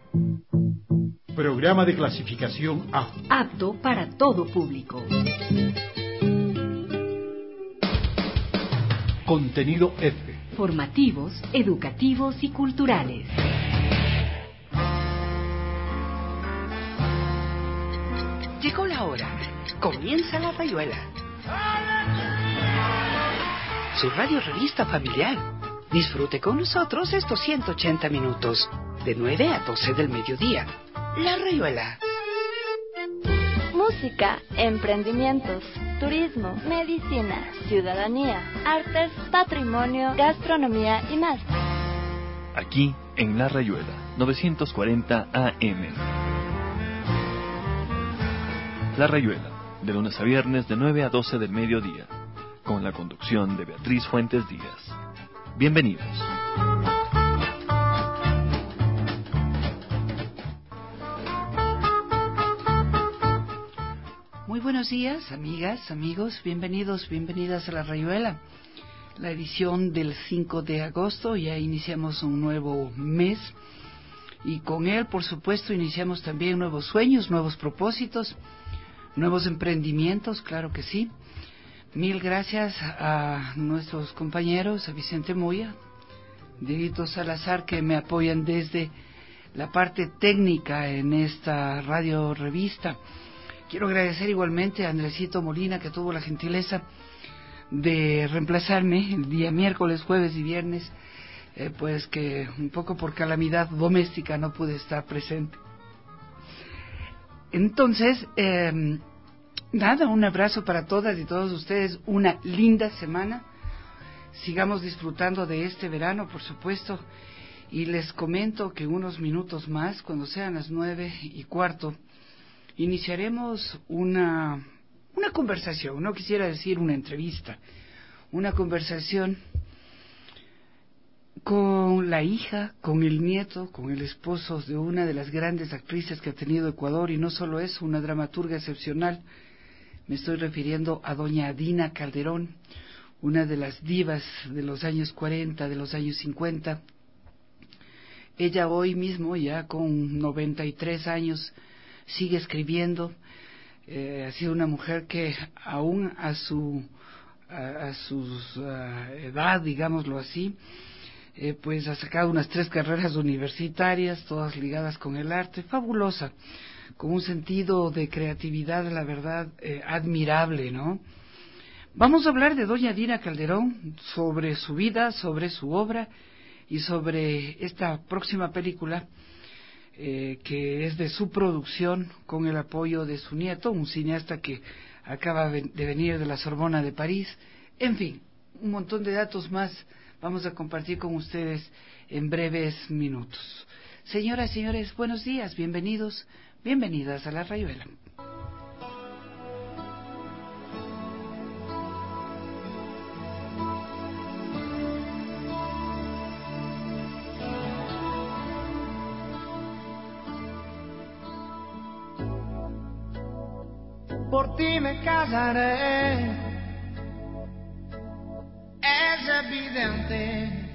Programa de clasificación A. Apto para todo público. Contenido F. Formativos, educativos y culturales. Llegó la hora. Comienza La Rayuela. Su radio revista familiar. Disfrute con nosotros estos 180 minutos, de 9 a 12 del mediodía. La Rayuela. Música, emprendimientos, turismo, medicina, ciudadanía, artes, patrimonio, gastronomía y más. Aquí en La Rayuela, 940 AM. La Rayuela, de lunes a viernes de 9 a 12 del mediodía, con la conducción de Beatriz Fuentes Díaz. Bienvenidos. Muy buenos días, amigas, amigos, bienvenidas a La Rayuela. La edición del 5 de agosto, ya iniciamos un nuevo mes y con él, por supuesto, iniciamos también nuevos sueños, nuevos propósitos, nuevos emprendimientos, claro que sí. Mil gracias a nuestros compañeros, a Vicente Moya, Dieguito Salazar, que me apoyan desde la parte técnica en esta radio revista. Quiero agradecer igualmente a Andresito Molina, que tuvo la gentileza de reemplazarme el día miércoles, jueves y viernes, pues que un poco por calamidad doméstica no pude estar presente. Entonces, nada, un abrazo para todas y todos ustedes, una linda semana. Sigamos disfrutando de este verano, por supuesto, y les comento que unos minutos más, cuando sean las 9:15, iniciaremos una conversación, no quisiera decir una entrevista, una conversación con la hija, con el nieto, con el esposo de una de las grandes actrices que ha tenido Ecuador, y no solo eso, una dramaturga excepcional. Me estoy refiriendo a doña Dina Calderón, una de las divas de los años 40, de los años 50. Ella hoy mismo, ya con 93 años, sigue escribiendo. Ha sido una mujer que aún a su edad, digámoslo así, pues ha sacado unas 3 carreras universitarias, todas ligadas con el arte, fabulosa, con un sentido de creatividad, la verdad, admirable, ¿no? Vamos a hablar de doña Dina Calderón, sobre su vida, sobre su obra y sobre esta próxima película que es de su producción, con el apoyo de su nieto, un cineasta que acaba de venir de la Sorbona de París. En fin, un montón de datos más vamos a compartir con ustedes en breves minutos. Señoras y señores, buenos días, bienvenidos, bienvenidas a La Rayuela. Por ti me casaré, es evidente,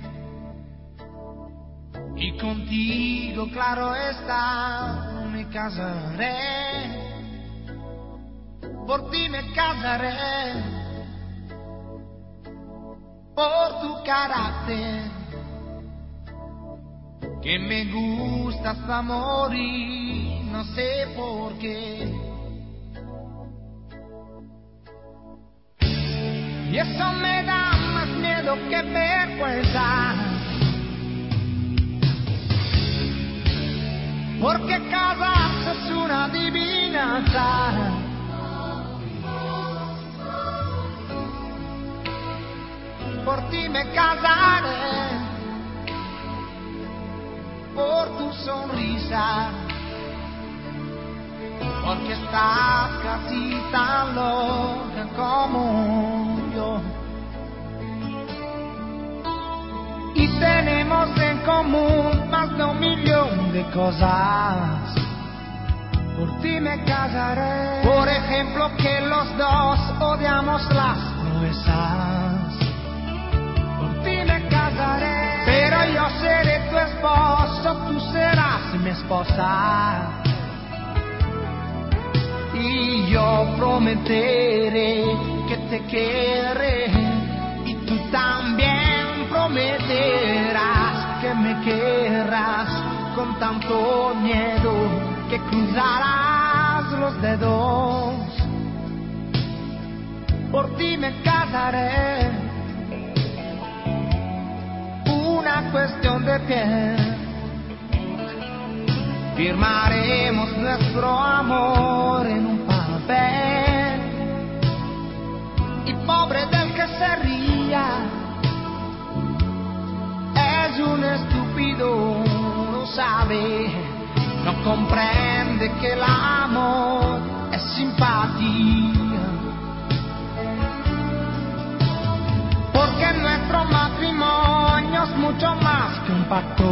y contigo, claro está, me casaré. Por ti me casaré, por tu carácter, que me gusta hasta morir, no sé por qué. Y eso me da más miedo que vergüenza, porque casarse es una adivinanza. Por ti me casaré, por tu sonrisa, porque estás casi tan loca como yo. Y tenemos en común más de 1.000.000 de cosas. Por ti me casaré. Por ejemplo, que los dos odiamos las proezas. Por ti me casaré. Pero yo seré tu esposo, tú serás mi esposa. Y yo prometeré que te querré, y tú también prometerás que me querrás con tanto miedo que cruzarás los dedos. Por ti me casaré, una cuestión de piel. Firmaremos nuestro amor en un papel, y pobre del que se ría, es un estúpido, lo sabe, no comprende que el amor es simpatía. Porque nuestro matrimonio es mucho más que un pacto.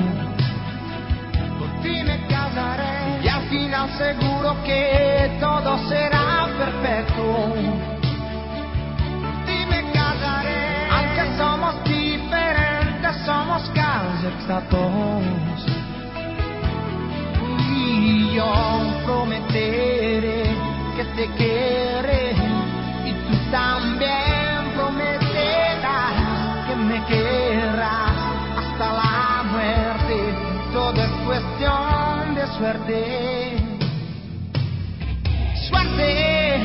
Por ti me casaré y al final seguro que todo será perfecto. Por ti me casaré, aunque somos diferentes, somos casi exactos. Y yo prometeré que te querré, y tú también prometerás que me querrás hasta la muerte. Todo es cuestión de suerte. Suerte.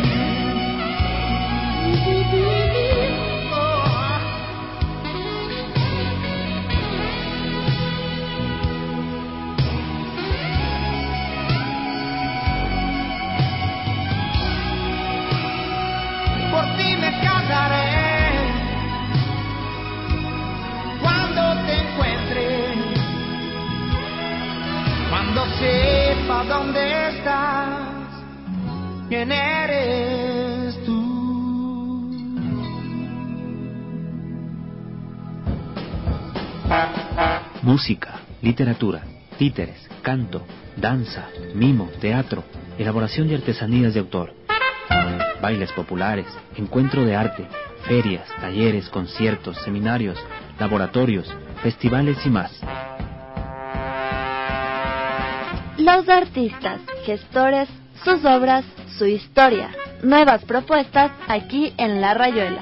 Por ti me casaré cuando te encuentre, cuando sepa dónde estás, quién eres tú. Música, literatura, títeres, canto, danza, mimo, teatro, elaboración de artesanías de autor, bailes populares, encuentro de arte, ferias, talleres, conciertos, seminarios, laboratorios, festivales y más. Los artistas, gestores, sus obras, su historia. Nuevas propuestas aquí en La Rayuela.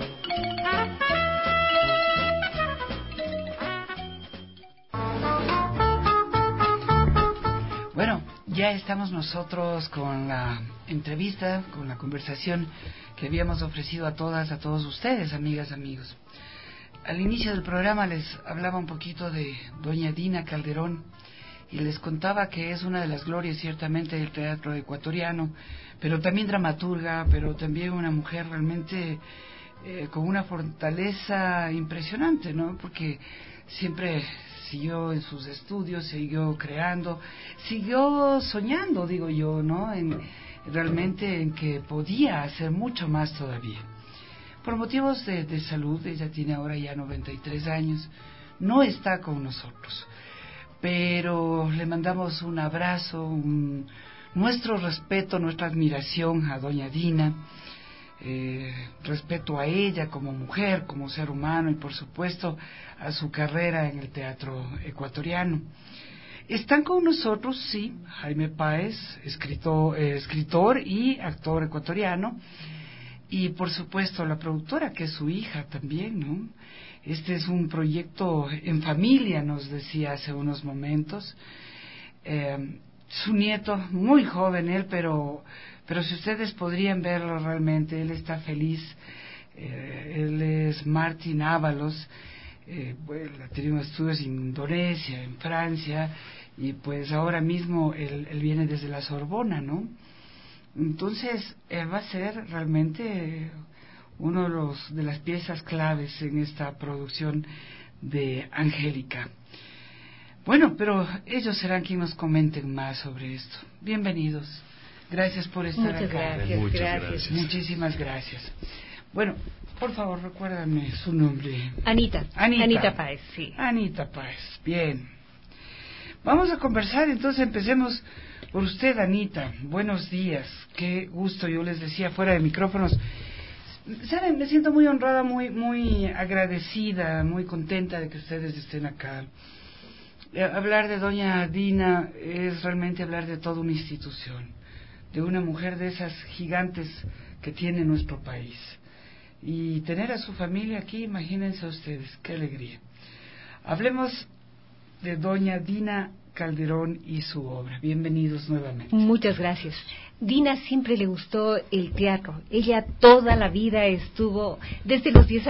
Bueno, ya estamos nosotros con la entrevista, con la conversación que habíamos ofrecido a todos ustedes, amigas, amigos. Al inicio del programa les hablaba un poquito de doña Dina Calderón y les contaba que es una de las glorias ciertamente del teatro ecuatoriano, pero también dramaturga, pero también una mujer realmente con una fortaleza impresionante, ¿no? Porque siempre siguió en sus estudios, siguió creando, siguió soñando, digo yo, ¿no? Realmente en que podía hacer mucho más todavía. Por motivos de salud, ella tiene ahora ya 93 años, no está con nosotros, pero le mandamos un abrazo, nuestro respeto, nuestra admiración a doña Dina, respeto a ella como mujer, como ser humano y por supuesto a su carrera en el teatro ecuatoriano. Están con nosotros, sí, Jaime Páez, escritor y actor ecuatoriano, y por supuesto la productora, que es su hija también, ¿no? Este es un proyecto en familia, nos decía hace unos momentos. Su nieto, muy joven él, pero si ustedes podrían verlo realmente, él está feliz. Él es Martín Ábalos, bueno, ha tenido estudios en Indonesia, en Francia, y pues ahora mismo él viene desde la Sorbona, ¿no? Entonces, él va a ser realmente uno de las piezas claves en esta producción de Angélica. Bueno, pero ellos serán quienes nos comenten más sobre esto. Bienvenidos. Gracias por estar acá. Muchas gracias. Muchísimas gracias. Bueno, por favor, recuérdame su nombre. Anita Páez, sí. Anita Páez, bien. Vamos a conversar, entonces empecemos por usted, Anita. Buenos días, qué gusto, yo les decía fuera de micrófonos. Saben, me siento muy honrada, muy agradecida, muy contenta de que ustedes estén acá. Hablar de doña Dina es realmente hablar de toda una institución, de una mujer de esas gigantes que tiene nuestro país. Y tener a su familia aquí, imagínense ustedes, qué alegría. Hablemos de doña Dina Calderón y su obra. Bienvenidos nuevamente. Muchas gracias. Dina siempre le gustó el teatro. Ella toda la vida estuvo, desde los 10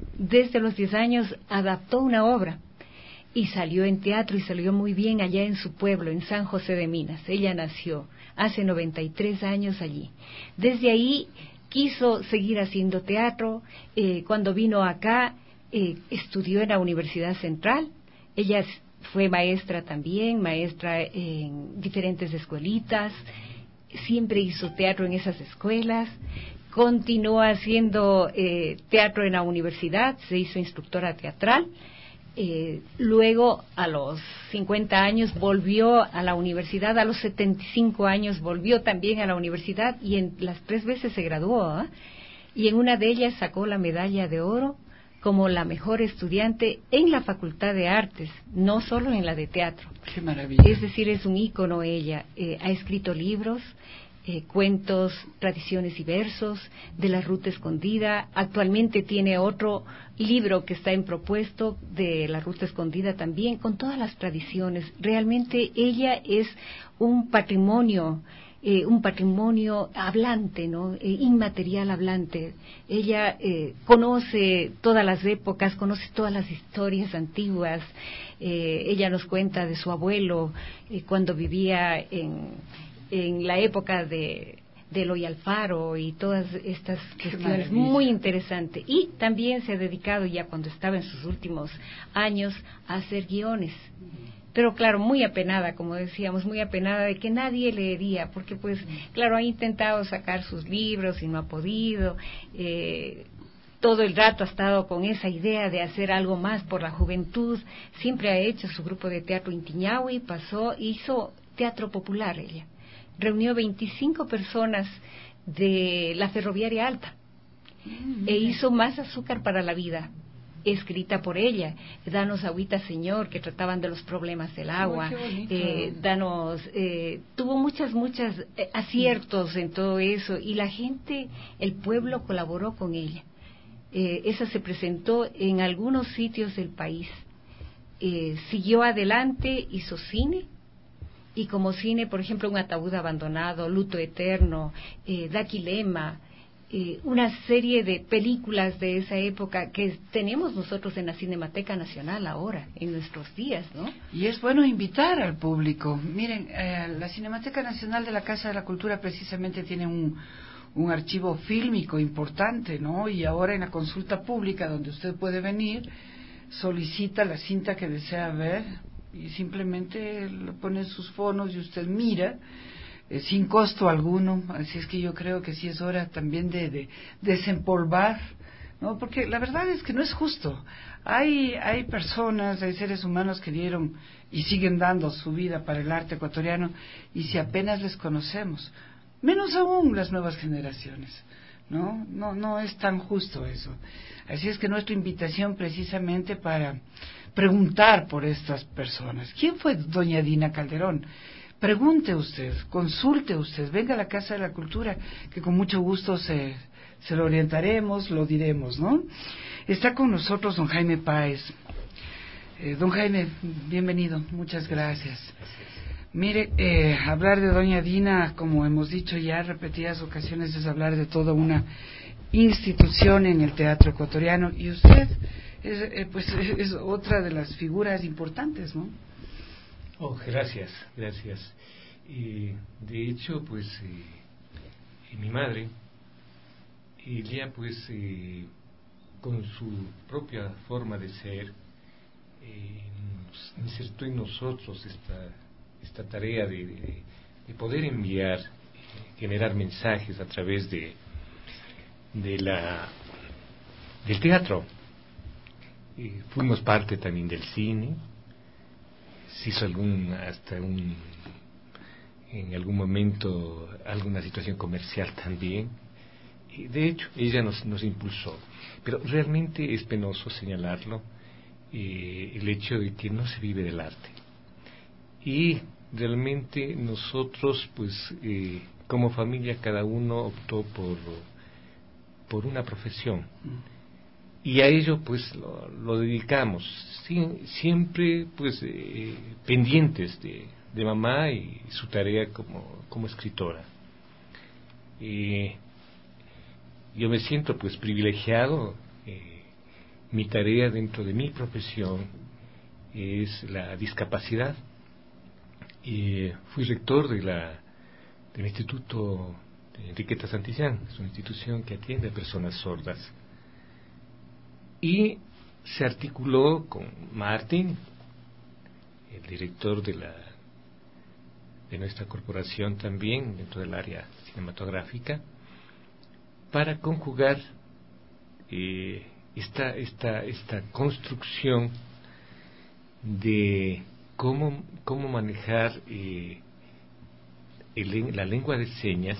años adaptó una obra y salió en teatro y salió muy bien allá en su pueblo, en San José de Minas. Ella nació hace 93 años allí. Desde ahí quiso seguir haciendo teatro. Cuando vino acá, estudió en la Universidad Central. Ella fue maestra también, maestra en diferentes escuelitas. Siempre hizo teatro en esas escuelas. Continuó haciendo teatro en la universidad, se hizo instructora teatral. Luego, a los 50 años, volvió a la universidad. A los 75 años volvió también a la universidad y en las 3 veces se graduó, y en una de ellas sacó la medalla de oro como la mejor estudiante en la Facultad de Artes, no solo en la de teatro. ¡Qué maravilla! Es decir, es un ícono ella. Ha escrito libros, cuentos, tradiciones y versos de la Ruta Escondida. Actualmente tiene otro libro que está en propuesto de la Ruta Escondida también, con todas las tradiciones. Realmente ella es un patrimonio hablante, ¿no? Inmaterial hablante. Ella conoce todas las épocas, conoce todas las historias antiguas. Ella nos cuenta de su abuelo cuando vivía en la época de Eloy Alfaro y todas estas cuestiones. Muy interesante. Y también se ha dedicado, ya cuando estaba en sus últimos años, a hacer guiones. Pero claro, muy apenada, como decíamos, muy apenada de que nadie leería, porque pues claro, ha intentado sacar sus libros y no ha podido. Todo el rato ha estado con esa idea de hacer algo más por la juventud. Siempre ha hecho su grupo de teatro Intiñahui, hizo teatro popular ella. Reunió 25 personas de la Ferroviaria Alta e hizo Más azúcar para la vida, escrita por ella. Danos agüita, señor, que trataban de los problemas del agua. Tuvo muchas aciertos en todo eso, y la gente, el pueblo colaboró con ella. Esa se presentó en algunos sitios del país. Siguió adelante, hizo cine, y como cine, por ejemplo, Un ataúd abandonado, Luto eterno, Daquilema, una serie de películas de esa época que tenemos nosotros en la Cinemateca Nacional ahora, en nuestros días, ¿no? Y es bueno invitar al público. Miren, la Cinemateca Nacional de la Casa de la Cultura precisamente tiene un archivo fílmico importante, ¿no? Y ahora en la consulta pública, donde usted puede venir, solicita la cinta que desea ver y simplemente le pone sus fonos y usted mira, sin costo alguno. Así es que yo creo que sí es hora también de desempolvar, ¿no? Porque la verdad es que no es justo. Hay personas, hay seres humanos que dieron y siguen dando su vida para el arte ecuatoriano, y si apenas les conocemos, menos aún las nuevas generaciones, ¿no? No es tan justo eso. Así es que nuestra invitación precisamente para preguntar por estas personas. ¿Quién fue doña Dina Calderón? Pregunte usted, consulte usted, venga a la Casa de la Cultura, que con mucho gusto se lo orientaremos, lo diremos, ¿no? Está con nosotros don Jaime Páez. Don Jaime, bienvenido, muchas gracias. Mire, hablar de doña Dina, como hemos dicho ya repetidas ocasiones, es hablar de toda una institución en el teatro ecuatoriano, y usted es otra de las figuras importantes, ¿no? Oh, gracias. De hecho, pues, mi madre, ella, pues, con su propia forma de ser, insertó en nosotros esta tarea de poder enviar, generar mensajes a través del teatro. Fuimos parte también del cine. Se hizo en algún momento alguna situación comercial también. Y de hecho, ella nos impulsó. Pero realmente es penoso señalarlo, el hecho de que no se vive del arte. y realmente nosotros, pues, como familia, cada uno optó por una profesión. Y a ello, pues, lo dedicamos, siempre, pues, pendientes de mamá y su tarea como escritora. Yo me siento, pues, privilegiado. Mi tarea dentro de mi profesión es la discapacidad. Fui rector del Instituto de Enriqueta Santillán, es una institución que atiende a personas sordas. Y se articuló con Martín, el director de nuestra corporación también, dentro del área cinematográfica, para conjugar esta construcción de cómo manejar la lengua de señas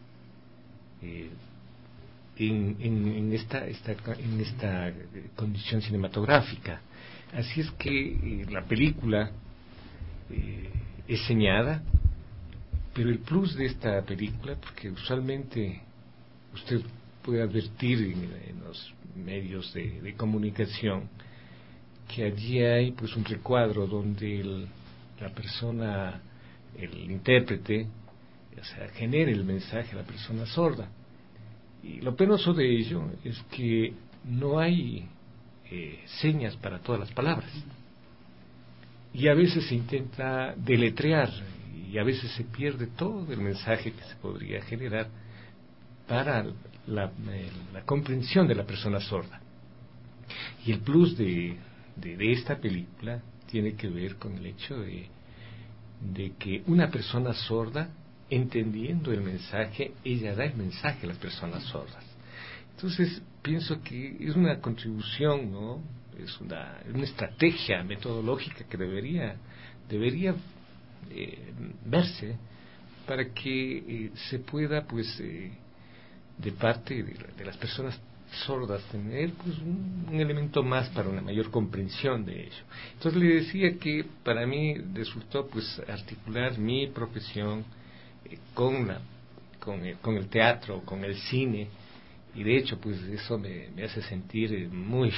en esta condición cinematográfica. Así es que la película es señada, pero el plus de esta película, porque usualmente usted puede advertir en los medios de comunicación que allí hay, pues, un recuadro donde la persona, el intérprete, o sea, genere el mensaje a la persona sorda. Y lo penoso de ello es que no hay señas para todas las palabras. Y a veces se intenta deletrear y a veces se pierde todo el mensaje que se podría generar para la comprensión de la persona sorda. Y el plus de esta película tiene que ver con el hecho de que una persona sorda, entendiendo el mensaje, ella da el mensaje a las personas sordas. Entonces pienso que es una contribución, ¿no? Es una estrategia metodológica que debería verse para que se pueda, pues, de parte de las personas sordas, tener, pues, un elemento más para una mayor comprensión de ello. Entonces le decía que para mí resultó, pues, articular mi profesión con el teatro, con el cine, y de hecho, pues, eso me hace sentir muy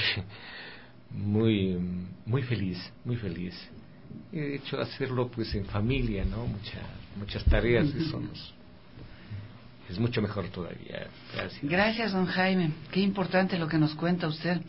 feliz, muy feliz. Y de hecho hacerlo, pues, en familia, ¿no? Muchas tareas, eso es mucho mejor todavía. Gracias. Gracias, don Jaime. Qué importante lo que nos cuenta usted.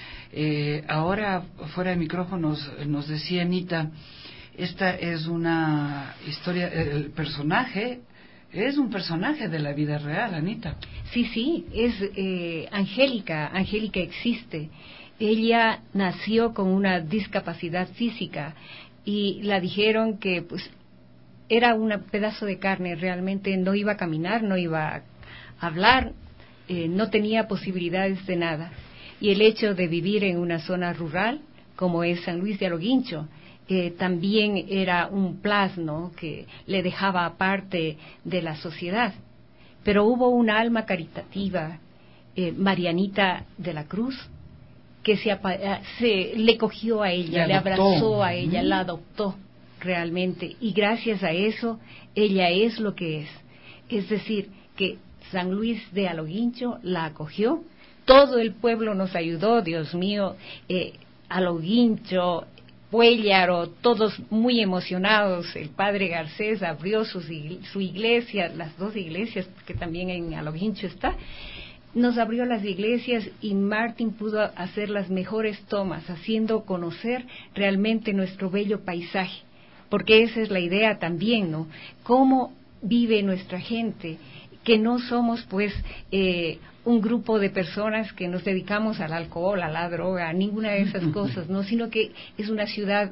Ahora, fuera de micrófonos, nos decía Anita, esta es una historia, el personaje es un personaje de la vida real, Anita. Sí, es Angélica. Angélica existe. Ella nació con una discapacidad física y la dijeron que, pues, era un pedazo de carne, realmente no iba a caminar, no iba a hablar, no tenía posibilidades de nada. Y el hecho de vivir en una zona rural, como es San Luis de Aloguincho, también era un plus, ¿no?, que le dejaba aparte de la sociedad. Pero hubo una alma caritativa, Marianita de la Cruz, que le cogió a ella, le abrazó a ella, la adoptó realmente, y gracias a eso ella es lo que es. Es decir, que San Luis de Aloguincho la acogió, todo el pueblo nos ayudó, Dios mío, Aloguincho, Puellaro, todos muy emocionados. El padre Garcés abrió su iglesia, las dos iglesias, que también en Aloguincho está, nos abrió las iglesias y Martín pudo hacer las mejores tomas, haciendo conocer realmente nuestro bello paisaje, porque esa es la idea también, ¿no? Cómo vive nuestra gente, que no somos, pues, un grupo de personas que nos dedicamos al alcohol, a la droga, a ninguna de esas cosas, ¿no? Sino que es una ciudad,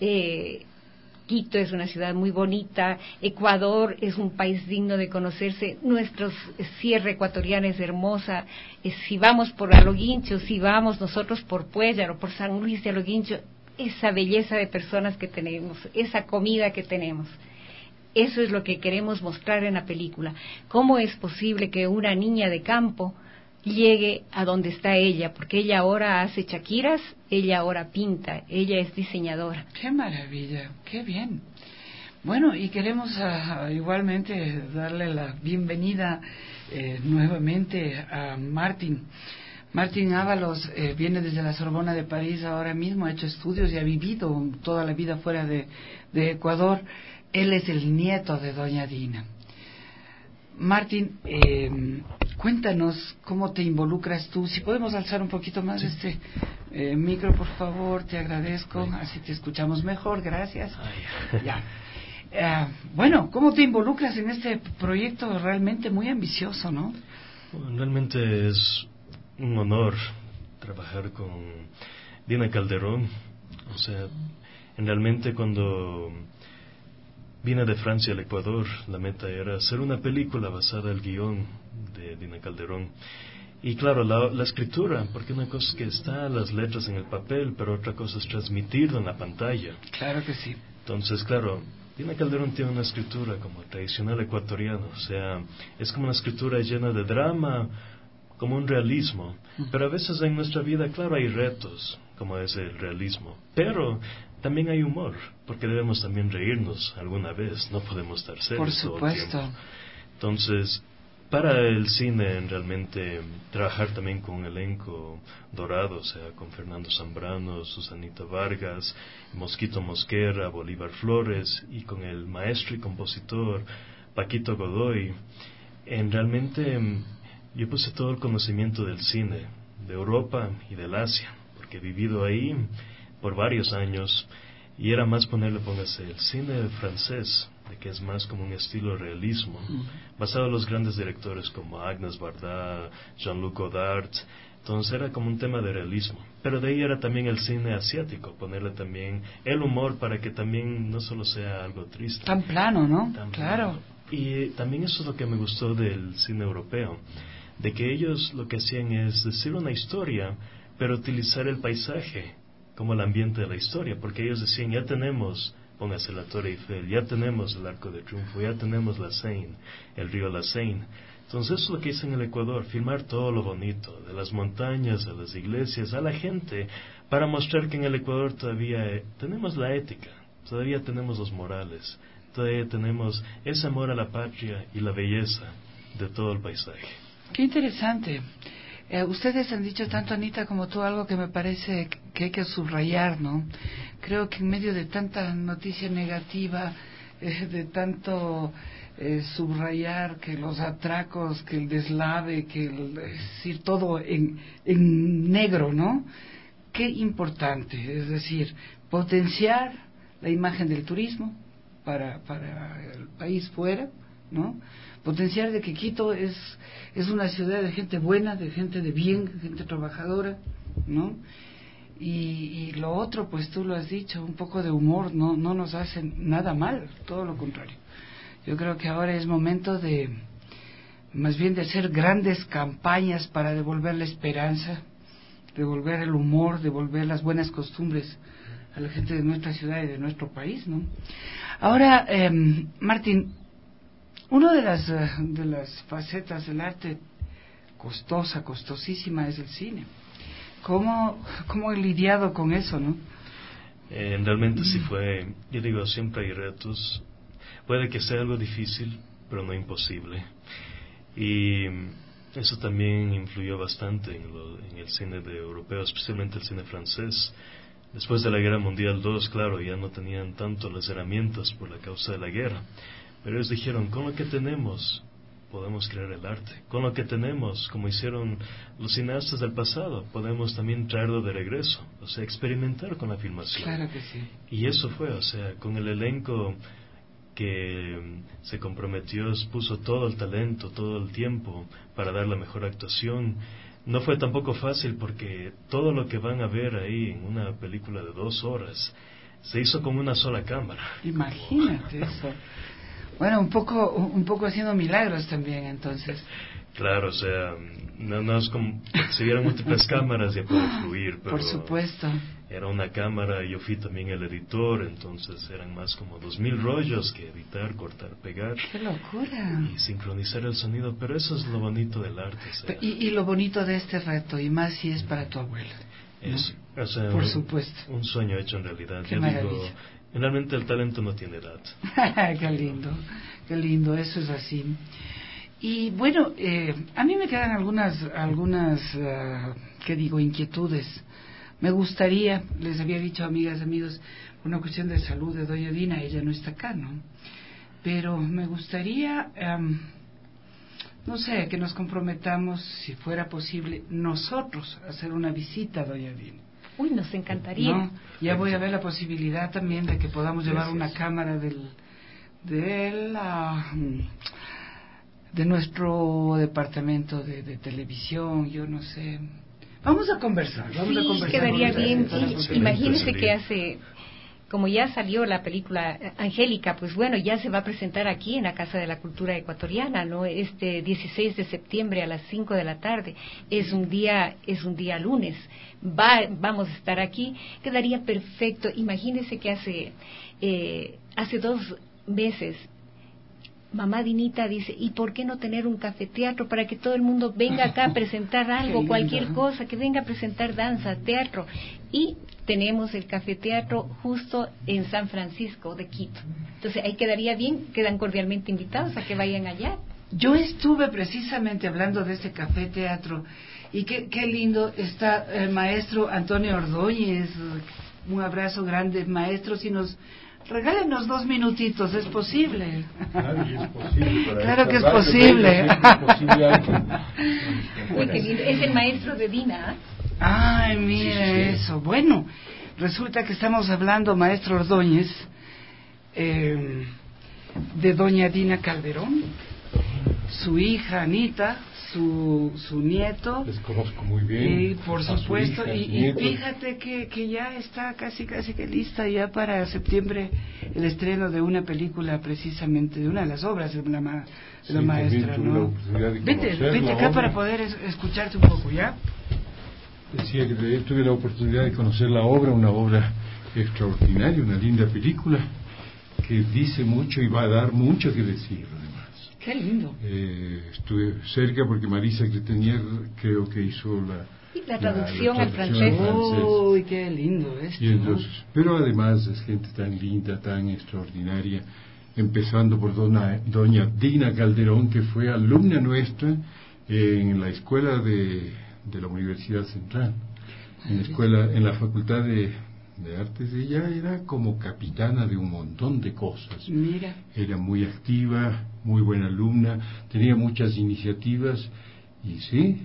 Quito es una ciudad muy bonita, Ecuador es un país digno de conocerse, nuestros sierra ecuatoriana es hermosa, si vamos por Aloguincho, si vamos nosotros por Puellaro, por San Luis de Aloguincho, esa belleza de personas que tenemos, esa comida que tenemos. Eso es lo que queremos mostrar en la película. ¿Cómo es posible que una niña de campo llegue a donde está ella? Porque ella ahora hace chaquiras, ella ahora pinta, ella es diseñadora. ¡Qué maravilla! ¡Qué bien! Bueno, y queremos igualmente darle la bienvenida nuevamente a Martín. Martín Ábalos viene desde la Sorbona de París ahora mismo, ha hecho estudios y ha vivido toda la vida fuera de Ecuador. Él es el nieto de doña Dina. Martín, cuéntanos cómo te involucras tú. Si podemos alzar un poquito más este micro, por favor, te agradezco. Así te escuchamos mejor, gracias. Ya. Bueno, ¿cómo te involucras en este proyecto realmente muy ambicioso, no? Bueno, realmente es un honor trabajar con Dina Calderón. O sea, realmente cuando vine de Francia al Ecuador, la meta era hacer una película basada en el guión de Dina Calderón. Y claro, la escritura, porque una cosa es que están las letras en el papel, pero otra cosa es transmitirlo en la pantalla. Claro que sí. Entonces, claro, Dina Calderón tiene una escritura como tradicional ecuatoriano, o sea, es como una escritura llena de drama, como un realismo, pero a veces en nuestra vida, claro, hay retos, como es el realismo, pero también hay humor, porque debemos también reírnos alguna vez, no podemos estar serios todo el tiempo. Entonces, para el cine realmente trabajar también con un elenco dorado, o sea, con Fernando Zambrano, Susanita Vargas, Mosquito Mosquera, Bolívar Flores, y con el maestro y compositor Paquito Godoy, realmente yo puse todo el conocimiento del cine, de Europa y del Asia, porque he vivido ahí por varios años, y era más póngase, el cine francés, de que es más como un estilo realismo, basado en los grandes directores como Agnès Varda, Jean-Luc Godard. Entonces era como un tema de realismo, pero de ahí era también el cine asiático, ponerle también el humor para que también no solo sea algo triste. Tan plano, ¿no? Tan claro. Plano. Y también eso es lo que me gustó del cine europeo, de que ellos lo que hacían es decir una historia, pero utilizar el paisaje como el ambiente de la historia, porque ellos decían, ya tenemos, póngase la Torre Eiffel, ya tenemos el Arco de Triunfo, ya tenemos la Seine, el río La Seine. Entonces eso es lo que hice en el Ecuador, filmar todo lo bonito, de las montañas, a las iglesias, a la gente, para mostrar que en el Ecuador todavía tenemos la ética, todavía tenemos los morales, todavía tenemos ese amor a la patria y la belleza de todo el paisaje. Qué interesante. Ustedes han dicho, tanto Anita como tú, algo que me parece que hay que subrayar, ¿no? Creo que en medio de tanta noticia negativa, de tanto subrayar que los atracos, que el deslave, que es decir, todo en negro, ¿no? Qué importante, es decir, potenciar la imagen del turismo para el país fuera, ¿no? Potenciar de que Quito es una ciudad de gente buena, de gente de bien, de gente trabajadora, ¿no? Y lo otro, pues tú lo has dicho, un poco de humor no nos hace nada mal, todo lo contrario. Yo creo que ahora es momento de, más bien de hacer grandes campañas para devolver la esperanza, devolver el humor, devolver las buenas costumbres a la gente de nuestra ciudad y de nuestro país, ¿no? Ahora, Martín, una de las facetas del arte costosísima es el cine. ¿Cómo he lidiado con eso, no? Realmente sí fue, yo digo, siempre hay retos. Puede que sea algo difícil, pero no imposible. Y eso también influyó bastante en el cine europeo, especialmente el cine francés. Después de la Guerra Mundial II, claro, ya no tenían tanto las herramientas por la causa de la guerra. Pero ellos dijeron, con lo que tenemos podemos crear el arte. Con lo que tenemos, como hicieron los cineastas del pasado, podemos también traerlo de regreso. O sea, experimentar con la filmación. Claro que sí. Y eso fue, o sea, con el elenco que se comprometió, puso todo el talento, todo el tiempo para dar la mejor actuación. No fue tampoco fácil porque todo lo que van a ver ahí en una película de 2 horas se hizo con una sola cámara. Imagínate eso. Bueno, un poco haciendo milagros también, entonces. Claro, o sea, no es como si vieran múltiples cámaras ya puede fluir, pero por supuesto. Era una cámara, yo fui también el editor, entonces eran más como 2000 rollos que editar, cortar, pegar. ¡Qué locura! Y sincronizar el sonido, pero eso es lo bonito del arte. O sea, y lo bonito de este reto, y más si es para tu abuela. Es, o sea, por supuesto. Un sueño hecho en realidad. Qué Yo maravilla. digo, Realmente el talento no tiene edad. Qué lindo, eso es así. Y bueno, a mí me quedan algunas inquietudes. Me gustaría, les había dicho, amigas, amigos, una cuestión de salud de doña Dina, ella no está acá, ¿no? Pero me gustaría, no sé, que nos comprometamos, si fuera posible, nosotros a hacer una visita a doña Dina. Uy, nos encantaría. ¿No? Ya voy a ver la posibilidad también de que podamos llevar una cámara de nuestro departamento de televisión, yo no sé. Vamos a conversar. Quedaría bien. Imagínese que como ya salió la película Angélica, pues bueno, ya se va a presentar aquí en la Casa de la Cultura Ecuatoriana, ¿no? Este 16 de septiembre a las 5 de la tarde. Es un día lunes. Vamos a estar aquí. Quedaría perfecto. Imagínese que hace 2 meses mamá Dinita dice, ¿y por qué no tener un cafeteatro para que todo el mundo venga acá a presentar algo, cualquier cosa, que venga a presentar danza, teatro? Y tenemos el cafeteatro justo en San Francisco de Quito. Entonces ahí quedaría bien, quedan cordialmente invitados a que vayan allá. Yo estuve precisamente hablando de ese cafeteatro y qué lindo está el maestro Antonio Ordóñez. Un abrazo grande, maestro, regálenos 2 minutitos, ¿es posible? Claro que es posible. Uy, qué lindo. Es el maestro de Dina. Ay, mire eso. Bueno, resulta que estamos hablando, maestro Ordóñez, de doña Dina Calderón, su hija Anita, su nieto. Les conozco muy bien. Y por supuesto, y fíjate que ya está casi que lista ya para septiembre el estreno de una película, precisamente de una de las obras de la maestra, ¿no? Vete acá para poder escucharte un poco, ¿ya? Decía que tuve la oportunidad de conocer la obra, una obra extraordinaria, una linda película que dice mucho y va a dar mucho que decir, además. Qué lindo. Estuve cerca porque Marisa Cretenier creo que hizo la traducción al francés. Uy, qué lindo esto, entonces, ¿no? Pero además es gente tan linda, tan extraordinaria, empezando por doña Dina Calderón, que fue alumna nuestra en la escuela de la Universidad Central, en la Facultad de Artes. Ella era como capitana de un montón de cosas. Mira. Era muy activa, muy buena alumna, tenía muchas iniciativas y sí,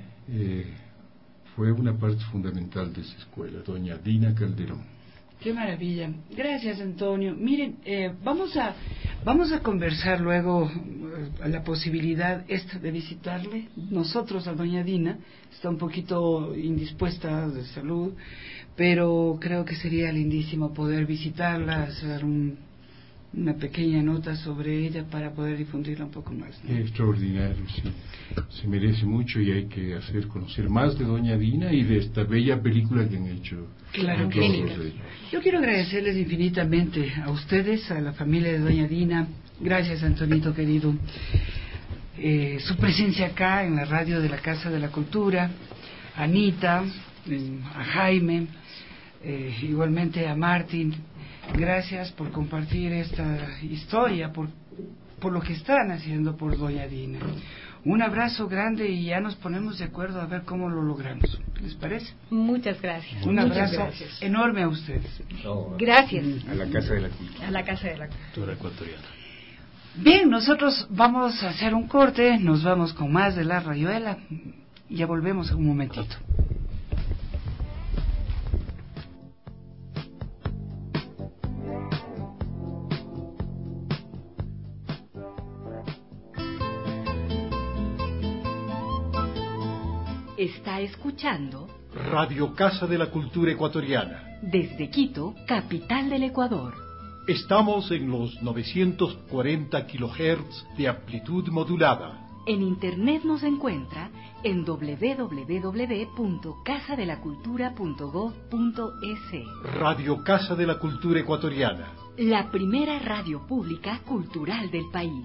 fue una parte fundamental de esa escuela, doña Dina Calderón. Qué maravilla. Gracias, Antonio. Miren, vamos a conversar luego la posibilidad esta de visitarle. Nosotros a doña Dina, está un poquito indispuesta de salud, pero creo que sería lindísimo poder visitarla, hacer una pequeña nota sobre ella para poder difundirla un poco más, ¿no? Extraordinario, sí. Se merece mucho y hay que hacer conocer más de doña Dina y de esta bella película que han hecho. Claro que sí. Yo quiero agradecerles infinitamente a ustedes, a la familia de doña Dina. Gracias, Antonito querido. Su presencia acá en la radio de la Casa de la Cultura, a Anita, a Jaime, igualmente a Martín. Gracias por compartir esta historia, por lo que están haciendo por doña Dina. Un abrazo grande y ya nos ponemos de acuerdo a ver cómo lo logramos. ¿Les parece? Muchas gracias. Un abrazo enorme a ustedes. Gracias. A la Casa de la Cultura. A la Casa de la Cultura Ecuatoriana. Bien, nosotros vamos a hacer un corte, nos vamos con más de La Rayuela. Ya volvemos en un momentito. Está escuchando Radio Casa de la Cultura Ecuatoriana. Desde Quito, capital del Ecuador. Estamos en los 940 kHz de amplitud modulada. En internet nos encuentra en www.casadelacultura.gov.es. Radio Casa de la Cultura Ecuatoriana. La primera radio pública cultural del país.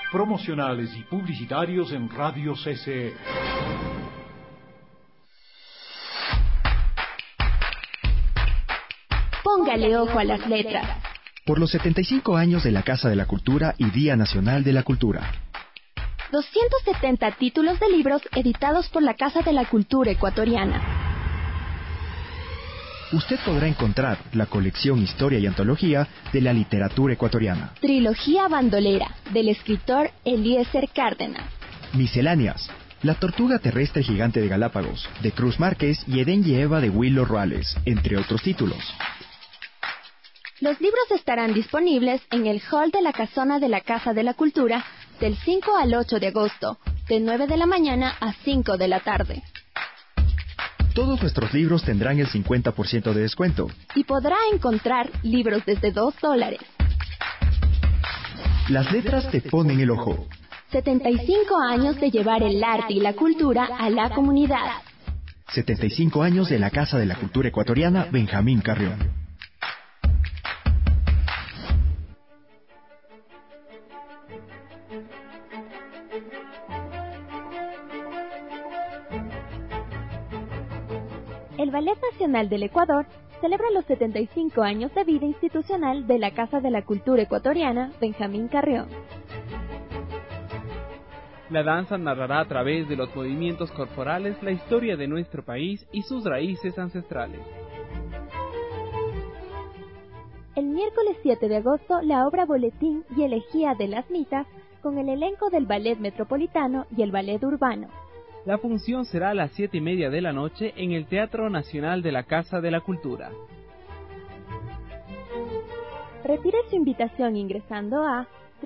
promocionales y publicitarios en Radio CCE. Póngale ojo a las letras. Por los 75 años de la Casa de la Cultura y Día Nacional de la Cultura. 270 títulos de libros editados por la Casa de la Cultura Ecuatoriana. Usted podrá encontrar la colección Historia y Antología de la Literatura Ecuatoriana. Trilogía Bandolera, del escritor Eliezer Cárdenas. Misceláneas. La Tortuga Terrestre Gigante de Galápagos, de Cruz Márquez y Edén y Eva de Huilo Ruales, entre otros títulos. Los libros estarán disponibles en el hall de la casona de la Casa de la Cultura del 5 al 8 de agosto, de 9 de la mañana a 5 de la tarde. Todos nuestros libros tendrán el 50% de descuento. Y podrá encontrar libros desde $2. Las letras te ponen el ojo. 75 años de llevar el arte y la cultura a la comunidad. 75 años de la Casa de la Cultura Ecuatoriana Benjamín Carrión. El Ballet Nacional del Ecuador celebra los 75 años de vida institucional de la Casa de la Cultura Ecuatoriana Benjamín Carrión. La danza narrará a través de los movimientos corporales la historia de nuestro país y sus raíces ancestrales. El miércoles 7 de agosto, la obra Boletín y Elegía de las Mitas, con el elenco del Ballet Metropolitano y el Ballet Urbano. La función será a las 7:30 de la noche en el Teatro Nacional de la Casa de la Cultura. Retire su invitación ingresando a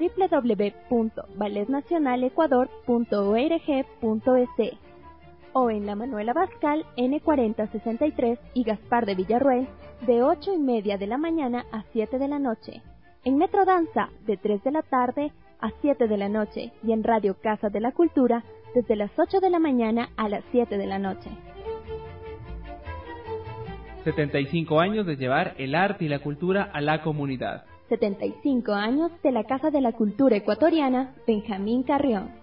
www.balletnacionalecuador.org.es o en la Manuela Abascal N4063 y Gaspar de Villarroel de 8:30 de la mañana a 7 de la noche. En Metrodanza de 3 de la tarde a 7 de la noche y en Radio Casa de la Cultura desde las 8 de la mañana a las 7 de la noche. 75 años de llevar el arte y la cultura a la comunidad. 75 años de la Casa de la Cultura Ecuatoriana Benjamín Carrión.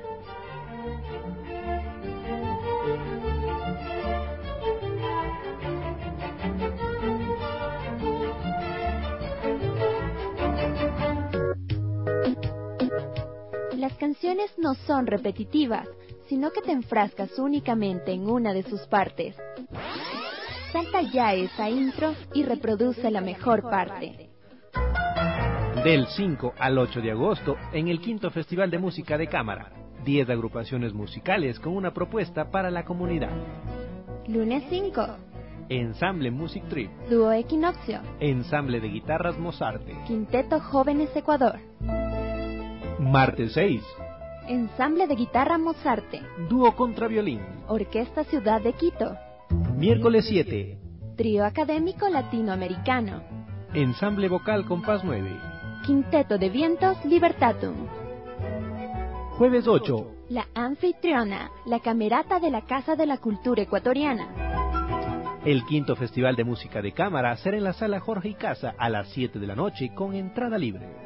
Las canciones no son repetitivas, sino que te enfrascas únicamente en una de sus partes. Salta ya esa intro y reproduce la mejor parte. Del 5 al 8 de agosto, en el quinto Festival de Música de Cámara, 10 agrupaciones musicales con una propuesta para la comunidad. Lunes 5. Ensamble Music Trip. Dúo Equinoccio. Ensamble de guitarras Mozarte. Quinteto Jóvenes Ecuador. Martes 6. Ensamble de guitarra Mozarte. Dúo Contraviolín. Orquesta Ciudad de Quito. Miércoles 7. Trío Académico Latinoamericano. Ensamble Vocal Compás 9. Quinteto de Vientos Libertatum. Jueves 8. La Anfitriona, la Camerata de la Casa de la Cultura Ecuatoriana. El quinto Festival de Música de Cámara será en la Sala Jorge y Casa a las 7 de la noche con entrada libre.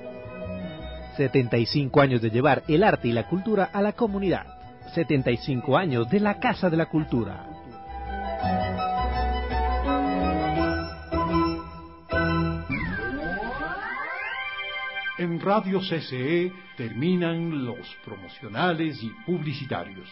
75 años de llevar el arte y la cultura a la comunidad. 75 años de la Casa de la Cultura. En Radio CCE terminan los promocionales y publicitarios.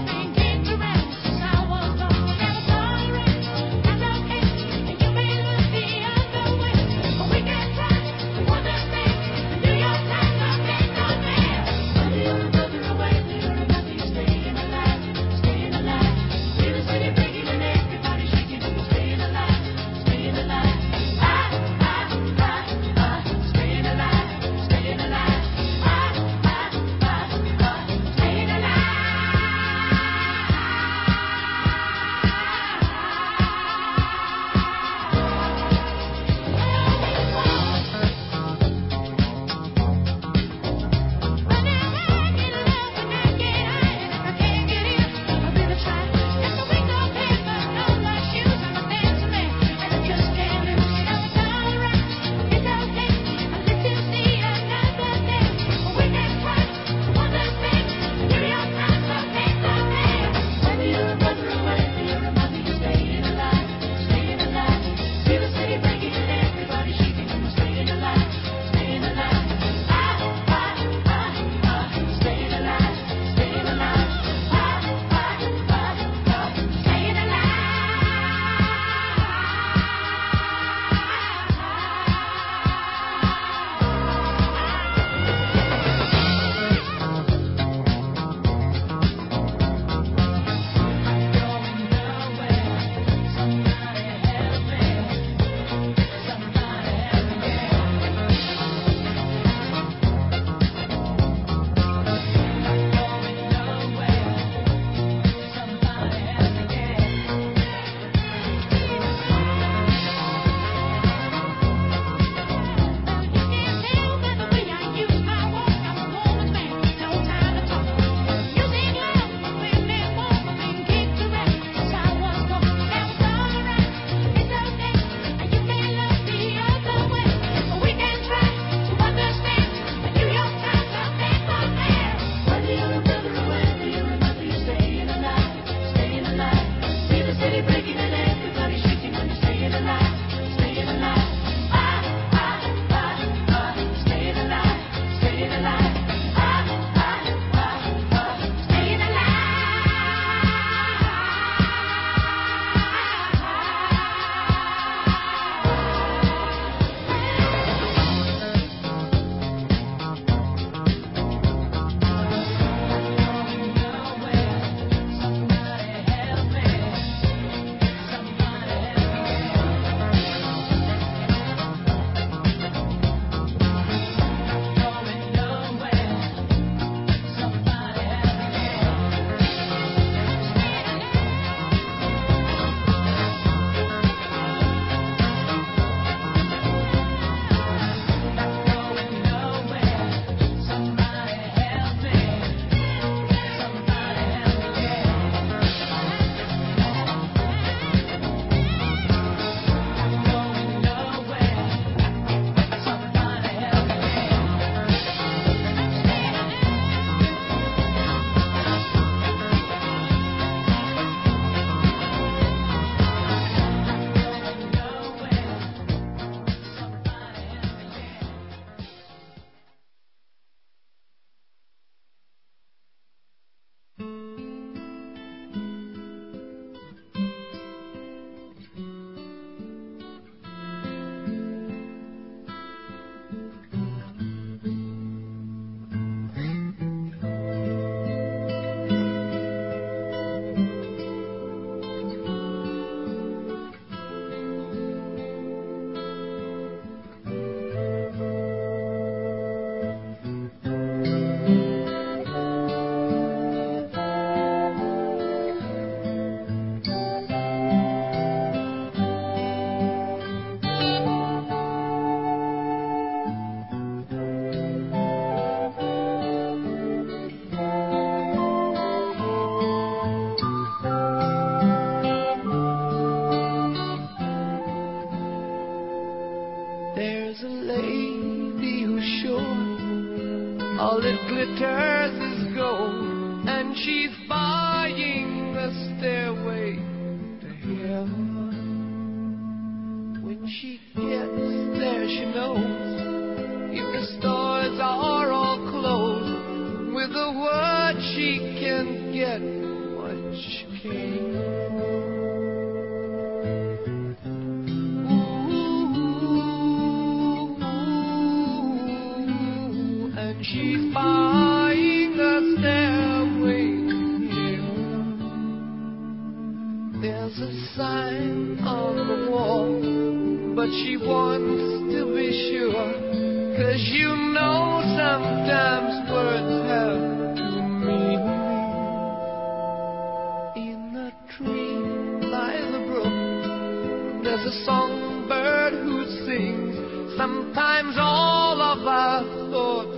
You've been There's a lady who's sure all that glitters is gold, and she's buying a stairway to heaven. When she gets there, she knows if the stores are all closed, with a word she can get what she came for. She's buying a stairway here. There's a sign on the wall, but she wants to be sure, 'cause you know sometimes words have to mean. In a tree by the brook, there's a songbird who sings. Sometimes all of our thoughts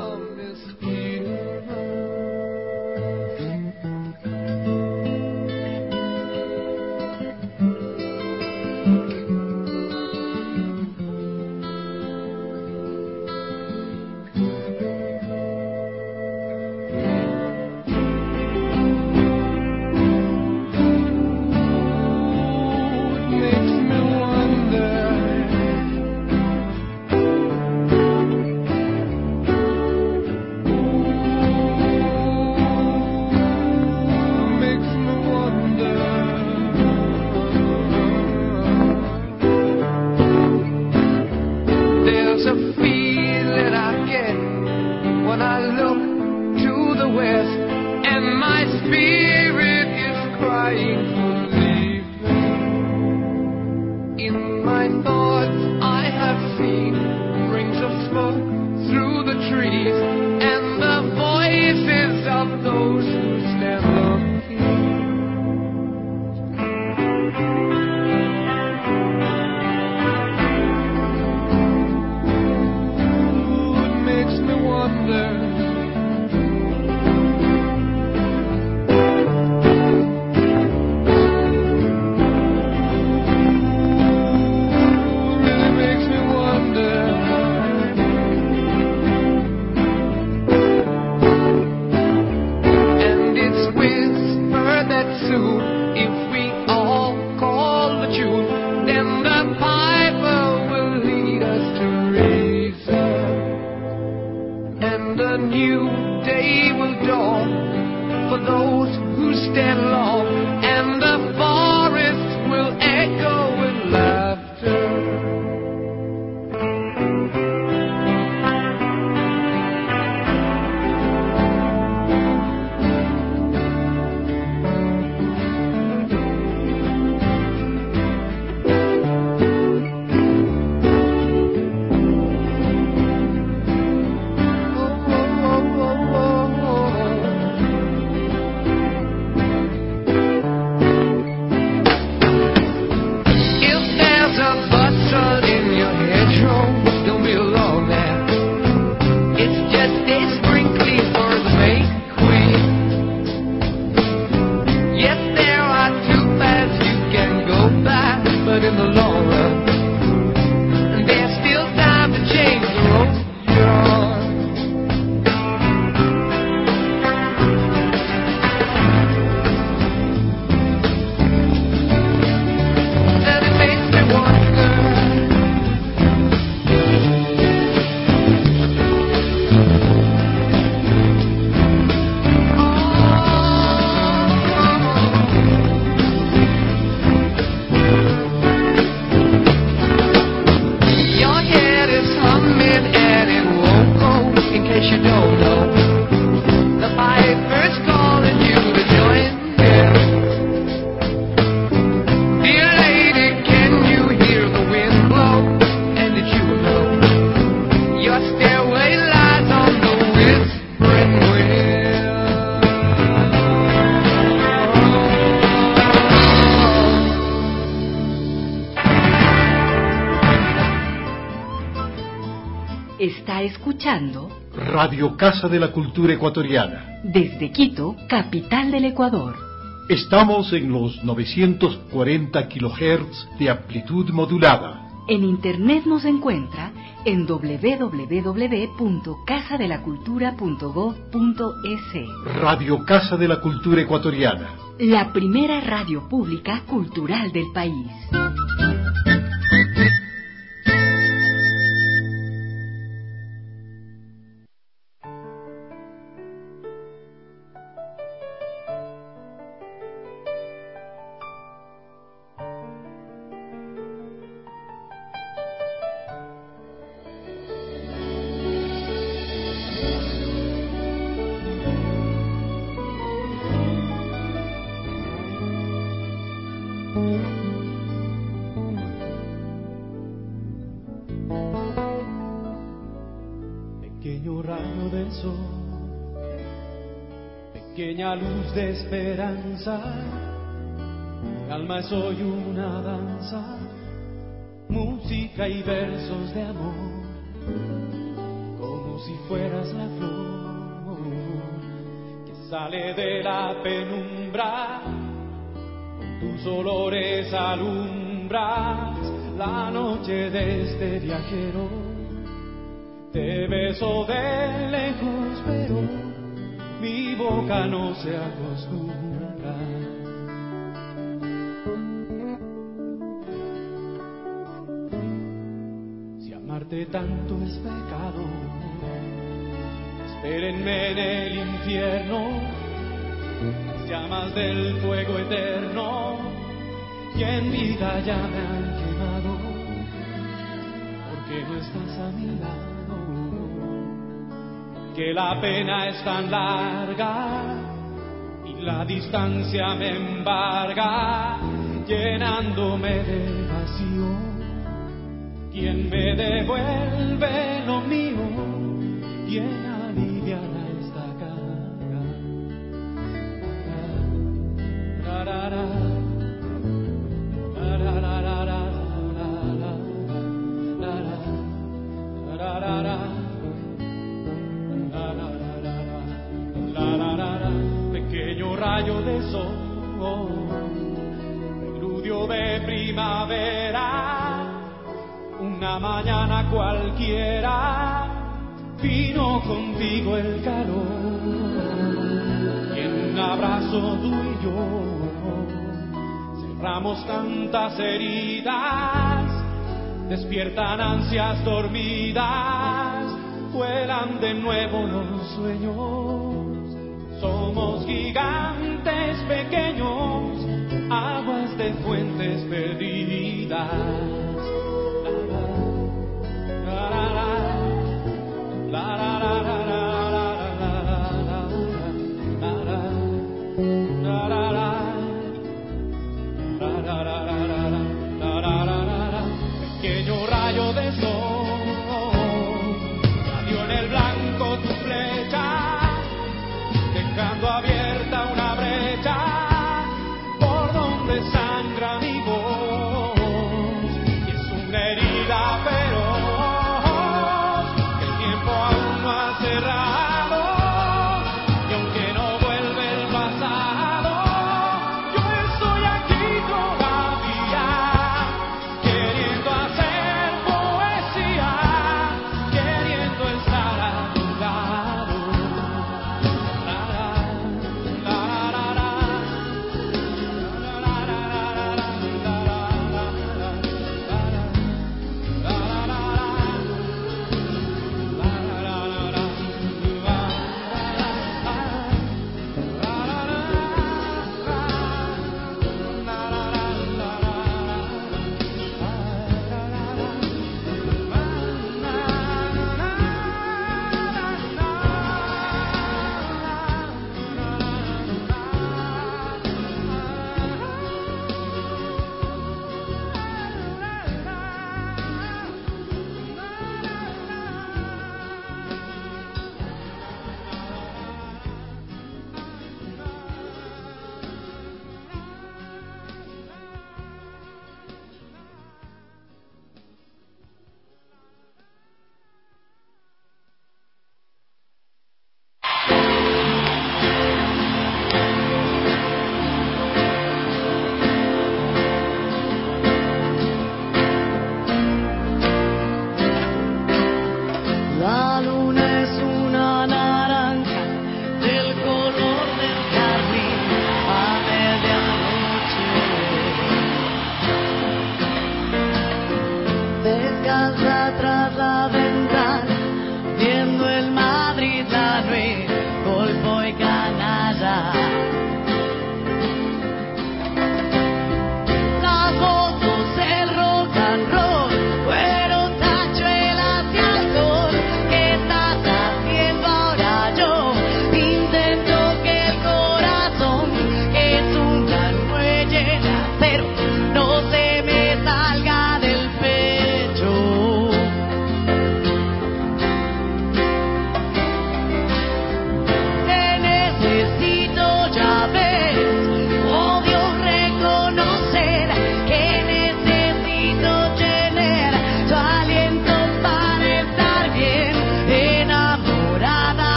Está escuchando Radio Casa de la Cultura Ecuatoriana. Desde Quito, capital del Ecuador. Estamos en los 940 kHz de amplitud modulada. En internet nos encuentra en www.casadelacultura.gov.es. Radio Casa de la Cultura Ecuatoriana. La primera radio pública cultural del país. Pequeño rayo del sol, pequeña luz de esperanza, mi alma es hoy una danza, música y versos de amor, como si fueras la flor que sale de la penumbra, con tus olores alumbras la noche de este viajero. Te beso de lejos, pero mi boca no se acostumbra. Si amarte tanto es pecado, espérenme en el infierno, las llamas del fuego eterno, que en vida ya me han quemado, porque no estás a mi lado. Que la pena es tan larga y la distancia me embarga, llenándome de vacío. ¿Quién me devuelve lo mío? ¿Quién aliviará esta carga? Ra, ra, ra, ra, ra, ra, ra, ra, ra, ra, ra. Pequeño rayo de sol, preludio de primavera, una mañana cualquiera, vino contigo el calor, y en un abrazo tú y yo cerramos tantas heridas, despiertan ansias dormidas, vuelan de nuevo los sueños. Somos gigantes pequeños, aguas de fuentes perdidas. La, la, la, la, la, la, la, la, pequeño rayo de sol, radió en el blanco tu flecha, dejando abierta una brecha por donde sangra mi voz,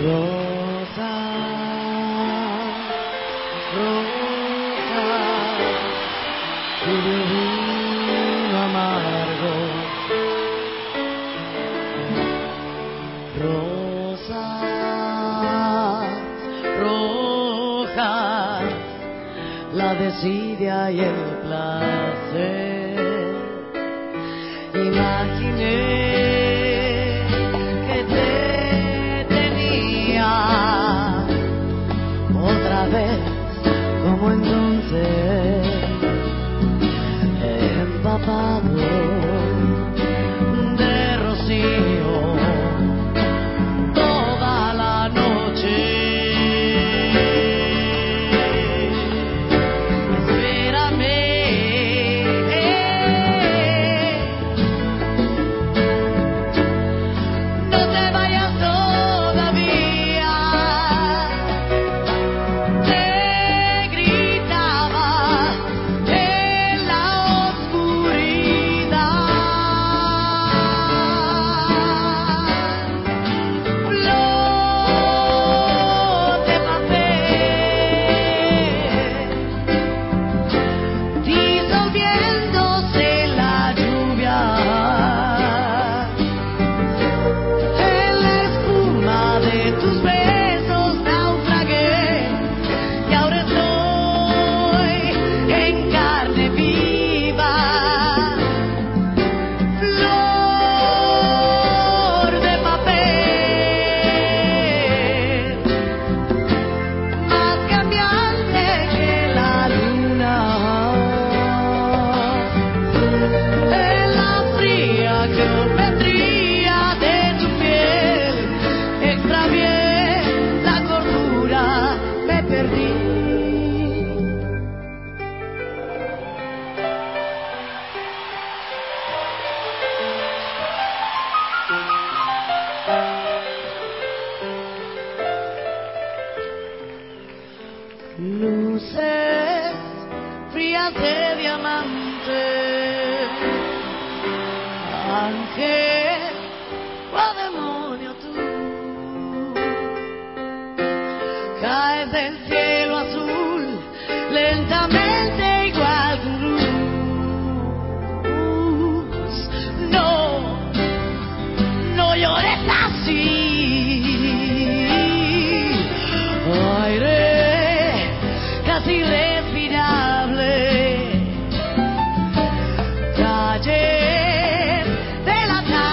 Rosa, rosa, tu violín amargo. Rosa, roja, la desidia y el placer. Imaginé que te tenía otra vez como entonces, empapado de rocío toda la noche. Luces frías de diamante, ángel o demonio tú, caes del cielo azul lentamente igual que un luz. No, no llores así. Aire casi irrespirable, calles del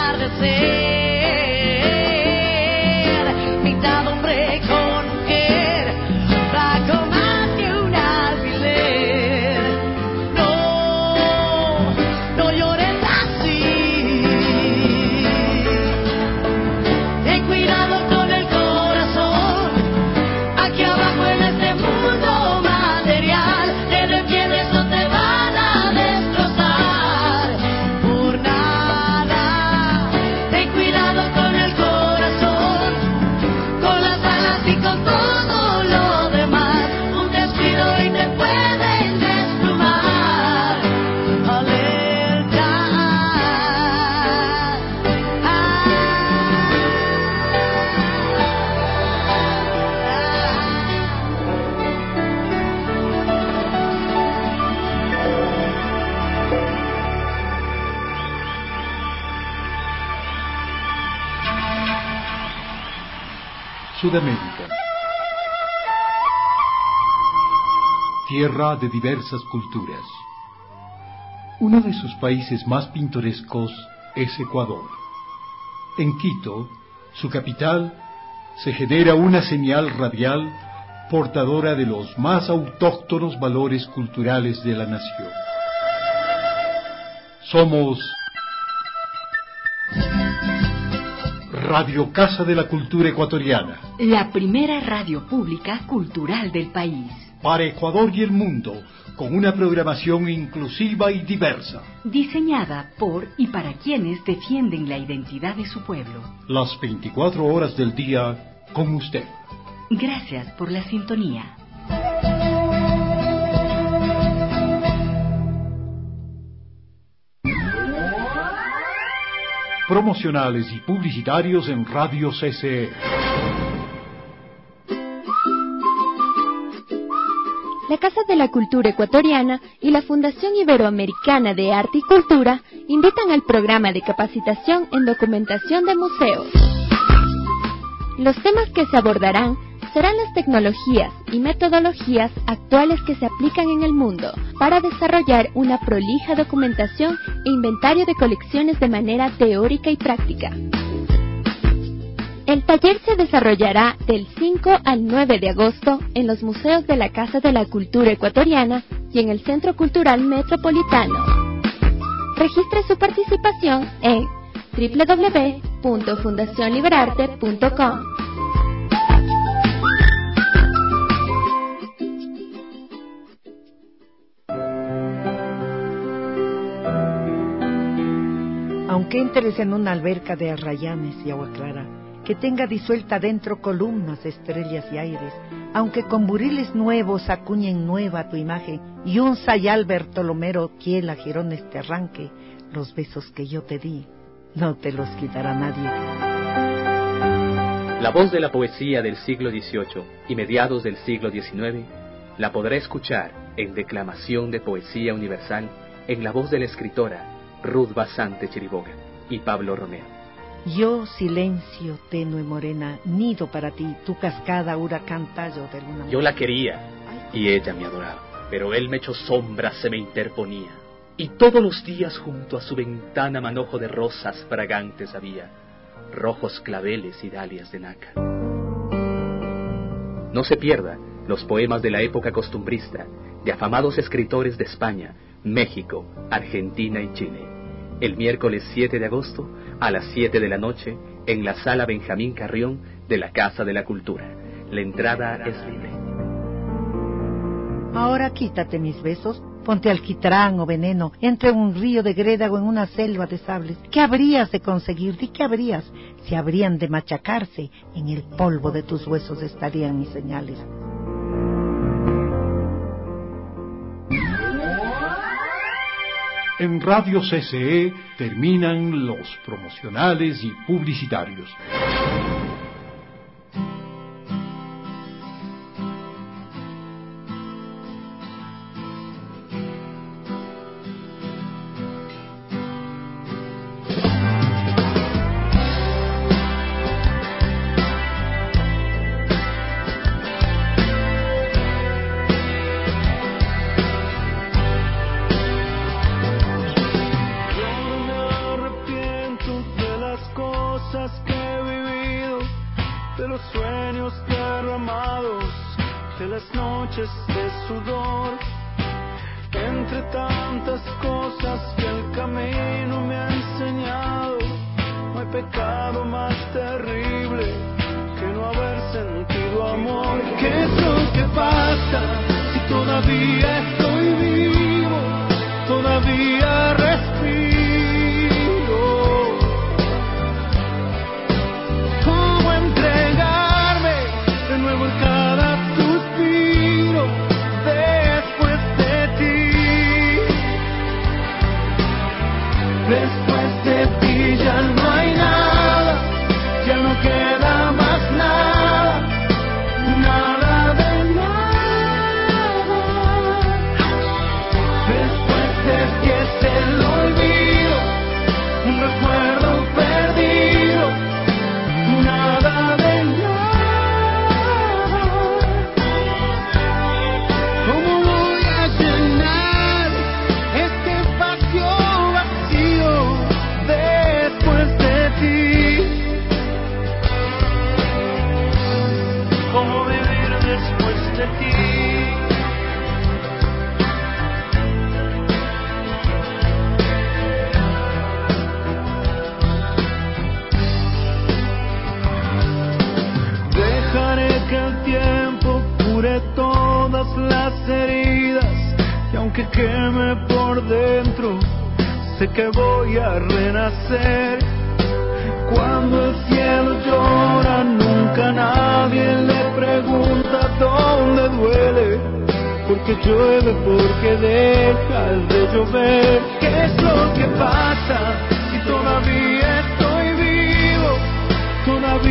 atardecer, mitad hombre con mujer, flaco más que un alfiler. No, no llores así. Ten cuidado con el corazón, aquí abajo en este mundo material, te defiendes, no te van a destrozar por nada. Ten cuidado con el corazón, con las alas y con todo lo demás. Un descuido y te pueden desplumar. Alerta. Sudamérica. Tierra de diversas culturas. Uno de sus países más pintorescos es Ecuador. En Quito, su capital, se genera una señal radial portadora de los más autóctonos valores culturales de la nación. Somos Radio Casa de la Cultura Ecuatoriana, la primera radio pública cultural del país. para Ecuador y el mundo, con una programación inclusiva y diversa. Diseñada por y para quienes defienden la identidad de su pueblo. Las 24 horas del día con usted. Gracias por la sintonía. Promocionales y publicitarios en Radio CCE. La Casa de la Cultura Ecuatoriana y la Fundación Iberoamericana de Arte y Cultura invitan al programa de capacitación en documentación de museos. Los temas que se abordarán serán las tecnologías y metodologías actuales que se aplican en el mundo para desarrollar una prolija documentación e inventario de colecciones de manera teórica y práctica. El taller se desarrollará del 5 al 9 de agosto en los museos de la Casa de la Cultura Ecuatoriana y en el Centro Cultural Metropolitano. Registre su participación en www.fundacionliberarte.com. Aunque entres en una alberca de arrayanes y agua clara, que tenga disuelta dentro columnas, estrellas y aires, aunque con buriles nuevos acuñen nueva tu imagen y un sayal bertolomero quiela jirones te arranque, los besos que yo te di no te los quitará nadie. La voz de la poesía del siglo XVIII y mediados del siglo XIX la podrá escuchar en Declamación de Poesía Universal en la voz de la escritora Ruth Basante Chiriboga y Pablo Romero. Yo, silencio, tenue morena, nido para ti, tu cascada, huracán, tallo de luna. Yo la quería y ella me adoraba, pero él me echó sombra, se me interponía. Y todos los días junto a su ventana manojo de rosas fragantes había, rojos claveles y dalias de nácar. No se pierda los poemas de la época costumbrista de afamados escritores de España, México, Argentina y Chile. El miércoles 7 de agosto a las 7 de la noche en la Sala Benjamín Carrión de la Casa de la Cultura. La entrada es libre. Ahora quítate mis besos, ponte alquitrán o veneno, entre un río de grédago en una selva de sables. ¿Qué habrías de conseguir? ¿De qué habrías? Si habrían de machacarse, en el polvo de tus huesos estarían mis señales. En Radio CCE terminan los promocionales y publicitarios.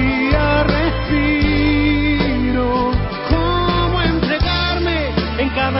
Cada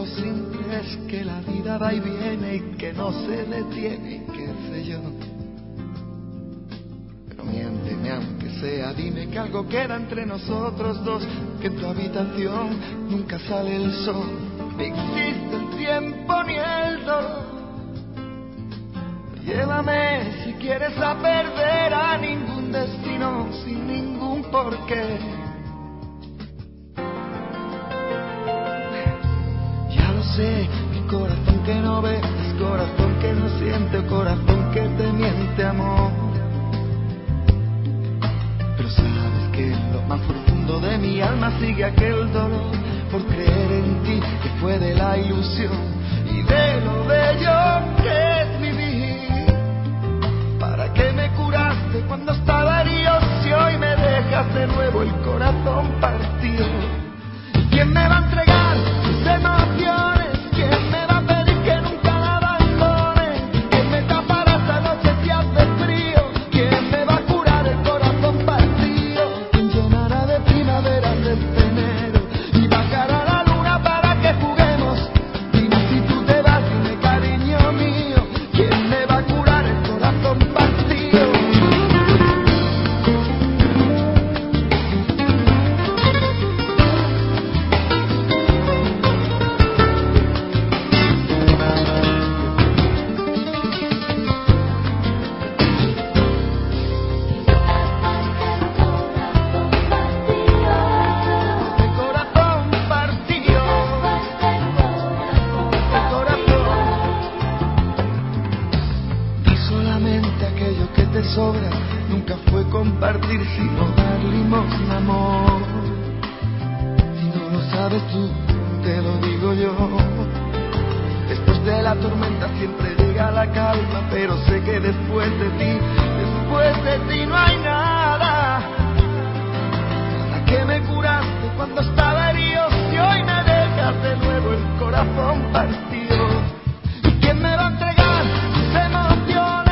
vivo simple es que la vida va y viene y que no se detiene y qué sé yo. Pero miénteme aunque sea, dime que algo queda entre nosotros dos, que en tu habitación nunca sale el sol, ni existe el tiempo ni el dolor. Llévame si quieres a perder a ningún destino sin ningún porqué. Ya lo sé, mi corazón que no ve es corazón que no siente, corazón que te miente, amor. Pero sabes que en lo más profundo de mi alma sigue aquel dolor por creer en ti, que fue de la ilusión y de lo bello que es vivir. ¿Para qué me curaste cuando estaba herido si hoy me dejas de nuevo el corazón partido? ¿Quién me va a entregar sus emociones? ¿Quién me va a pedir que nunca la abandone? ¿Quién me tapará esta noche si hace frío? ¿Quién me va a curar el corazón partido? ¿Quién llenará de primaveras este enero y bajará la luna para que juguemos? Dime si tú te vas, dime cariño mío, ¿quién me va a curar el corazón partido? Sobra, nunca fue compartir sino dar limosna, amor. Si no lo sabes tú, te lo digo yo. Después de la tormenta siempre llega la calma, pero sé que después de ti no hay nada. ¿Para qué me curaste cuando estaba herido si hoy me dejas de nuevo el corazón partido? ¿Y quién me va a entregar sus emociones?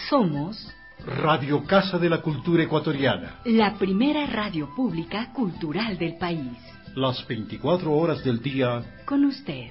Somos Radio Casa de la Cultura Ecuatoriana, la primera radio pública cultural del país. Las 24 horas del día con usted.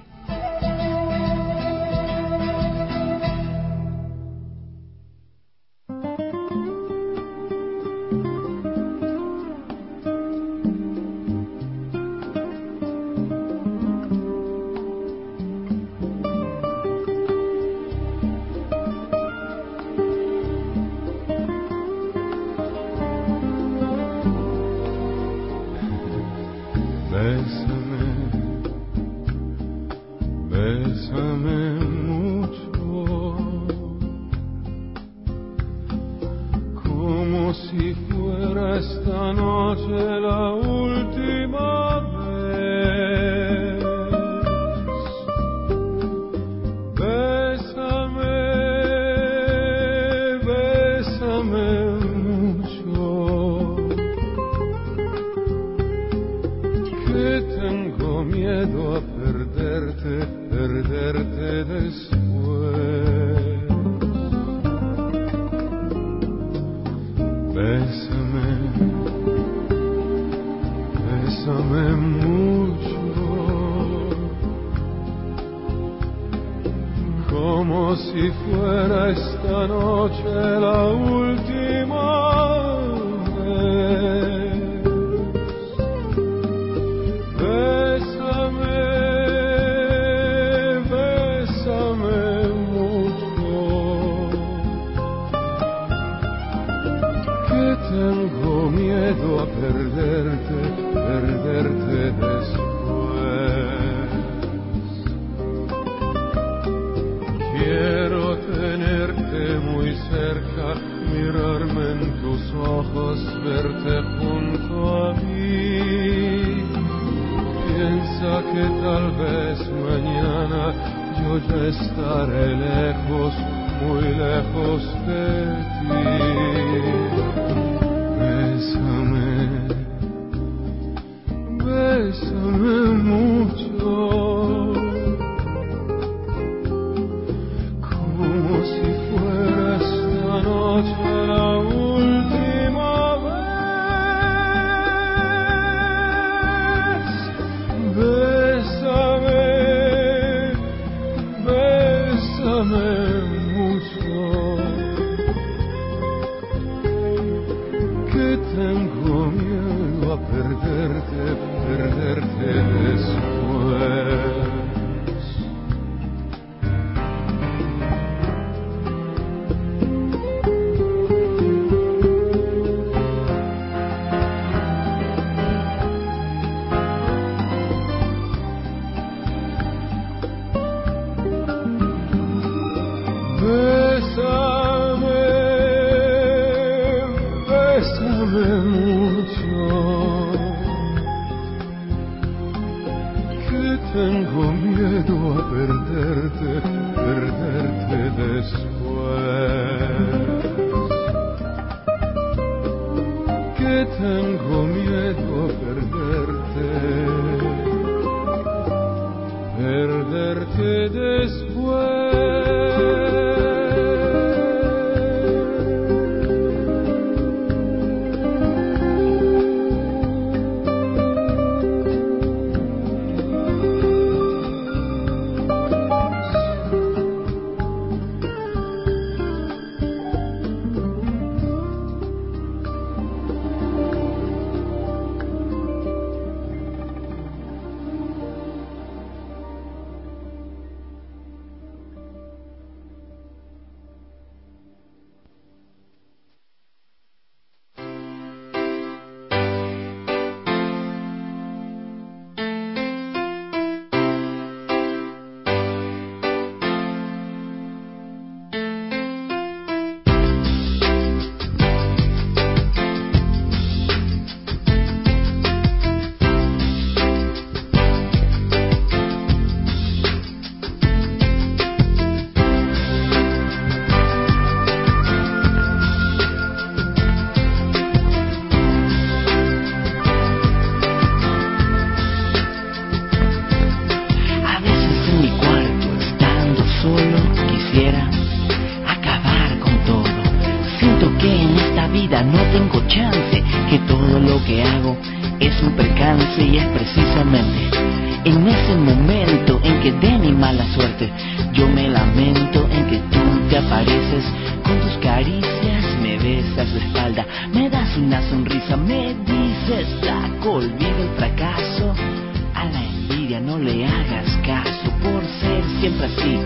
no tengo chance, que todo lo que hago es un percance. Y es precisamente en ese momento en que de mi mala suerte yo me lamento, en que tú te apareces con tus caricias, me besas la espalda, me das una sonrisa, me dices flaco, olvida el fracaso, a la envidia no le hagas caso, por ser siempre así,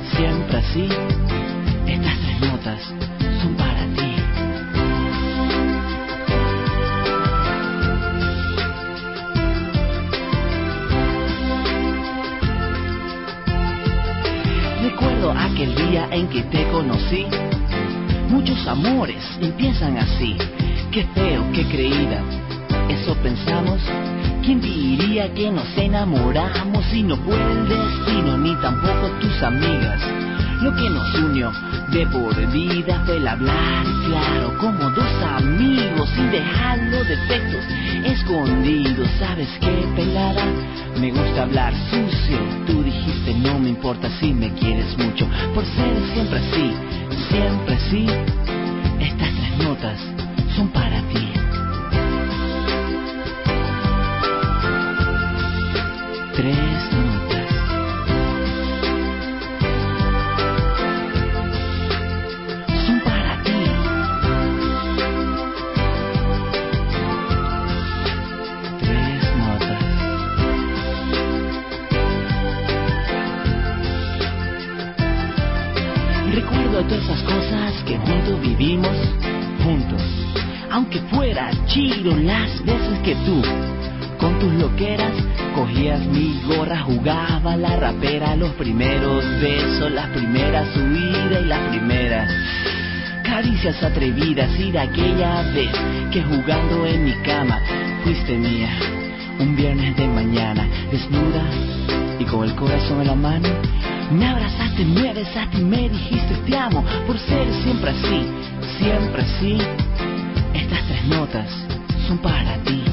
estas tres notas son para ti. Recuerdo aquel día en que te conocí, muchos amores empiezan así, qué feo, qué creída, eso pensamos. ¿Quién diría que nos enamoramos? Y no fue el destino, ni tampoco tus amigas. Lo que nos unió de por vida fue el hablar claro, como dos amigos, sin dejar los defectos escondidos. ¿Sabes qué, pelada? Me gusta hablar sucio. Tú dijiste no me importa si me quieres mucho. Por ser siempre así, estas tres notas son para ti. Tres notas. Son para ti. Tres notas. Recuerdo todas esas cosas que juntos vivimos, juntos. Aunque fuera chiro las veces que tú con tus loqueras cogías mi gorra, jugaba la rapera, los primeros besos, las primeras huidas y las primeras caricias atrevidas. Y de aquella vez que jugando en mi cama fuiste mía, un viernes de mañana, desnuda y con el corazón en la mano, me abrazaste, me besaste y me dijiste te amo. Por ser siempre así, estas tres notas son para ti.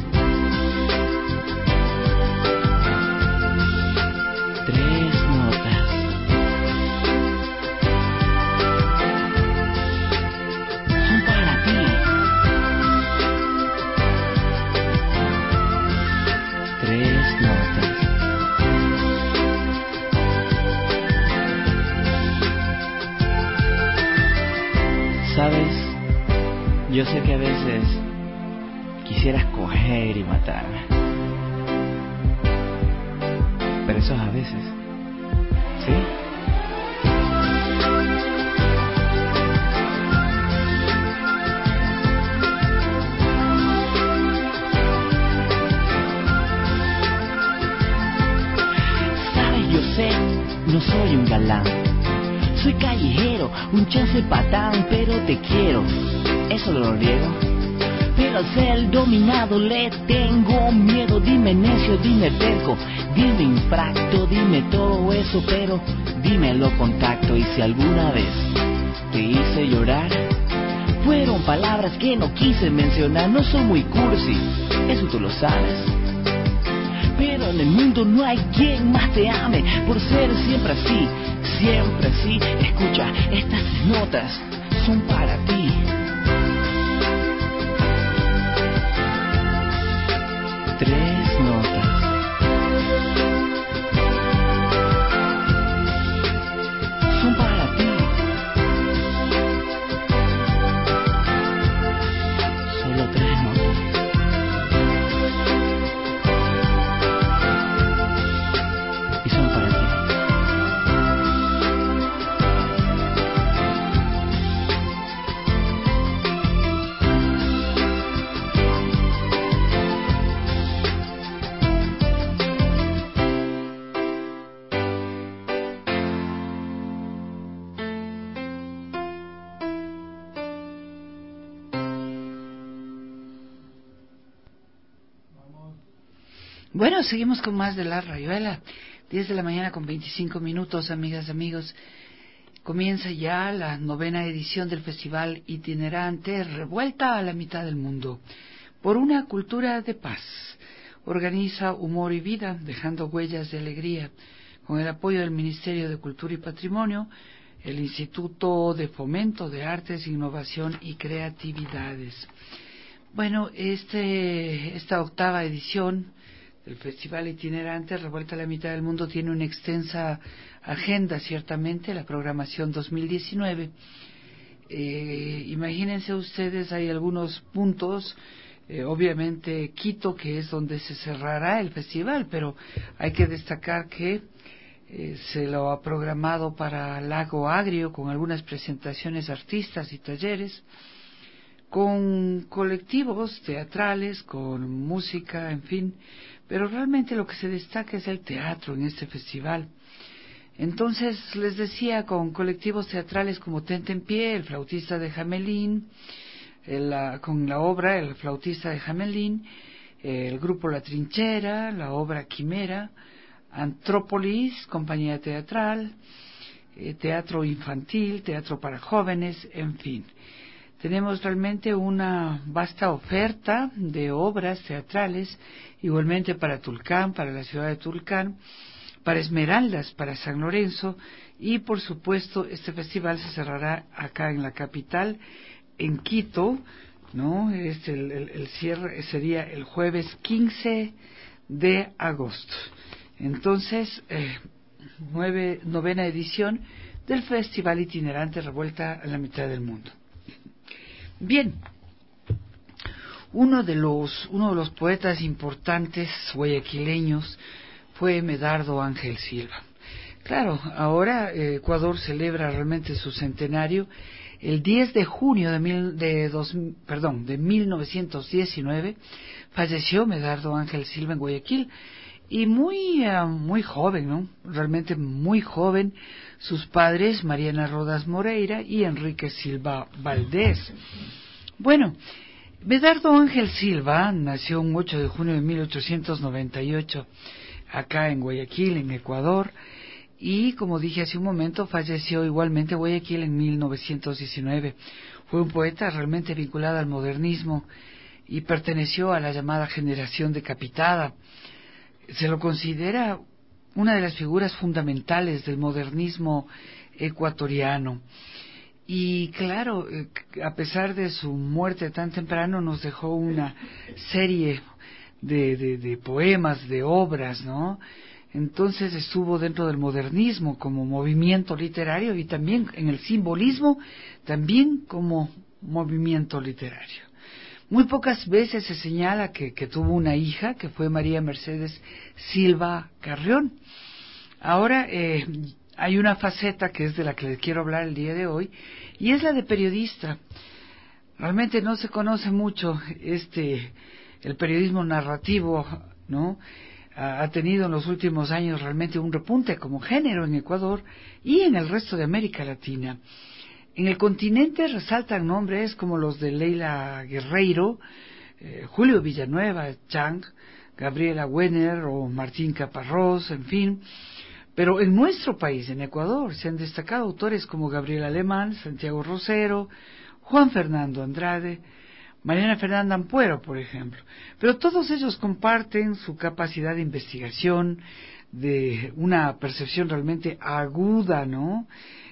¿Sabes? Yo sé que a veces quisieras coger y matarme, pero eso es a veces, ¿sí? ¿Sabes? Yo sé, no soy un galán, soy callejero, un chance patán, pero te quiero, eso lo niego. Pero al ser dominado le tengo miedo. Dime necio, dime terco, dime infracto, dime todo eso, pero dímelo con tacto. Y si alguna vez te hice llorar, fueron palabras que no quise mencionar. No soy muy cursi, eso tú lo sabes, pero en el mundo no hay quien más te ame. Por ser siempre así, escucha, estas tres notas son para ti. Tres notas. Son para ti. Solo tres notas. Y son para ti. Bueno, seguimos con más de La Rayuela. 10 de la mañana con 25 minutos, amigas, amigos. Comienza ya la 9ª edición del Festival Itinerante Revuelta a la Mitad del Mundo por una cultura de paz. Organiza Humor y Vida, dejando huellas de alegría, con el apoyo del Ministerio de Cultura y Patrimonio, el Instituto de Fomento de Artes, Innovación y Creatividades. Bueno, esta octava edición del Festival Itinerante Revuelta a la Mitad del Mundo tiene una extensa agenda, ciertamente, la programación 2019. Imagínense ustedes, hay algunos puntos, obviamente Quito, que es donde se cerrará el festival, pero hay que destacar que se lo ha programado para Lago Agrio, con algunas presentaciones de artistas y talleres, con colectivos teatrales, con música, en fin, pero realmente lo que se destaca es el teatro en este festival. Entonces, les decía, con colectivos teatrales como Tentempié, el flautista de Jamelín, con la obra El flautista de Jamelín, el grupo La Trinchera, la obra Quimera, Antrópolis, compañía teatral, teatro infantil, teatro para jóvenes, en fin. Tenemos realmente una vasta oferta de obras teatrales, igualmente para Tulcán, para la ciudad de Tulcán, para Esmeraldas, para San Lorenzo, y por supuesto este festival se cerrará acá en la capital, en Quito, ¿no? El cierre sería el jueves 15 de agosto. Entonces, novena edición del Festival Itinerante Revuelta a la Mitad del Mundo. Bien, uno de los poetas importantes guayaquileños fue Medardo Ángel Silva. Claro, ahora Ecuador celebra realmente su centenario. El 10 de junio de 1919 falleció Medardo Ángel Silva en Guayaquil, y muy joven, ¿no? Realmente muy joven. Sus padres, Mariana Rodas Moreira y Enrique Silva Valdés. Bueno, Medardo Ángel Silva nació un 8 de junio de 1898 acá en Guayaquil, en Ecuador, y como dije hace un momento, falleció igualmente en Guayaquil en 1919. Fue un poeta realmente vinculado al modernismo y perteneció a la llamada generación decapitada. Se lo considera una de las figuras fundamentales del modernismo ecuatoriano. Y claro, a pesar de su muerte tan temprano, nos dejó una serie de poemas, de obras, ¿no? Entonces estuvo dentro del modernismo como movimiento literario, y también en el simbolismo, también como movimiento literario. Muy pocas veces se señala que tuvo una hija, que fue María Mercedes Silva Carrión. El hay una faceta que es de la que les quiero hablar el día de hoy, y es la de periodista. Realmente no se conoce mucho el periodismo narrativo, ¿no? Ha tenido en los últimos años realmente un repunte como género en Ecuador y en el resto de América Latina. En el continente resaltan nombres como los de Leila Guerreiro, Julio Villanueva, Chang, Gabriela Wenner o Martín Caparrós, en fin. Pero en nuestro país, en Ecuador, se han destacado autores como Gabriel Alemán, Santiago Rosero, Juan Fernando Andrade, Mariana Fernanda Ampuero, por ejemplo. Pero todos ellos comparten su capacidad de investigación, de una percepción realmente aguda, ¿no?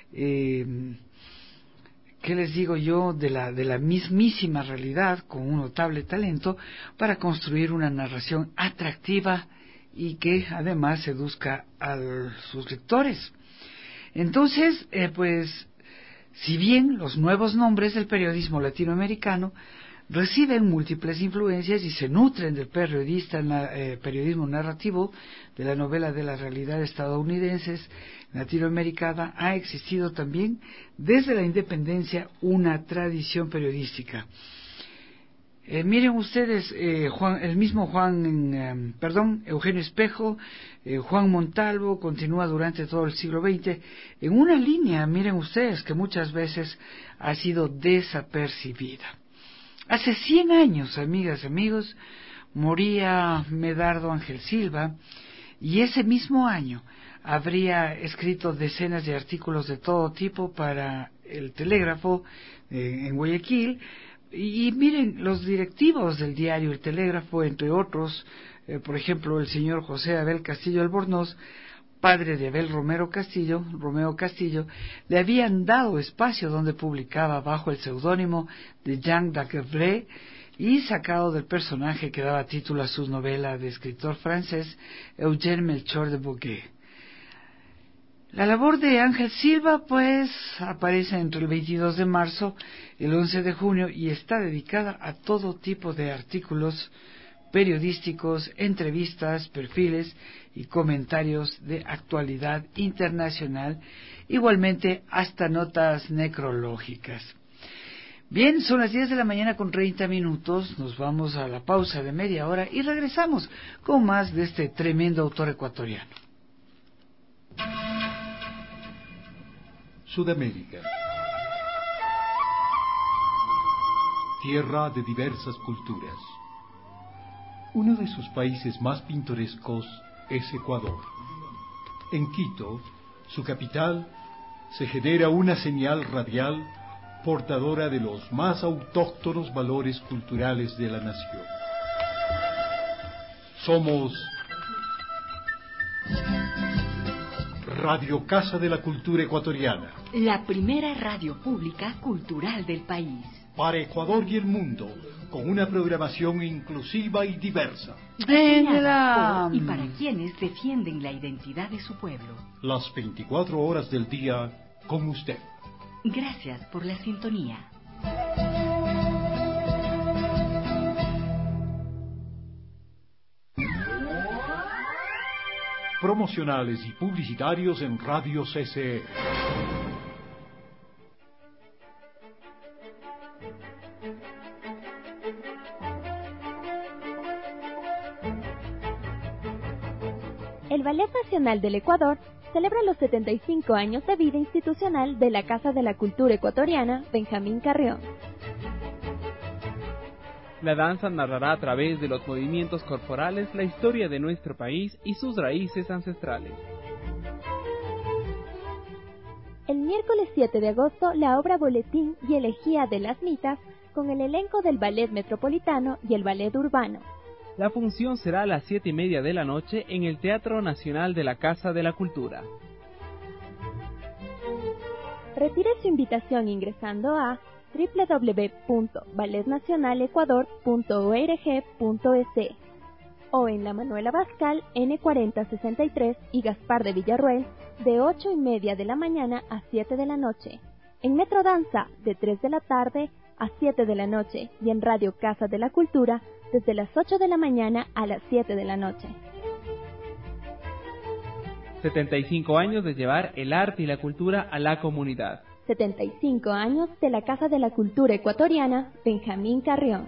¿Qué les digo yo? De la mismísima realidad, con un notable talento para construir una narración atractiva y que además seduzca a sus lectores. Entonces, pues, si bien los nuevos nombres del periodismo latinoamericano reciben múltiples influencias y se nutren del periodismo narrativo, de la novela de las realidades estadounidenses, latinoamericana, ha existido también desde la independencia una tradición periodística. Miren ustedes, Eugenio Espejo, Juan Montalvo continúa durante todo el siglo XX en una línea, miren ustedes, que muchas veces ha sido desapercibida. Hace 100 años, amigas, amigos, moría Medardo Ángel Silva, y ese mismo año habría escrito decenas de artículos de todo tipo para el Telégrafo en Guayaquil. Y miren, los directivos del diario El Telégrafo, entre otros, por ejemplo, el señor José Abel Castillo Albornoz, padre de Abel Romeo Castillo, le habían dado espacio donde publicaba bajo el seudónimo de Jean Dacrebré y sacado del personaje que daba título a su novela de escritor francés Eugène Melchior de Bouguer. La labor de Ángel Silva, pues, aparece entre el 22 de marzo y el 11 de junio y está dedicada a todo tipo de artículos periodísticos, entrevistas, perfiles y comentarios de actualidad internacional, igualmente hasta notas necrológicas. Bien, son las 10 de la mañana con 30 minutos, nos vamos a la pausa de media hora y regresamos con más de este tremendo autor ecuatoriano. Sudamérica, tierra de diversas culturas. Uno de sus países más pintorescos es Ecuador. En Quito, su capital, se genera una señal radial portadora de los más autóctonos valores culturales de la nación. Somos Radio Casa de la Cultura Ecuatoriana, la primera radio pública cultural del país. Para Ecuador y el mundo, con una programación inclusiva y diversa. Por y para quienes defienden la identidad de su pueblo. Las 24 horas del día con usted. Gracias por la sintonía. Promocionales y publicitarios en Radio CCE. El Ballet Nacional del Ecuador celebra los 75 años de vida institucional de la Casa de la Cultura Ecuatoriana Benjamín Carrión. La danza narrará a través de los movimientos corporales la historia de nuestro país y sus raíces ancestrales. El miércoles 7 de agosto, la obra Boletín y Elegía de las Mitas, con el elenco del Ballet Metropolitano y el Ballet Urbano. La función será a las 7:30 de la noche en el Teatro Nacional de la Casa de la Cultura. Retire su invitación ingresando a www.balletnacionalecuador.org.es o en la Manuela Bascal N4063 y Gaspar de Villarroel de 8:30 de la mañana a 7 de la noche, en Metro Danza de 3 de la tarde a 7 de la noche y en Radio Casa de la Cultura desde las 8 de la mañana a las 7 de la noche. 75 años de llevar el arte y la cultura a la comunidad. 75 años de la Casa de la Cultura Ecuatoriana Benjamín Carrión.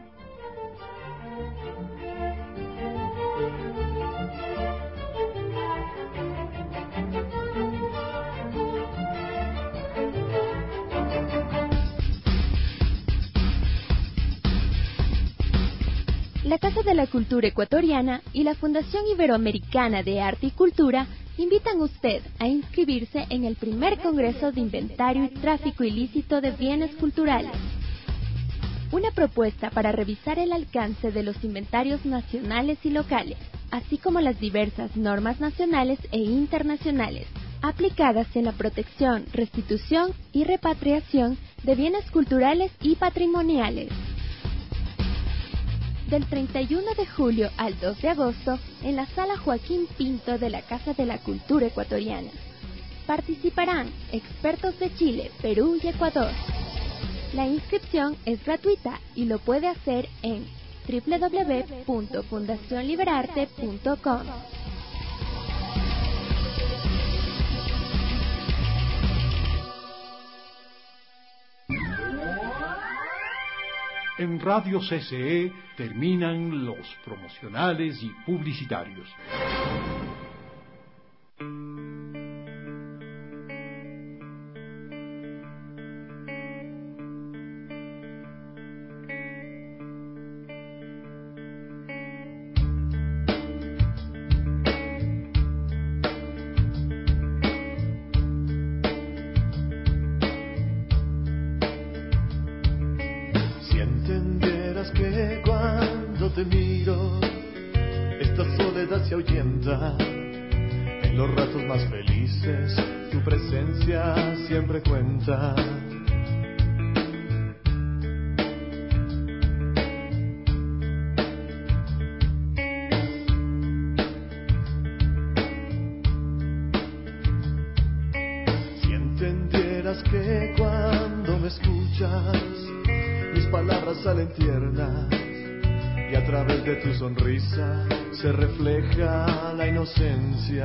La Casa de la Cultura Ecuatoriana y la Fundación Iberoamericana de Arte y Cultura invitan a usted a inscribirse en el primer Congreso de Inventario y Tráfico Ilícito de Bienes Culturales. Una propuesta para revisar el alcance de los inventarios nacionales y locales, así como las diversas normas nacionales e internacionales aplicadas en la protección, restitución y repatriación de bienes culturales y patrimoniales. Del 31 de julio al 2 de agosto, en la Sala Joaquín Pinto de la Casa de la Cultura Ecuatoriana. Participarán expertos de Chile, Perú y Ecuador. La inscripción es gratuita y lo puede hacer en www.fundacionliberarte.com. En Radio CCE terminan los promocionales y publicitarios. Te miro, esta soledad se ahuyenta los ratos más felices, tu presencia siempre cuenta. Si entendieras que cuando me escuchas, mis palabras salen tiernas y a través de tu sonrisa se refleja la inocencia.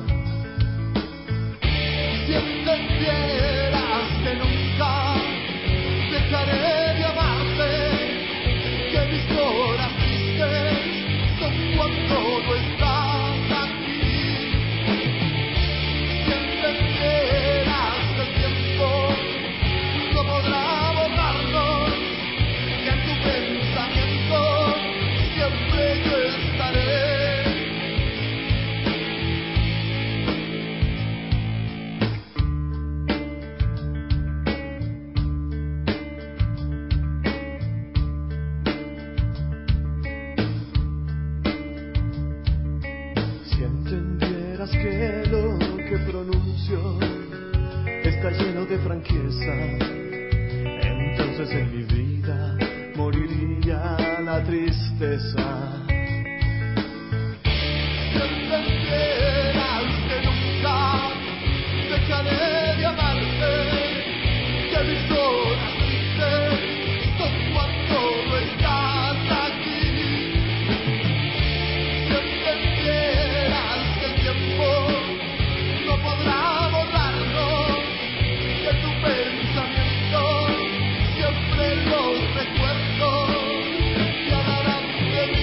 Si entendieras que nunca dejaré de amarte, que mis horas tristes son cuando no estás aquí. Si entendieras que el tiempo no podrá borrarnos, que en tu pensamiento siempre yo estaré. Si entendieras que lo que pronuncio está lleno de franqueza, entonces en mi vida moriría la tristeza. Si entendieras que nunca dejaré de amarte, que mis horas tristes son cuando no estás aquí. Si entendieras que el tiempo no podrá borrarnos, que tu pensamiento siempre los recuerdos te hablarán de mí.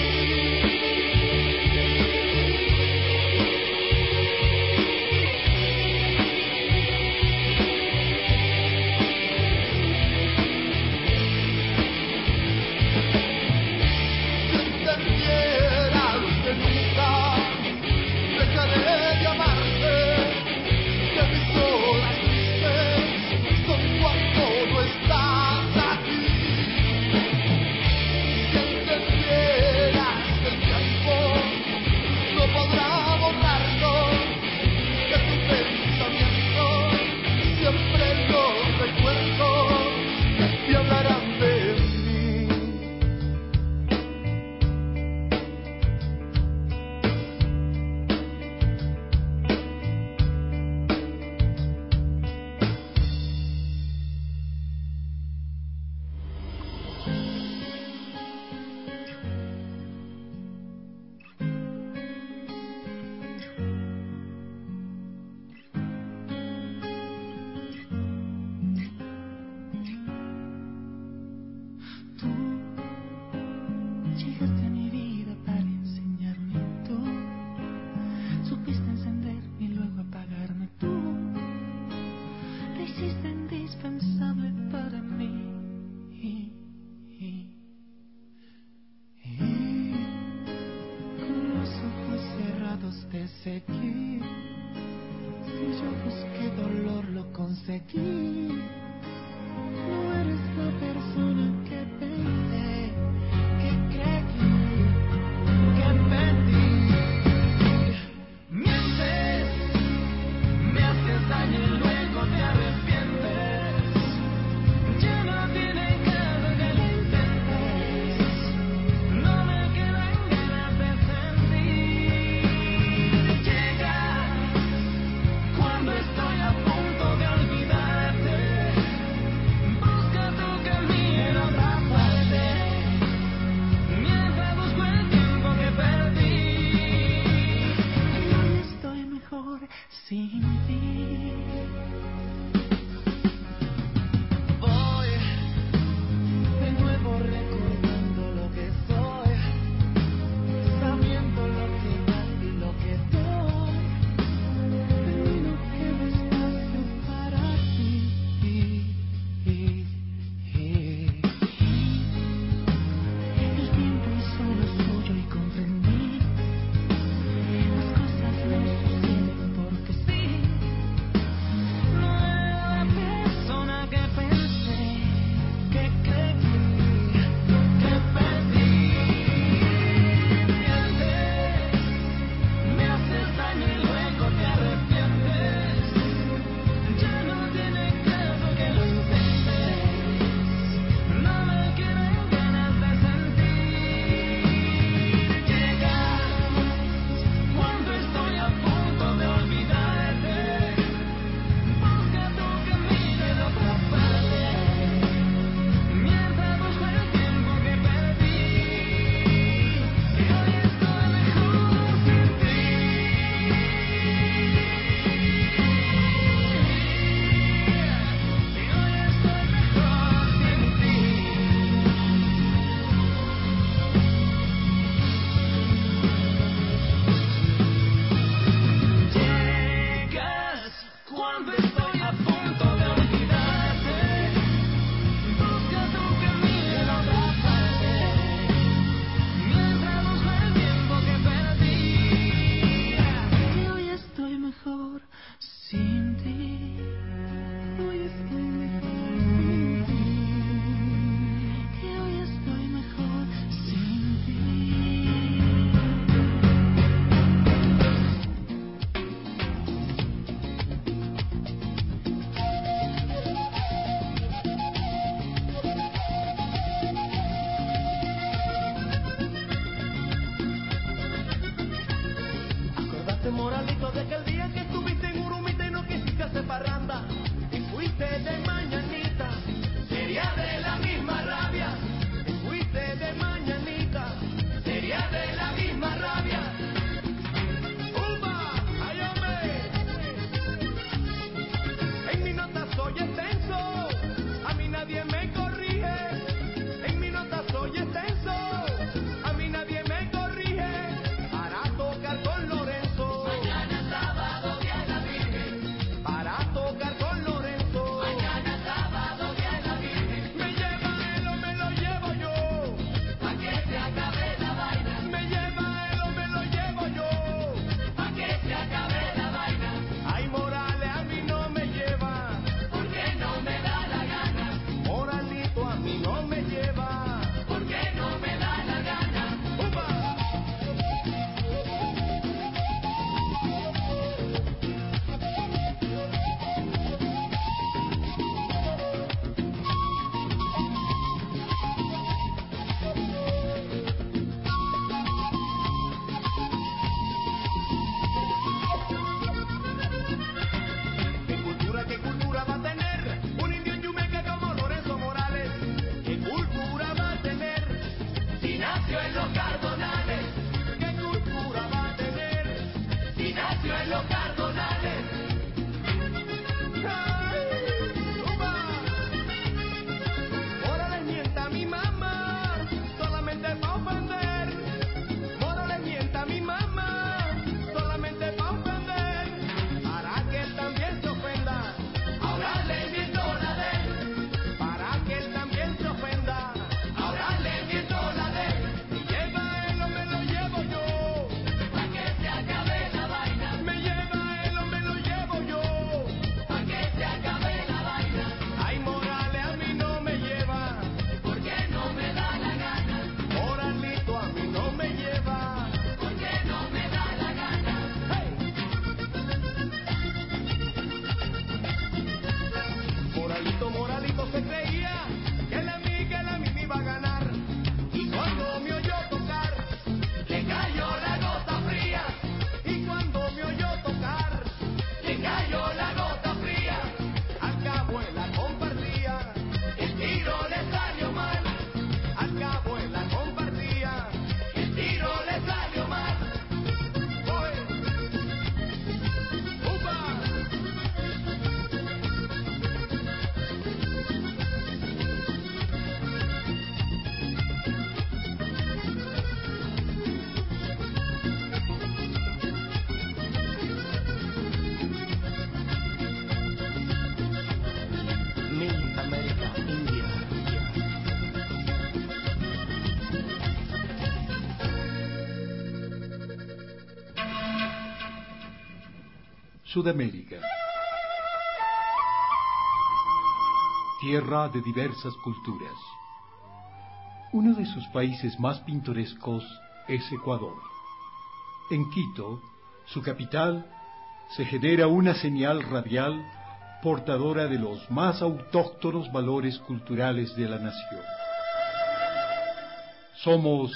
Si entendieras que nunca dejaré de amarte, que mis horas tristes son cuando no estás aquí. Si entendieras que el tiempo no podrá borrarnos, que tu pensamiento siempre los recuerdos te hablarán de mí. Llegaste a mi vida para enseñarme tú. Supiste encenderme y luego apagarme tú. Te hiciste indispensable para mí. Con los ojos cerrados te seguí. Si yo busqué dolor lo conseguí. No eres la persona que pensé, que creí, que pedí. Mientes, me haces daño y luego te arrepientes. Ya no tiene caso que lo intentes. No me quedan ganas de sentir. Llegas cuando estoy a punto de olvidarte. Sudamérica. Tierra de diversas culturas. Uno de sus países más pintorescos es Ecuador. En Quito, su capital, se genera una señal radial portadora de los más autóctonos valores culturales de la nación. Somos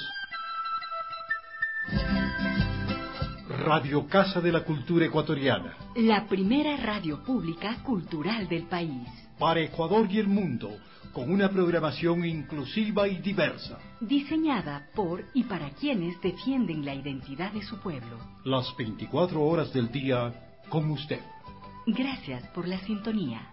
Radio Casa de la Cultura Ecuatoriana, la primera radio pública cultural del país. para Ecuador y el mundo, con una programación inclusiva y diversa. Diseñada por y para quienes defienden la identidad de su pueblo. Las 24 horas del día con usted. Gracias por la sintonía.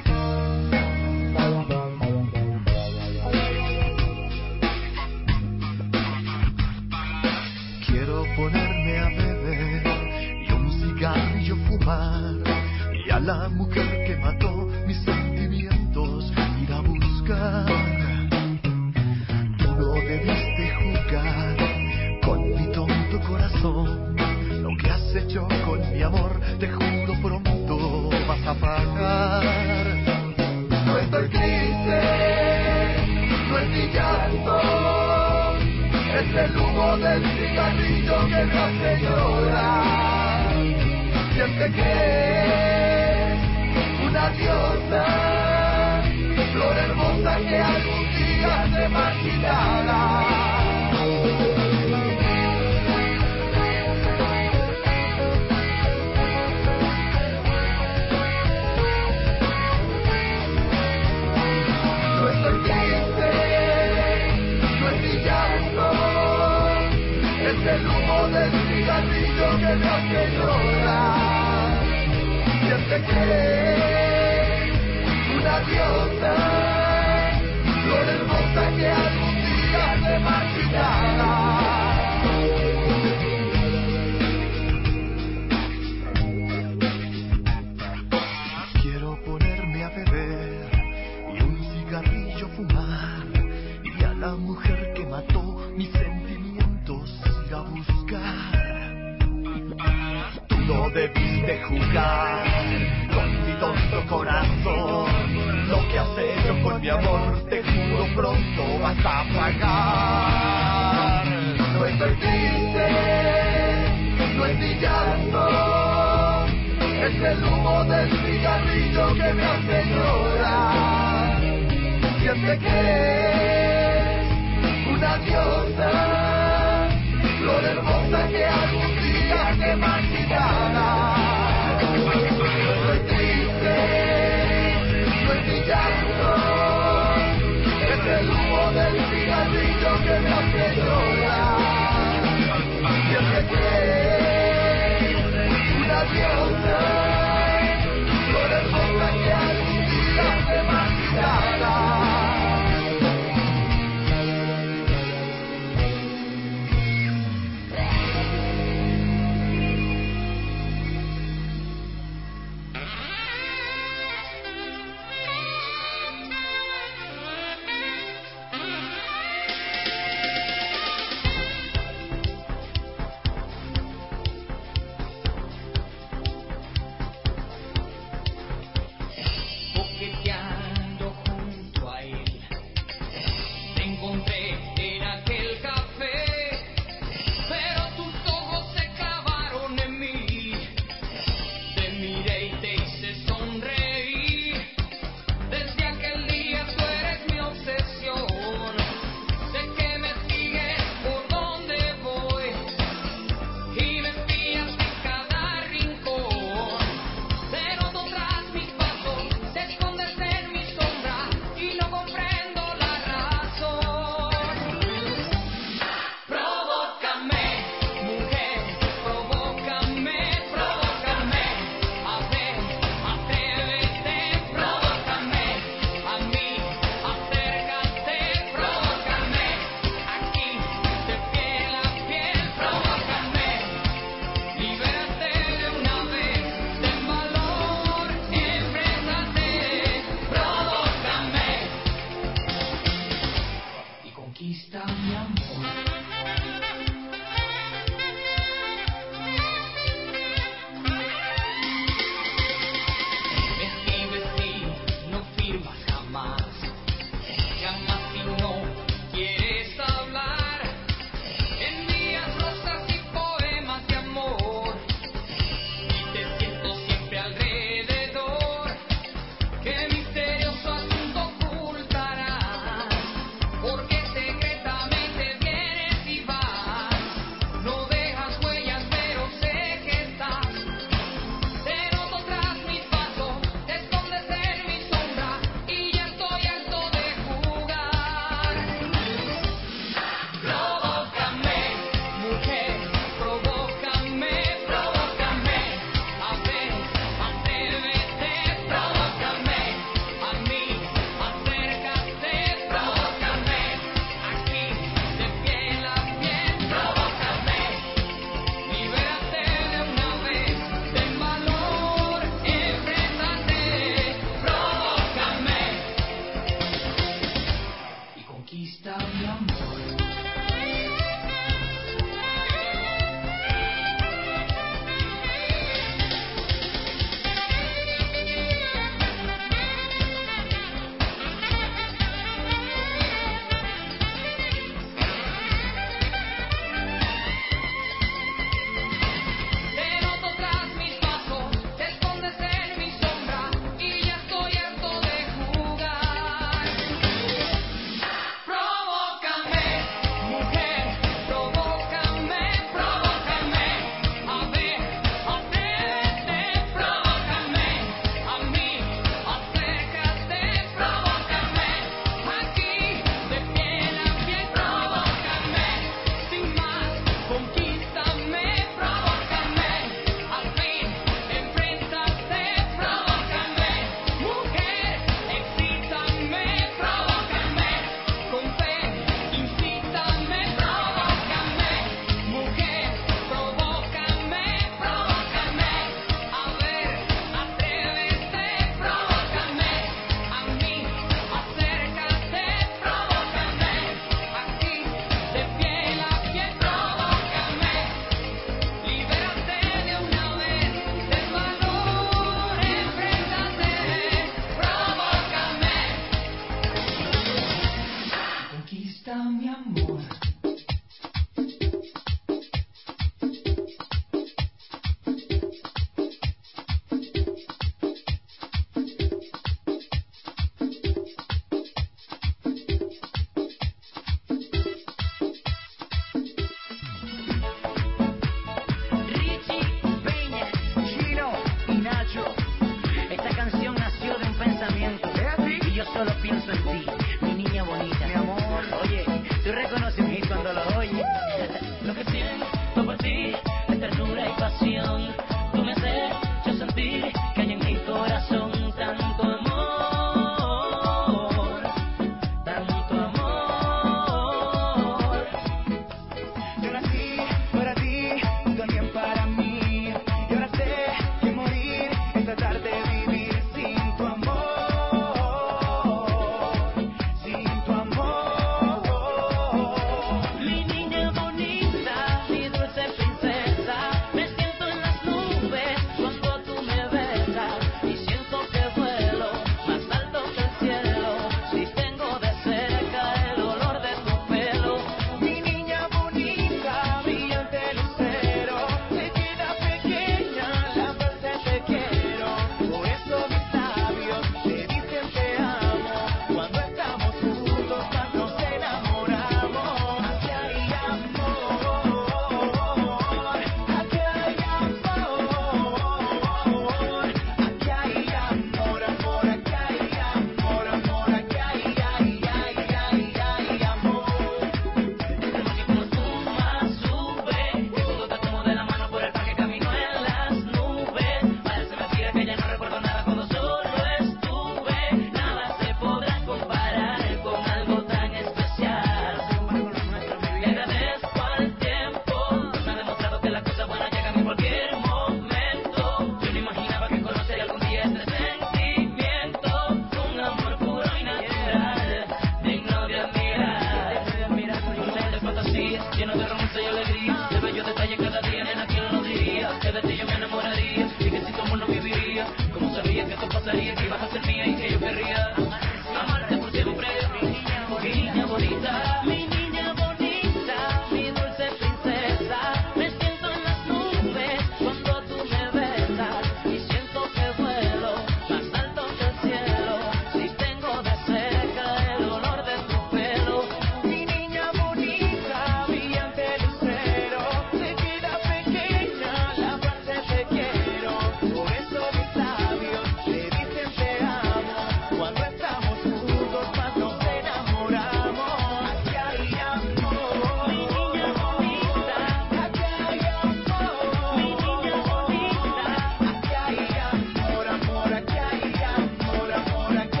cualquier momento. Yo no imaginaba que conocería algún día este sentimiento, un amor puro y natural, digno de admirar. Un ser de fantasía, lleno de romance y alegría, de bellos detalles cada día, nena, ¿quién lo diría? Que de ti yo me enamoraría y que sin tu amor no viviría. Como sabía que esto pasaría, que ibas a ser mía y que yo querría amarte por siempre, mi niña bonita. Mi niña bonita, mi dulce princesa. Me siento en las nubes cuando tú me besas y siento que vuelo más alto que el cielo. Si tengo de cerca el olor de tu pelo. Mi niña bonita, brillante lucero, de vida pequeña, la frase te quiero. Por eso mis labios te dicen te amo. Cuando estamos juntos más nos enamoramos. Aquí hay amor, mi niña bonita. Aquí hay amor, mi niña bonita. Aquí hay amor, amor, aquí hay amor, amor, aquí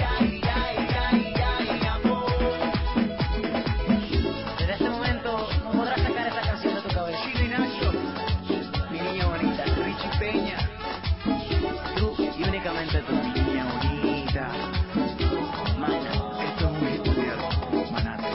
hay amor. Desde este momento no podrás sacar esa canción de tu cabeza. Chile Nacho, mi niña bonita, Richie Peña. Tú y únicamente tú, mi niña bonita. Mana, esto es un hit mundial. Manate.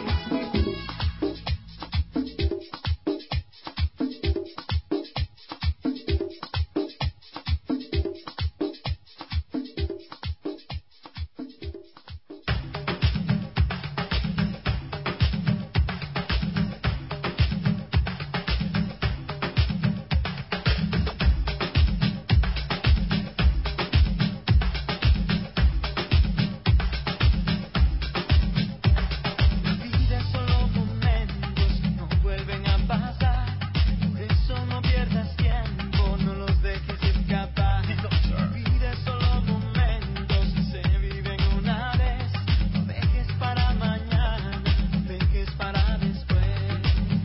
Vida es solo momentos que no vuelven a pasar. Por eso no pierdas tiempo, no los dejes escapar. Vida es solo momentos que se viven una vez. No dejes para mañana, no dejes para después.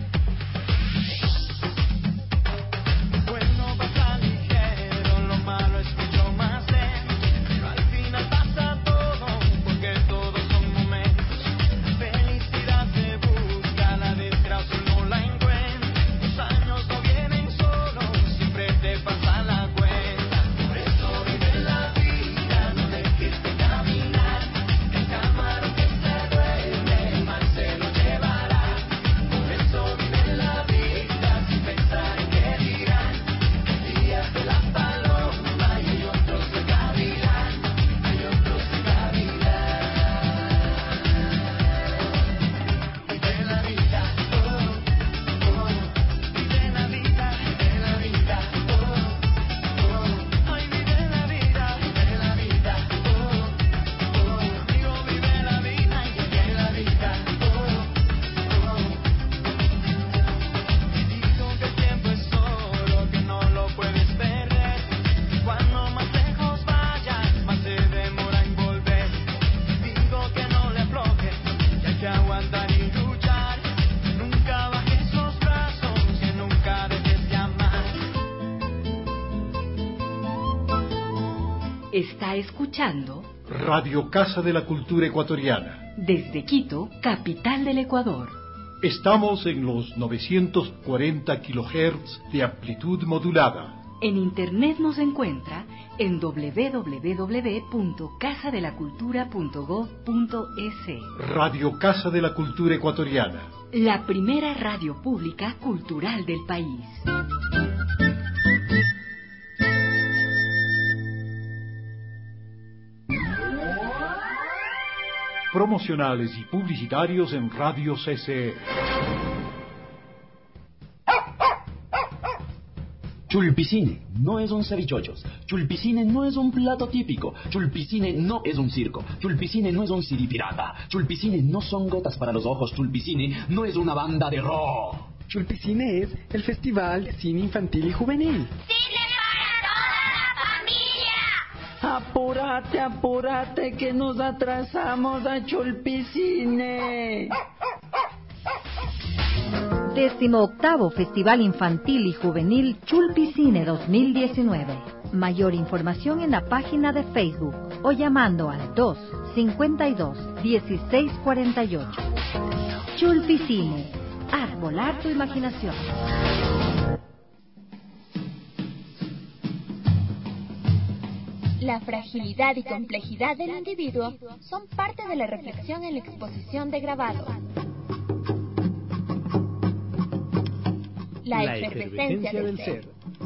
Bueno, pasa ligero, lo malo es mucho más lento. Pero al final pasa todo, porque todos son momentos. La felicidad se busca, la desgracia no la encuentra. Los años no vienen solos, siempre te pasa la cuenta. Por eso vive la vida, no dejes de caminar. El camarón que se duerme, el mar se lo llevará. Por eso vive la vida, sin pensar en qué dirán. Hay días de la paloma y hay otros de gavilán. Hay otros de gavilán. Vive la vida, oh, oh. Vive la vida, oh, oh. Ay, vive la vida, oh, oh. Amigo, vive la vida, vive la vida, oh, oh. Te digo que el tiempo es oro, que no lo puedes perder. Cuando más lejos vayas, más se demora en volver. Te digo que no le aflojes, que hay que aguantar y luchar. Nunca bajes los brazos, que nunca dejes de amar. Está escuchando Radio Casa de la Cultura Ecuatoriana. desde Quito, capital del Ecuador. Estamos en los 940 kHz de amplitud modulada. En internet nos encuentra en www.casadelacultura.gov.es. Radio Casa de la Cultura Ecuatoriana. La primera radio pública cultural del país. Promocionales y publicitarios en Radio CCE. Chulpicine no es un cevichochos. Chulpicine no es un plato típico. Chulpicine no es un circo. Chulpicine no es un pirata. Chulpicine no son gotas para los ojos. Chulpicine no es una banda de rock. Chulpicine es el Festival de Cine Infantil y Juvenil. ¡Cine para toda la familia! Apúrate, apúrate que nos atrasamos a Chulpicine. 18º Festival Infantil y Juvenil Chulpicine 2019. Mayor información en la página de Facebook o llamando al 252-1648. Chulpicine. Haz volar tu imaginación. La fragilidad y complejidad del individuo son parte de la reflexión en la exposición de grabado. La efervescencia del ser.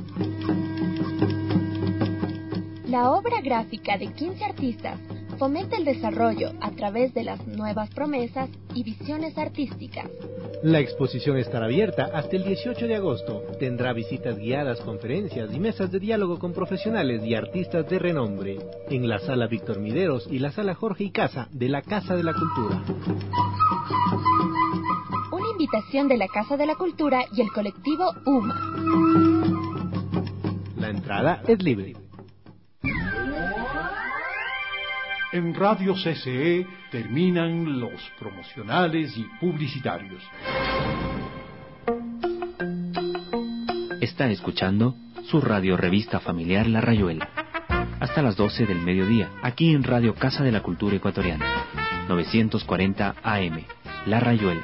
La obra gráfica de 15 artistas fomenta el desarrollo a través de las nuevas promesas y visiones artísticas. La exposición estará abierta hasta el 18 de agosto. Tendrá visitas guiadas, conferencias y mesas de diálogo con profesionales y artistas de renombre en la Sala Víctor Mideros y la Sala Jorge y Casa de la Casa de la Cultura. Una invitación de la Casa de la Cultura y el colectivo UMA. La entrada es libre. En Radio CCE terminan los promocionales y publicitarios. Está escuchando su radio revista familiar La Rayuela. Hasta las 12 del mediodía, aquí en Radio Casa de la Cultura Ecuatoriana. 940 AM, La Rayuela.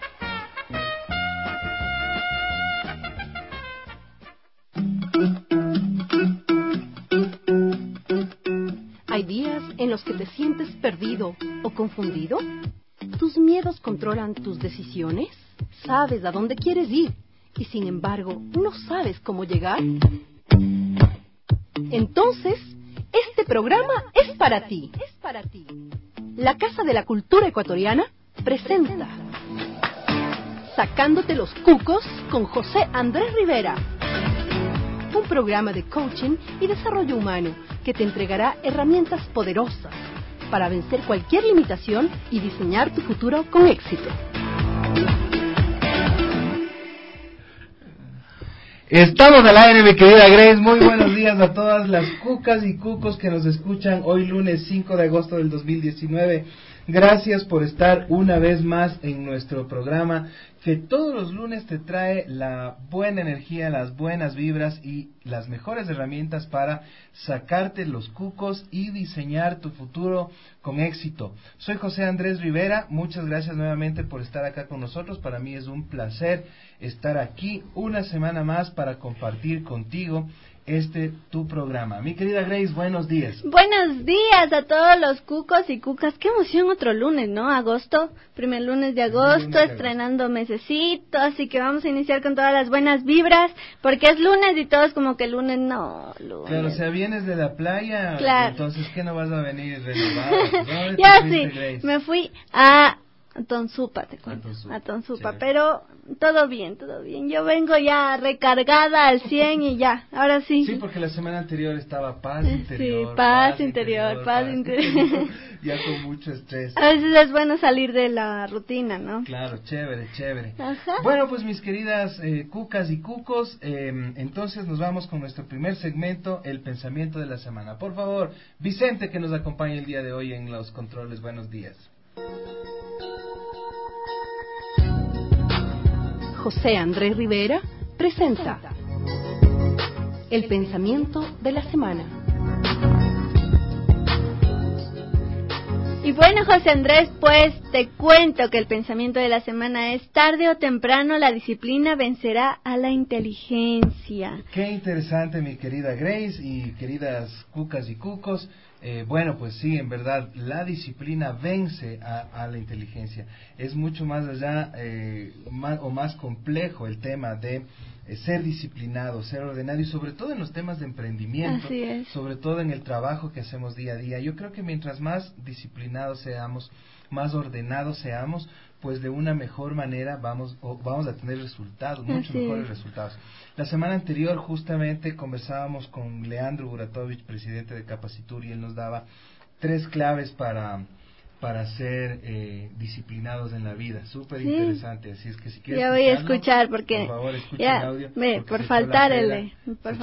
¿Hay días en los que te sientes perdido o confundido? ¿Tus miedos controlan tus decisiones? ¿Sabes a dónde quieres ir y sin embargo no sabes cómo llegar? Entonces, este programa es para ti. La Casa de la Cultura Ecuatoriana presenta Sacándote los Cucos con José Andrés Rivera. Un programa de coaching y desarrollo humano que te entregará herramientas poderosas para vencer cualquier limitación y diseñar tu futuro con éxito. Estamos al aire, mi querida Grace. Muy buenos días a todas las cucas y cucos que nos escuchan hoy lunes 5 de agosto del 2019. Gracias por estar una vez más en nuestro programa que todos los lunes te trae la buena energía, las buenas vibras y las mejores herramientas para sacarte los cucos y diseñar tu futuro con éxito. Soy José Andrés Rivera, muchas gracias nuevamente por estar acá con nosotros. Para mí es un placer estar aquí una semana más para compartir contigo tu programa. Mi querida Grace, buenos días. Buenos días a todos los cucos y cucas. Qué emoción, otro lunes, ¿no? Agosto, primer lunes de agosto, estrenando mesecito, así que vamos a iniciar con todas las buenas vibras, porque es lunes y todos como que lunes. Claro, o sea, vienes de la playa, claro. Entonces, ¿qué no vas a venir renovado? Ya sí, Grace? Me fui a Tonsupa, te cuento, a Tonsupa, pero todo bien. Yo vengo ya recargada al 100 y ya, ahora sí. Sí, porque la semana anterior estaba paz interior. Sí, paz interior. Ya con mucho estrés. A veces es bueno salir de la rutina, ¿no? Claro, chévere. Ajá. Bueno, pues mis queridas cucas y cucos, entonces nos vamos con nuestro primer segmento, el pensamiento de la semana. Por favor, Vicente, que nos acompaña el día de hoy en los controles. Buenos días. José Andrés Rivera presenta el pensamiento de la semana. Y bueno, José Andrés, pues te cuento que el pensamiento de la semana es: tarde o temprano la disciplina vencerá a la inteligencia. Qué interesante, mi querida Grace y queridas cucas y cucos. Bueno, pues sí, en verdad, la disciplina vence a la inteligencia. Es mucho más allá más complejo el tema de ser disciplinado, ser ordenado y sobre todo en los temas de emprendimiento, sobre todo en el trabajo que hacemos día a día. Yo creo que mientras más disciplinados seamos, más ordenados seamos, pues de una mejor manera vamos a tener resultados, mucho mejores resultados. La semana anterior justamente conversábamos con Leandro Buratovich, presidente de Capacitur, y él nos daba 3 claves para ser disciplinados en la vida. Súper interesante, así es que si quieres ya voy a escuchar, porque por favor escucha el audio, por faltar el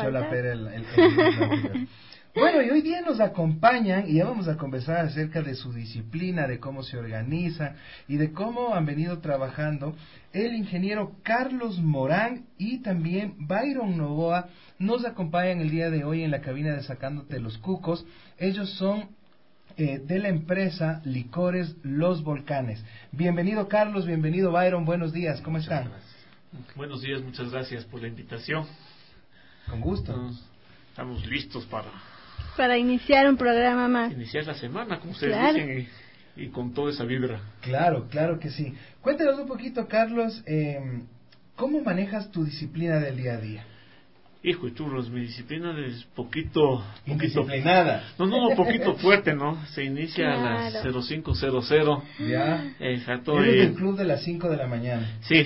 Bueno, y hoy día nos acompañan y ya vamos a conversar acerca de su disciplina, de cómo se organiza y de cómo han venido trabajando el ingeniero Carlos Morán y también Byron Novoa. Nos acompañan el día de hoy en la cabina de Sacándote los Cucos. Ellos son de la empresa Licores Los Volcanes. Bienvenido Carlos, bienvenido Byron, buenos días, ¿cómo están? Buenos días, muchas gracias por la invitación. Con gusto. Estamos listos para Para iniciar un programa más. Iniciar la semana, como ustedes Claro. dicen, y con toda esa vibra. Claro, claro que sí. Cuéntanos un poquito, Carlos, ¿cómo manejas tu disciplina del día a día? Hijo, churros, mi disciplina es poquito... Indisciplinada. No, poquito fuerte, ¿no? Se inicia a las 05:00. Ya. Exacto. Eres del club de las 5 de la mañana. Sí,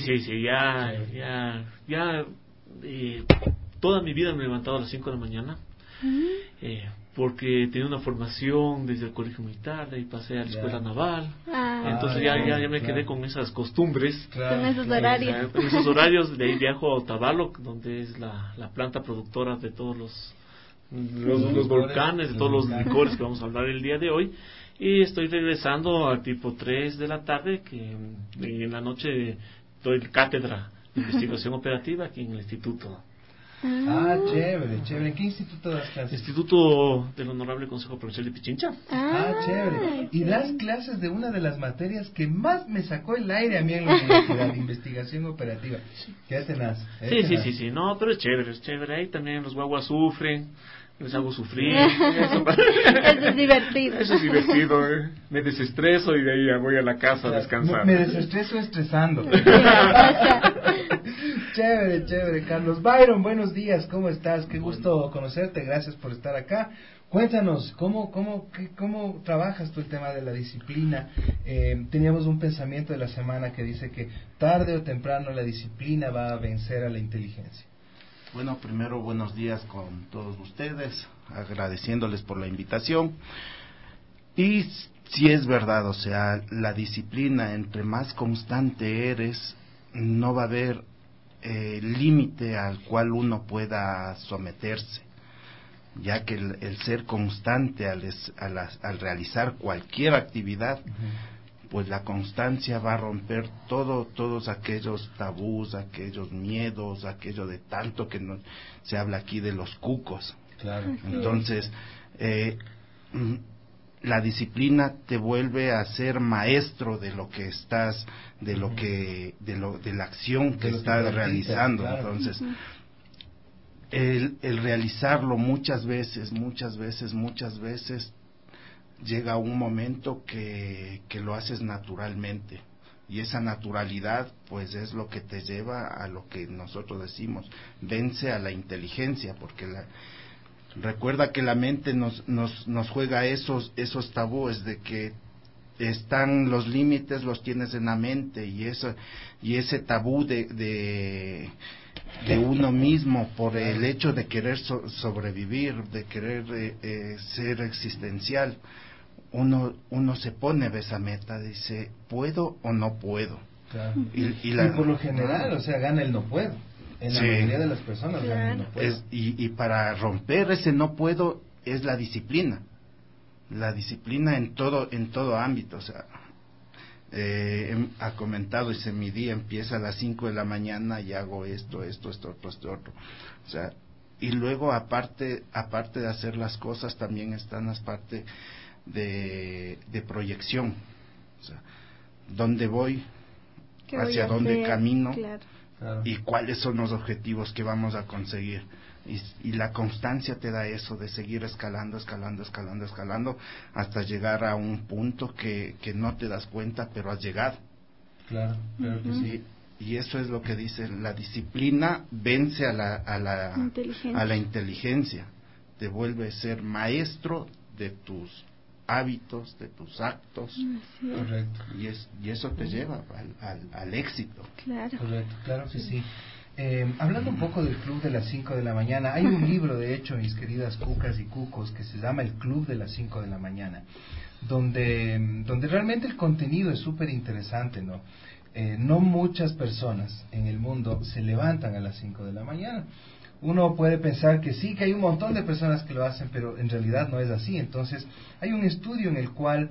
ya, toda mi vida me he levantado a las 5 de la mañana. Porque tenía una formación desde el colegio militar, de ahí pasé a la escuela naval, entonces ya me quedé con esas costumbres, Con esos horarios. con esos horarios. De ahí viajo a Otavalo, donde es la planta productora de todos los volcanes, de todos los licores que vamos a hablar el día de hoy, y estoy regresando a tipo 3 de la tarde, que en la noche doy cátedra de investigación operativa aquí en el instituto. Chévere. ¿En qué instituto das clases? Instituto del Honorable Consejo Provincial de Pichincha. Chévere. Y das clases de una de las materias que más me sacó el aire a mí en la universidad, de investigación operativa. ¿Qué tenaz? Sí, no, pero es chévere. Ahí también los guaguas sufren, les hago sufrir. Eso es divertido. Eso es divertido, Me desestreso y de ahí ya voy a la casa a descansar. Me desestreso estresando. Chévere, Carlos. Byron, buenos días, ¿cómo estás? Qué gusto conocerte, gracias por estar acá. Cuéntanos, ¿cómo trabajas tú el tema de la disciplina? Teníamos un pensamiento de la semana que dice que tarde o temprano la disciplina va a vencer a la inteligencia. Bueno, primero buenos días con todos ustedes, agradeciéndoles por la invitación. Y si es verdad, o sea, la disciplina, entre más constante eres, no va a haber límite al cual uno pueda someterse, ya que el ser constante al realizar cualquier actividad, pues la constancia va a romper todos aquellos tabús, aquellos miedos, aquello de tanto que se habla aquí de los cucos. Claro. Entonces, la disciplina te vuelve a ser maestro de lo que estás, de la acción que estás realizando. Claro. Entonces, el realizarlo muchas veces, llega un momento que lo haces naturalmente, y esa naturalidad pues es lo que te lleva a lo que nosotros decimos, vence a la inteligencia, porque recuerda que la mente nos juega esos tabúes de que están los límites, los tienes en la mente, y ese tabú de uno mismo por el hecho de querer sobrevivir, de querer ser existencial, uno se pone de esa meta, dice, ¿puedo o no puedo? Claro. Y por lo general, o sea, gana el no puedo. En la mayoría de las personas gana el no puedo. Y para romper ese no puedo es la disciplina. La disciplina en todo ámbito, o sea, ha comentado, dice, mi día empieza a las 5 de la mañana y hago esto, otro. O sea, y luego aparte de hacer las cosas, también están las partes de proyección, o sea, dónde voy, hacia dónde camino, claro. Y cuáles son los objetivos que vamos a conseguir, y la constancia te da eso de seguir escalando hasta llegar a un punto que no te das cuenta, pero has llegado. Claro que sí. Y eso es lo que dice, la disciplina vence a la inteligencia, te vuelve a ser maestro de tus hábitos, de tus actos. Correcto. Y eso te lleva al éxito. Claro. Correcto, claro que sí. Hablando un poco del Club de las 5 de la mañana, hay un libro, de hecho, mis queridas cucas y cucos, que se llama El Club de las 5 de la mañana, donde realmente el contenido es súper interesante, ¿no? No muchas personas en el mundo se levantan a las 5 de la mañana. Uno puede pensar que sí, que hay un montón de personas que lo hacen, pero en realidad no es así. Entonces, hay un estudio en el cual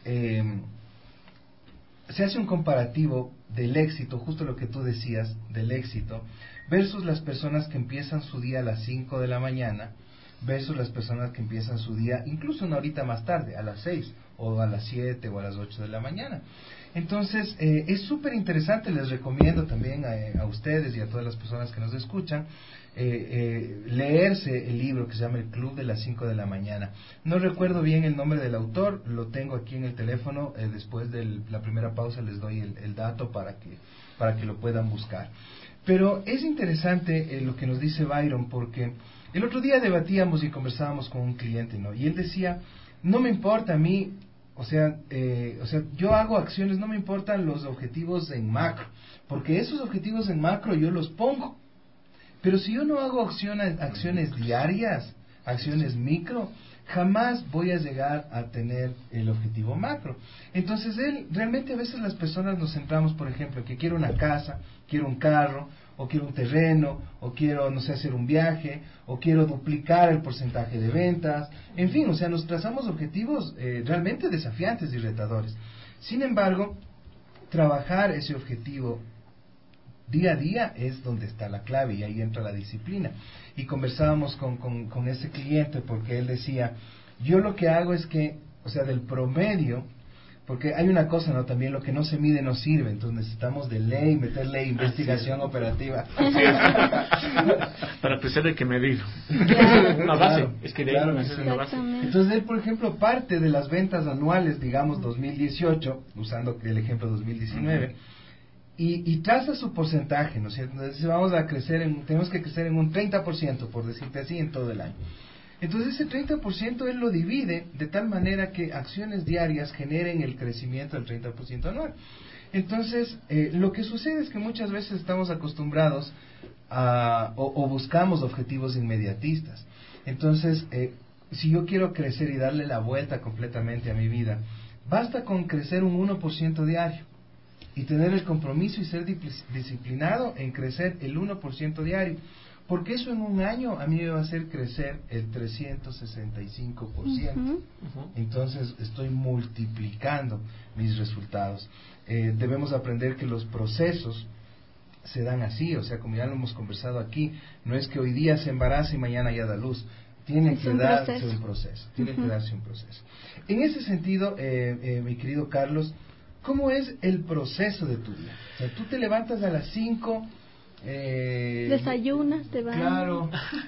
se hace un comparativo del éxito, justo lo que tú decías, del éxito, versus las personas que empiezan su día a las 5 de la mañana, versus las personas que empiezan su día incluso una horita más tarde, a las 6 o a las 7 o a las 8 de la mañana. Entonces, es súper interesante, les recomiendo también a ustedes y a todas las personas que nos escuchan, leerse el libro que se llama El Club de las 5 de la mañana. No recuerdo bien el nombre del autor, lo tengo aquí en el teléfono, después de la primera pausa les doy el dato para que lo puedan buscar. Pero es interesante lo que nos dice Byron, porque el otro día debatíamos y conversábamos con un cliente, ¿no? Y él decía, no me importa a mí, o sea, yo hago acciones, no me importan los objetivos en macro, porque esos objetivos en macro yo los pongo. Pero si yo no hago acciones diarias, acciones micro, jamás voy a llegar a tener el objetivo macro. Entonces, realmente a veces las personas nos centramos, por ejemplo, que quiero una casa, quiero un carro, o quiero un terreno, o quiero, no sé, hacer un viaje, o quiero duplicar el porcentaje de ventas. En fin, o sea, nos trazamos objetivos realmente desafiantes y retadores. Sin embargo, trabajar ese objetivo día a día es donde está la clave, y ahí entra la disciplina. Y conversábamos con ese cliente, porque él decía, yo lo que hago es que, o sea, del promedio, porque hay una cosa, ¿no? También lo que no se mide no sirve, entonces necesitamos de ley, meterle investigación operativa. Para crecer hay que medir. Claro, Una base, es que de claro, ahí una base. Entonces él, por ejemplo, parte de las ventas anuales, digamos 2018, usando el ejemplo 2019, y traza su porcentaje, ¿no es cierto? Entonces vamos a tenemos que crecer en un 30%, por decirte así, en todo el año. Entonces ese 30% él lo divide de tal manera que acciones diarias generen el crecimiento del 30% anual. Entonces, lo que sucede es que muchas veces estamos acostumbrados o buscamos objetivos inmediatistas. Entonces, si yo quiero crecer y darle la vuelta completamente a mi vida, basta con crecer un 1% diario y tener el compromiso y ser disciplinado en crecer el 1% diario. Porque eso en un año a mí me va a hacer crecer el 365%. Entonces estoy multiplicando mis resultados. Debemos aprender que los procesos se dan así, o sea, como ya lo hemos conversado aquí, no es que hoy día se embaraza y mañana ya da luz. Tiene que darse un proceso. Tiene que darse un proceso. En ese sentido, mi querido Carlos, ¿cómo es el proceso de tu día? O sea, tú te levantas a las 5... desayunas, te bañas. Claro.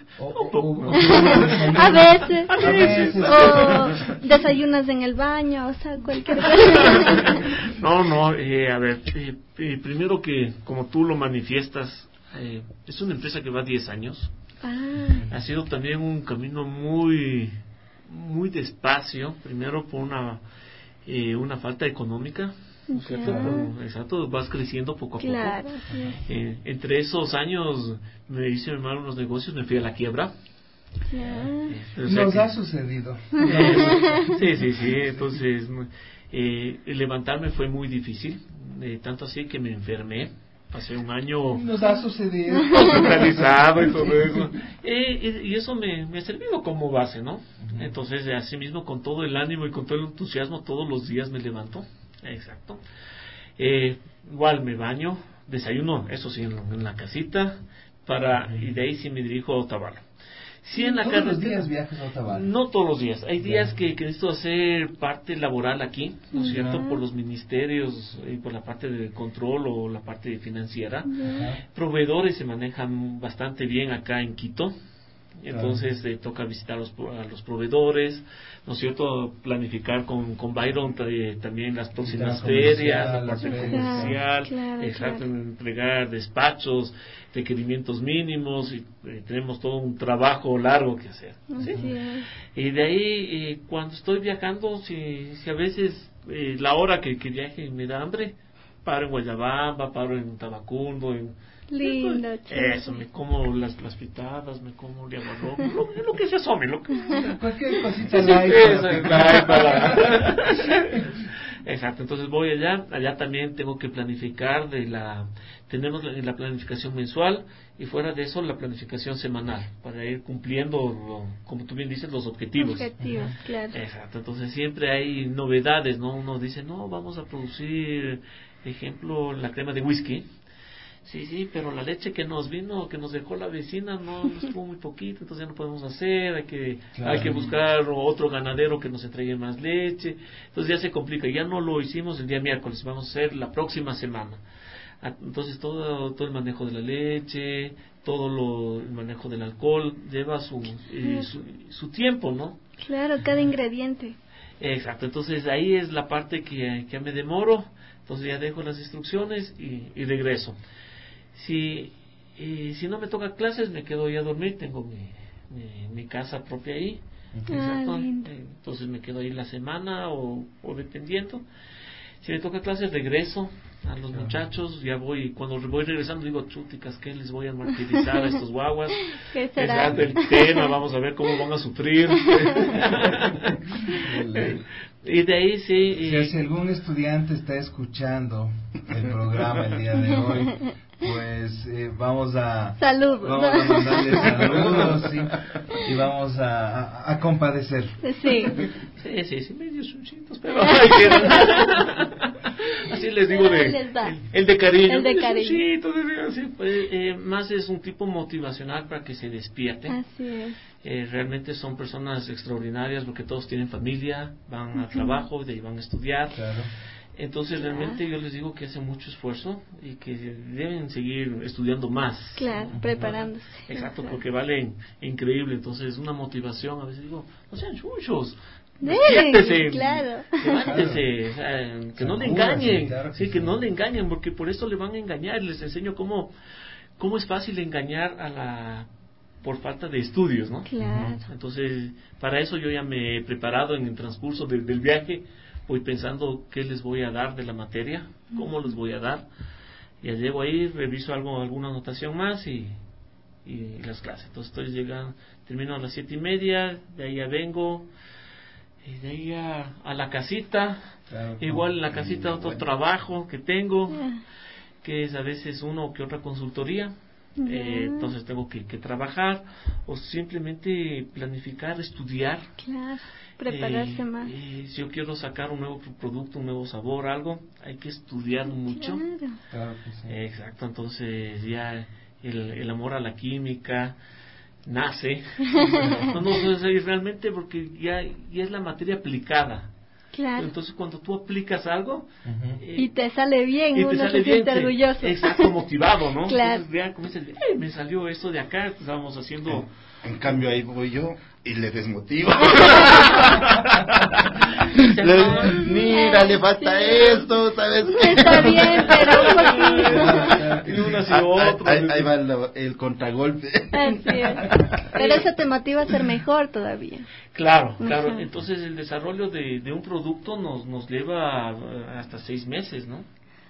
A veces. O desayunas en el baño, o sea, cualquier cosa. No, a ver, primero que, como tú lo manifiestas, es una empresa que va 10 años. Ha sido también un camino muy despacio, primero por una falta económica. Exacto, vas creciendo poco a poco. Entre esos años me hice mal unos negocios, me fui a la quiebra. Nos ha sucedido. Sí, entonces levantarme fue muy difícil, tanto así que me enfermé. Pasé un año nos ha sucedido hospitalizado y todo eso, y eso me ha servido como base, ¿no? Entonces, así mismo, con todo el ánimo y con todo el entusiasmo, todos los días me levanto. Exacto. Igual me baño, desayuno, eso sí, en la casita, y de ahí sí me dirijo a Otavalo. Sí, en la ¿Todos los días viajas a Otavalo? No todos los días. Hay días que necesito hacer parte laboral aquí, ¿no es cierto? Por los ministerios y por la parte de control o la parte financiera. Proveedores se manejan bastante bien acá en Quito. Entonces toca visitar a los proveedores, ¿no es cierto? Planificar con Byron también las próximas ferias, la parte comercial, entregar despachos, requerimientos mínimos, y tenemos todo un trabajo largo que hacer, ¿sí? Y de ahí, cuando estoy viajando, si a veces la hora que viaje me da hambre, paro en Guayabamba, paro en Tabacundo, Lindo, eso, me como las pitadas, me como el aguarrobo, lo que se asome, cualquier cosita light. Exacto, entonces voy allá también tengo que planificar tenemos la planificación mensual y fuera de eso la planificación semanal para ir cumpliendo, como tú bien dices, los objetivos. Claro. Exacto, entonces siempre hay novedades, ¿no? Uno dice, no, vamos a producir, ejemplo, la crema de whisky. Sí, pero la leche que nos dejó la vecina, no estuvo muy poquito, entonces ya no podemos hacer, hay que buscar otro ganadero que nos entregue más leche, entonces ya se complica, ya no lo hicimos el día miércoles, vamos a hacer la próxima semana. Entonces todo el manejo de la leche, el manejo del alcohol lleva su tiempo, ¿no? Claro, cada ingrediente. Exacto, entonces ahí es la parte que ya me demoro, entonces ya dejo las instrucciones y regreso. Si no me toca clases, me quedo ahí a dormir, tengo mi casa propia ahí. Exacto. Entonces me quedo ahí la semana o dependiendo. Si me toca clases, regreso a los muchachos, ya cuando voy regresando digo, chuticas, ¿qué les voy a martirizar a estos guaguas? ¿Qué será? El tema, vamos a ver cómo van a sufrir. Y de ahí si algún estudiante está escuchando el programa el día de hoy, pues vamos a mandarle saludos, ¿sí? Y vamos a compadecer. Sí, medio chunchitos, pero así les digo el de cariño. Así, pues, más es un tipo motivacional para que se despierten. Así es. Realmente son personas extraordinarias porque todos tienen familia, van a trabajo, de ahí van a estudiar. Claro. Entonces realmente yo les digo que hacen mucho esfuerzo y que deben seguir estudiando más. Claro, preparándose. Exacto, porque valen increíble. Entonces una motivación, a veces digo, no sean chuchos. Claro. Levántese, o sea, que no le engañen, claro que no le engañen, porque por eso le van a engañar. Les enseño cómo es fácil engañar por falta de estudios, ¿no? Claro. Entonces, para eso yo ya me he preparado en el transcurso del viaje, voy pensando qué les voy a dar de la materia, cómo les voy a dar. Ya llego ahí, reviso alguna anotación más y las clases. Entonces termino a las 7:30, de ahí ya vengo. Y de ahí a la casita, igual en la casita otro trabajo que tengo, que es a veces uno que otra consultoría, entonces tengo que trabajar o simplemente planificar, estudiar. Claro, prepararse más. Si yo quiero sacar un nuevo producto, un nuevo sabor, algo, hay que estudiar mucho. Claro que sí. Exacto, entonces ya el amor a la química nace realmente porque ya es la materia aplicada. Claro. Entonces cuando tú aplicas algo y te sale bien, uno se siente orgulloso. Exacto, motivado, ¿no? Claro. Entonces ya comienzas, me salió esto de acá, estábamos haciendo. En cambio ahí voy yo y le desmotivo. Mira, le falta esto, ¿sabes qué? Está bien, pero ahí va el contragolpe. Así es. Pero eso te motiva a ser mejor todavía. Claro. Entonces el desarrollo de un producto nos lleva hasta 6 meses, ¿no?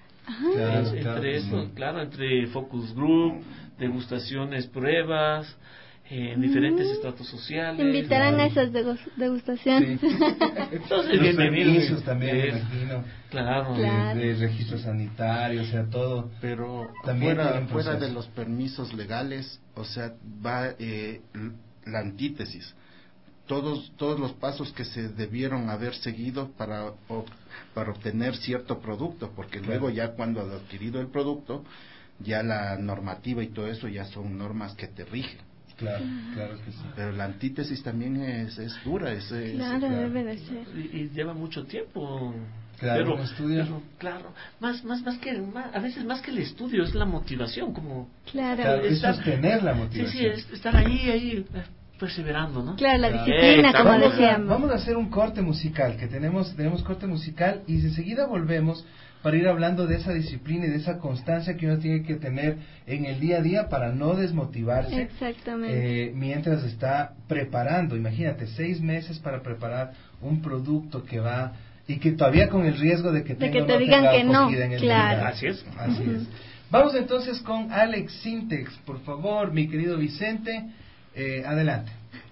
Entre focus group, degustaciones, pruebas, en diferentes estratos sociales. Invitarán a esas degustaciones. Sí. Entonces, los permisos también, me imagino. Claro. De registro sanitario, o sea, todo. Pero también fuera de los permisos legales, o sea, va la antítesis. Todos los pasos que se debieron haber seguido para obtener cierto producto, porque luego ya cuando has adquirido el producto, ya la normativa y todo eso ya son normas que te rigen. Claro que sí. Pero la antítesis también es dura. Claro, debe de ser. Y lleva mucho tiempo. Claro, un estudio. Claro, a veces más que el estudio es la motivación, como. Claro, es sostener la motivación. Sí, es estar ahí perseverando, ¿no? Claro, la disciplina, como decíamos. Vamos a hacer un corte musical, que tenemos corte musical y enseguida volvemos para ir hablando de esa disciplina y de esa constancia que uno tiene que tener en el día a día para no desmotivarse. Exactamente. Mientras está preparando, imagínate, 6 meses para preparar un producto que va y que todavía con el riesgo de que te digan que no. Claro. Así es. Vamos entonces con Alex Sintex, por favor, mi querido Vicente, adelante.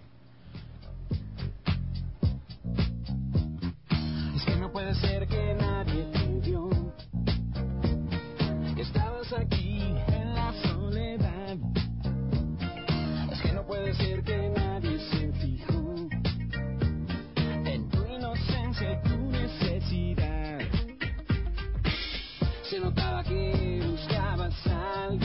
Es que no puede ser que nadie te vio, que estabas aquí en la soledad. Es que no puede ser que nadie se fijó en tu inocencia y tu necesidad. Se notaba que buscabas algo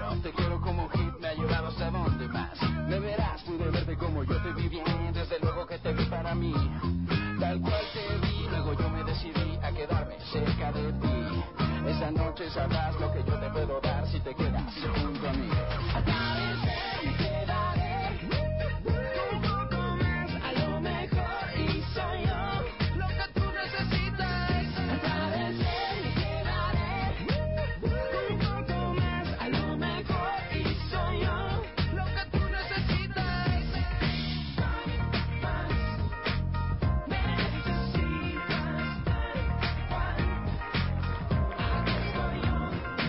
quiero como un hit, me ha llevado hasta donde más. Me verás, pude verte como yo te vi bien, desde luego que te vi para mí. Tal cual te vi, luego yo me decidí a quedarme cerca de ti. Esa noche sabrás lo que yo te puedo dar si te quedas junto a mí. Atardecer me quedaré un poco más, a lo mejor y soy yo lo que tú necesitas. Atardecer me quedaré un poco más, a lo mejor y soy yo lo que tú necesitas. Más, me necesitas. Aquí estoy yo.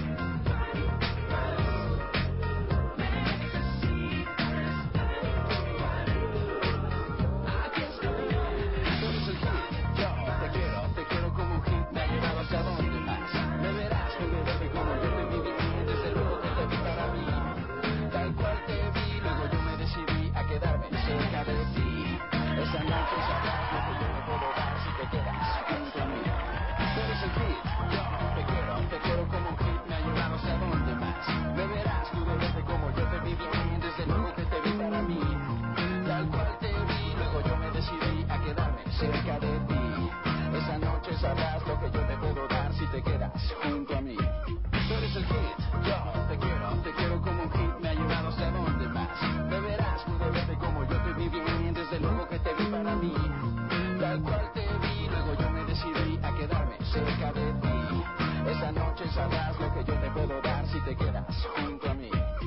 Aquí estoy yo. Tú eres el hit, yo te quiero como un hit, me ha llevado hasta donde más. Me verás, pude verte como yo te vi bien, desde luego que te vi para mí. Tal cual te vi, luego yo me decidí a quedarme cerca de ti. Esa noche sabrás lo que yo te puedo dar si te quedas junto a mí. Tú eres el hit, yo te quiero como un hit, me ha llevado hasta donde más. Me verás, pude verte como yo te vi bien, desde luego que te vi para mí. Tal cual te vi, luego yo me decidí a quedarme cerca de ti. Esa noche sabrás lo que yo te puedo dar si te quedas junto a mí. Tú eres el hit, yo te quiero como un hit, me ha llevado hasta donde más. Me verás, pude verte como yo te vi bien, desde luego que te vi para mí. Tal cual te vi, luego yo me decidí a quedarme cerca de ti. Esa noche sabrás lo que yo te puedo dar si te quedas junto a mí.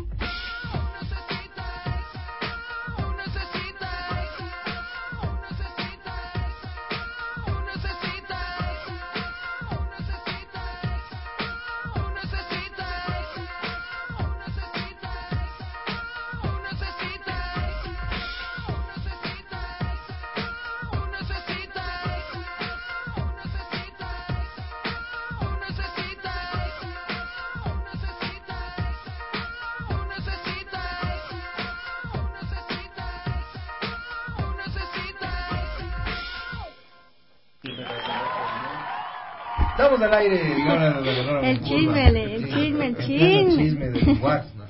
Estamos al aire. No, el chisme del WhatsApp, ¿no?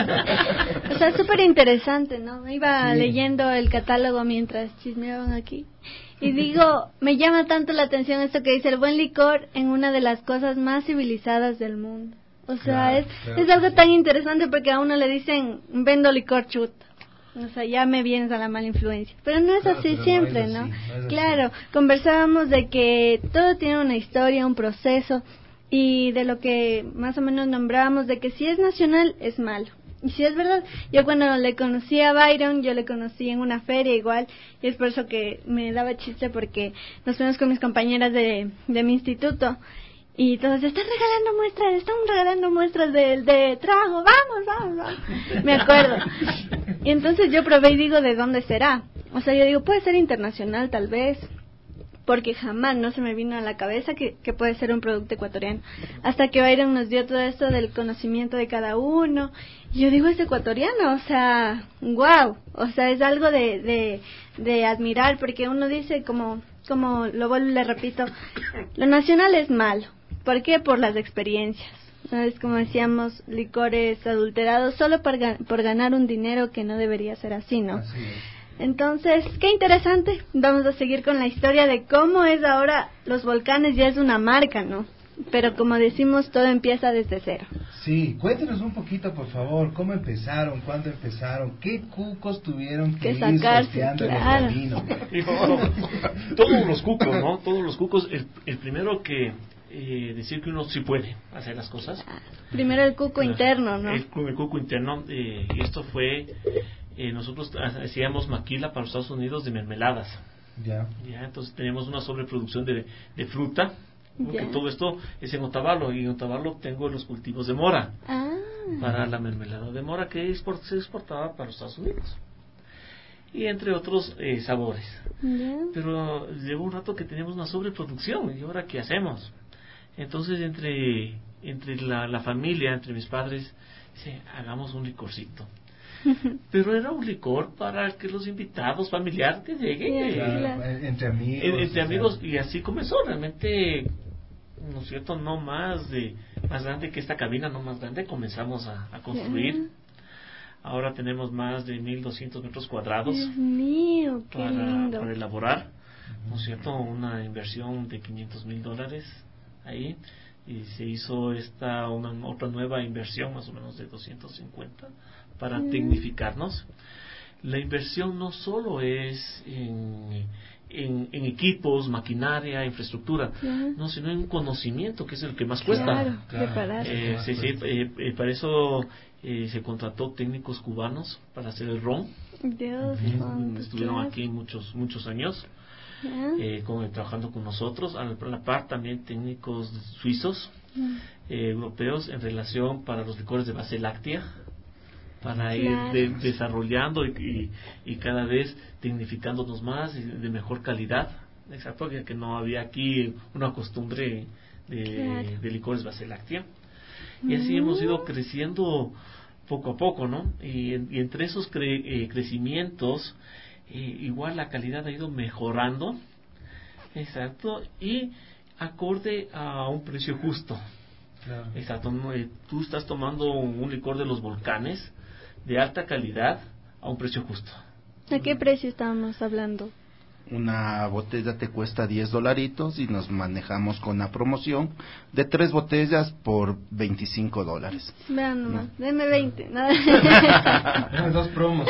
O sea, súper interesante, ¿no? Iba leyendo el catálogo mientras chismeaban aquí. Y digo, me llama tanto la atención esto que dice el buen licor en una de las cosas más civilizadas del mundo. O sea, es algo tan interesante porque a uno le dicen, vendo licor chuta. O sea, ya me vienes a la mala influencia. Pero no es así siempre, ¿no? Claro, conversábamos de que todo tiene una historia, un proceso, y de lo que más o menos nombrábamos, de que si es nacional, es malo. Y si es verdad, yo cuando le conocí a Byron, yo le conocí en una feria igual, y es por eso que me daba chiste, porque nos fuimos con mis compañeras de mi instituto, y todos están regalando muestras de trago, vamos. Me acuerdo. Y entonces yo probé y digo, ¿de dónde será? O sea, yo digo, puede ser internacional tal vez, porque jamás no se me vino a la cabeza que puede ser un producto ecuatoriano. Hasta que Byron nos dio todo esto del conocimiento de cada uno. Y yo digo, es ecuatoriano, o sea, wow. O sea, es algo de admirar, porque uno dice, como lo vuelvo y le repito, lo nacional es malo. ¿Por qué? Por las experiencias. ¿No? Es como decíamos, licores adulterados solo por ganar un dinero que no debería ser así, ¿no? Así es. Entonces, qué interesante. Vamos a seguir con la historia de cómo es ahora Los Volcanes, ya es una marca, ¿no? Pero como decimos, todo empieza desde cero. Sí, cuéntenos un poquito, por favor, cómo empezaron, cuándo empezaron, qué cucos tuvieron que ir sorteando en el camino. Todos los cucos, ¿no? Todos los cucos. El primero que decir que uno sí puede hacer las cosas. Primero el cuco interno, ¿no? El cuco interno, y esto fue, nosotros hacíamos maquila para los Estados Unidos de mermeladas. Ya, entonces teníamos una sobreproducción de fruta, porque todo esto es en Otavalo, y en Otavalo tengo los cultivos de mora para la mermelada de mora que se exportaba para los Estados Unidos. Y entre otros sabores. Pero llegó un rato que teníamos una sobreproducción, y ahora ¿qué hacemos? Entonces entre la familia, entre mis padres, dice, hagamos un licorcito. Pero era un licor para que los invitados familiares que lleguen entre amigos, y así comenzó. Realmente ¿no es cierto? No más grande que esta cabina, no más grande, comenzamos a construir. Ahora tenemos más de 1.200 metros cuadrados. Dios mío, qué lindo. Para elaborar, ¿no es cierto? Una inversión de $500,000 ahí. Y se hizo otra nueva inversión, más o menos de 250, para tecnificarnos. La inversión no solo es en equipos, maquinaria, infraestructura, no, sino en conocimiento, que es el que más cuesta. Para eso se contrató técnicos cubanos para hacer el ron. Estuvieron aquí muchos años trabajando con nosotros. A la par también técnicos suizos, europeos, en relación para los licores de base láctea, para ir desarrollando y cada vez tecnificándonos más y de mejor calidad. Exacto, ya que no había aquí una costumbre de licores base láctea. Y así hemos ido creciendo poco a poco, ¿no? Y entre esos crecimientos, igual la calidad ha ido mejorando. Exacto, y acorde a un precio justo. Claro. Exacto, tú estás tomando un licor de los volcanes de alta calidad a un precio justo. ¿A qué precio estábamos hablando? Una botella te cuesta $10 y nos manejamos con la promoción de 3 botellas por $25. Vean nomás, denme 20. Denme 2 promos.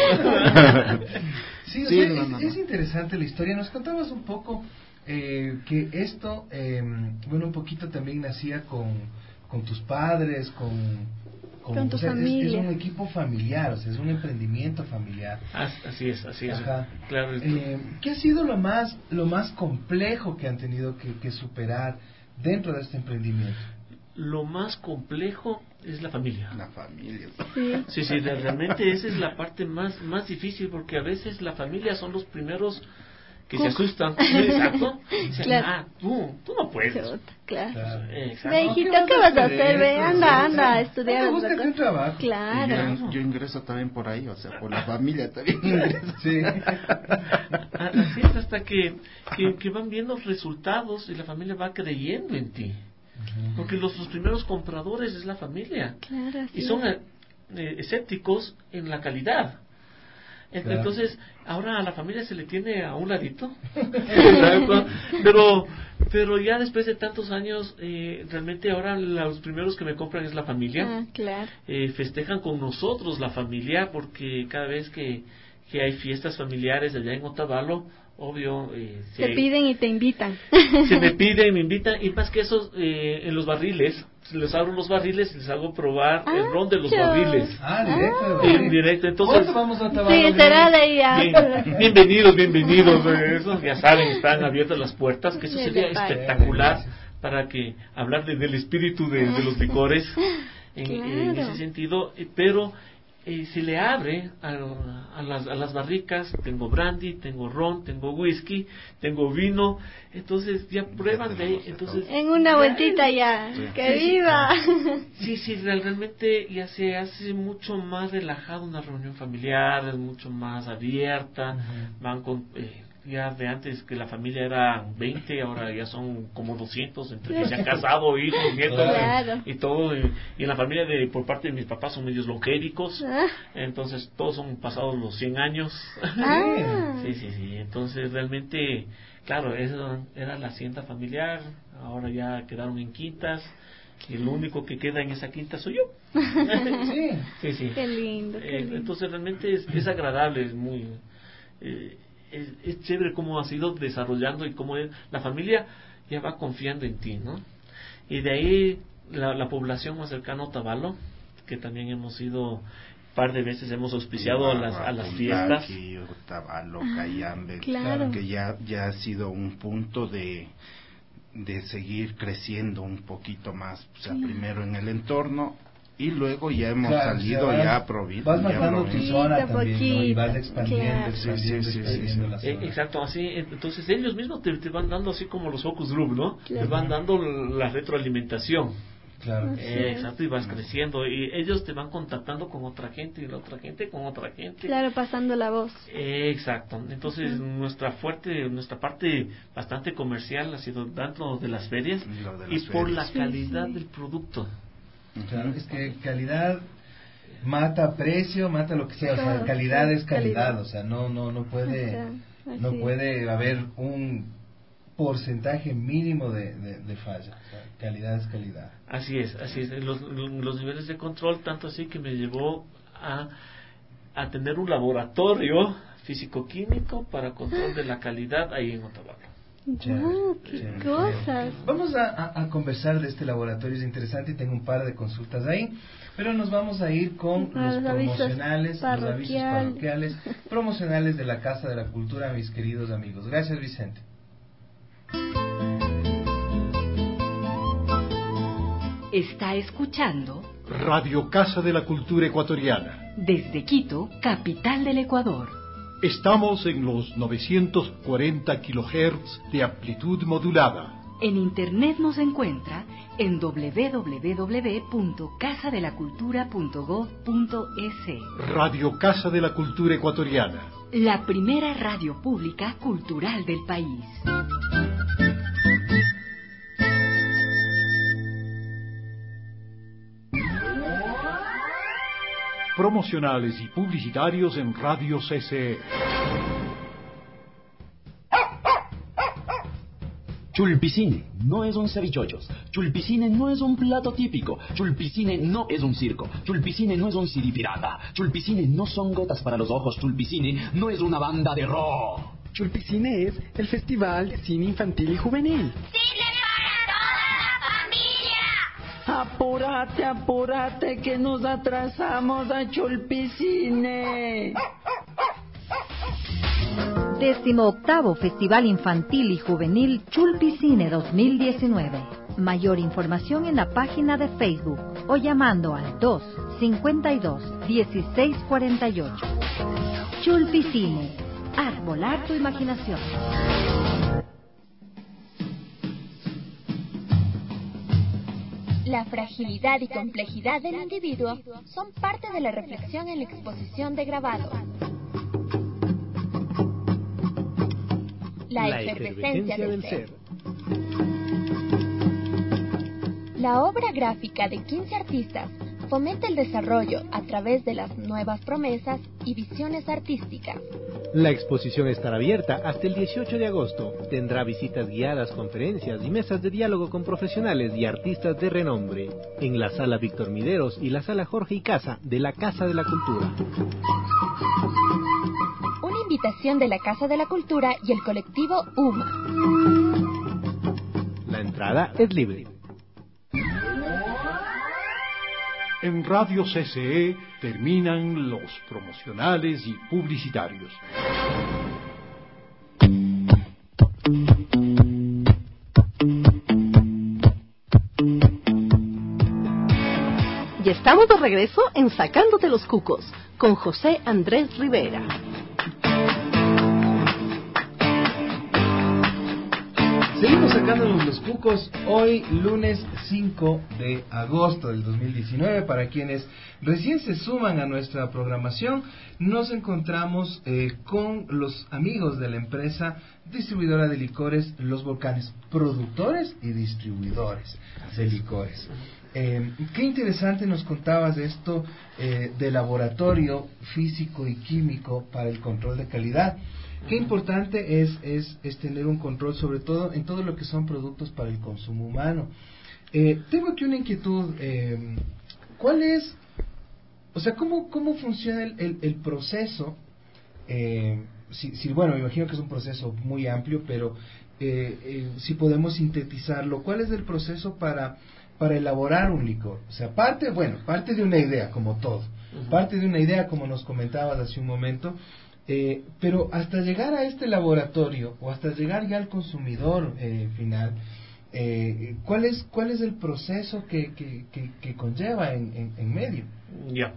Es interesante la historia. Nos contabas un poco que esto, un poquito también nacía con tus padres, con tu familia. Es un equipo familiar, o sea, es un emprendimiento familiar. Así es. Claro. ¿Qué ha sido lo más complejo que han tenido que superar dentro de este emprendimiento? Lo más complejo es la familia. La familia. Sí, realmente esa es la parte más difícil, porque a veces la familia son los primeros que se asustan. Exacto. Dicen, claro. Tú no puedes. Claro. Exacto. Ve, hijito, ¿qué vas a hacer? Ve, anda a estudiar. Búscate un trabajo. Claro. Yo ingreso también por ahí, o sea, por la familia también ingreso. Sí. Así es, hasta que van viendo resultados y la familia va creyendo en ti. Porque los primeros compradores es la familia. Claro, y son escépticos en la calidad. Entonces, ahora a la familia se le tiene a un ladito. pero ya después de tantos años, realmente ahora los primeros que me compran es la familia. Claro. Festejan con nosotros la familia, porque cada vez que hay fiestas familiares allá en Otavalo, obvio, te piden y te invitan. Se me piden, me invitan, y más que eso, en los barriles, les abro los barriles y les hago probar el ron de los barriles. Directo. Entonces, ¿cuánto vamos a Otavalo? Sí, será de ahí. Bienvenidos, eso, ya saben, están abiertas las puertas, que eso sería espectacular para que hablar del espíritu de los licores en ese sentido, pero se le abre a las barricas. Tengo brandy, tengo ron, tengo whisky, tengo vino, entonces ya prueban de ahí. Entonces, en una vueltita ya, ¡que viva! Sí, realmente ya se hace mucho más relajado una reunión familiar, es mucho más abierta. Van con ya de antes, que la familia era 20, ahora ya son como 200, entre que se han casado, hijos, nietos, y todo. Y en la familia por parte de mis papás son medios longéricos, entonces todos son pasados los 100 años. Sí. Entonces realmente, claro, eso era la hacienda familiar. Ahora ya quedaron en quintas, y el único que queda en esa quinta soy yo. Sí. Qué lindo. Entonces realmente es agradable, es muy... es chévere cómo has ido desarrollando y cómo la familia ya va confiando en ti, ¿no? Y de ahí la población más cercana a Otavalo, que también hemos ido un par de veces, hemos auspiciado a las fiestas. Otavalo, Cayambe, claro. Que ya ha sido un punto de seguir creciendo un poquito más, o sea, primero en el entorno, y luego ya hemos salido ya a provincia. Vas marcando tu zona también, ¿no? Y vas expandiendo, expandiendo la zona. Exacto, así. Entonces ellos mismos te van dando, así como los focus group, ¿no? Te van dando la retroalimentación. Claro. Exacto, y vas creciendo. Y ellos te van contactando con otra gente, y la otra gente con otra gente. Claro, pasando la voz. Exacto. Entonces, nuestra parte bastante comercial ha sido dentro de las ferias y por la calidad del producto. Claro, es que calidad mata precio, mata lo que sea, o sea, calidad es calidad, o sea, no puede haber un porcentaje mínimo de falla, o sea, calidad es calidad. Así es. Los niveles de control, tanto así que me llevó a tener un laboratorio físico-químico para control de la calidad ahí en Otavalo. ¡Qué cosas! Vamos a conversar de este laboratorio, es interesante y tengo un par de consultas ahí, pero nos vamos a ir con los promocionales, los avisos parroquiales, promocionales de la Casa de la Cultura, mis queridos amigos. Gracias, Vicente. Está escuchando Radio Casa de la Cultura Ecuatoriana. Desde Quito, capital del Ecuador. Estamos en los 940 kHz de amplitud modulada. En internet nos encuentra en www.casadelacultura.gov.es. Radio Casa de la Cultura Ecuatoriana. La primera radio pública cultural del país. Promocionales y publicitarios en Radio CCE. Chulpicine no es un cevichochos. Chulpicine no es un plato típico. Chulpicine no es un circo. Chulpicine no es un siripirata. Chulpicine no son gotas para los ojos. Chulpicine no es una banda de rock. Chulpicine es el Festival de Cine Infantil y Juvenil. Apúrate, apúrate, que nos atrasamos a Chulpicine. 18º Festival Infantil y Juvenil Chulpicine 2019. Mayor información en la página de Facebook o llamando al 252-1648. Chulpicine. Haz volar tu imaginación. La fragilidad y complejidad del individuo son parte de la reflexión en la exposición de grabado. La efervescencia del ser. La obra gráfica de 15 artistas fomenta el desarrollo a través de las nuevas promesas y visiones artísticas. La exposición estará abierta hasta el 18 de agosto. Tendrá visitas guiadas, conferencias y mesas de diálogo con profesionales y artistas de renombre en la Sala Víctor Mideros y la Sala Jorge y Casa de la Casa de la Cultura. Una invitación de la Casa de la Cultura y el colectivo UMA. La entrada es libre. En Radio CCE terminan los promocionales y publicitarios. Y estamos de regreso en Sacándote los Cucos con José Andrés Rivera. Seguimos sacándonos los cucos hoy, lunes 5 de agosto del 2019. Para quienes recién se suman a nuestra programación, nos encontramos con los amigos de la empresa distribuidora de licores Los Volcanes, productores y distribuidores de licores. Qué interesante nos contabas de esto de laboratorio físico y químico para el control de calidad. Qué importante es tener un control, sobre todo en todo lo que son productos para el consumo humano. Tengo aquí una inquietud. ¿Cuál es, o sea, cómo funciona el proceso? Bueno, me imagino que es un proceso muy amplio, pero si podemos sintetizarlo, ¿cuál es el proceso para elaborar un licor? O sea, parte de una idea, como todo. Parte de una idea, como nos comentabas hace un momento. Pero hasta llegar a este laboratorio o hasta llegar ya al consumidor final, ¿cuál es el proceso que conlleva en medio? Ya,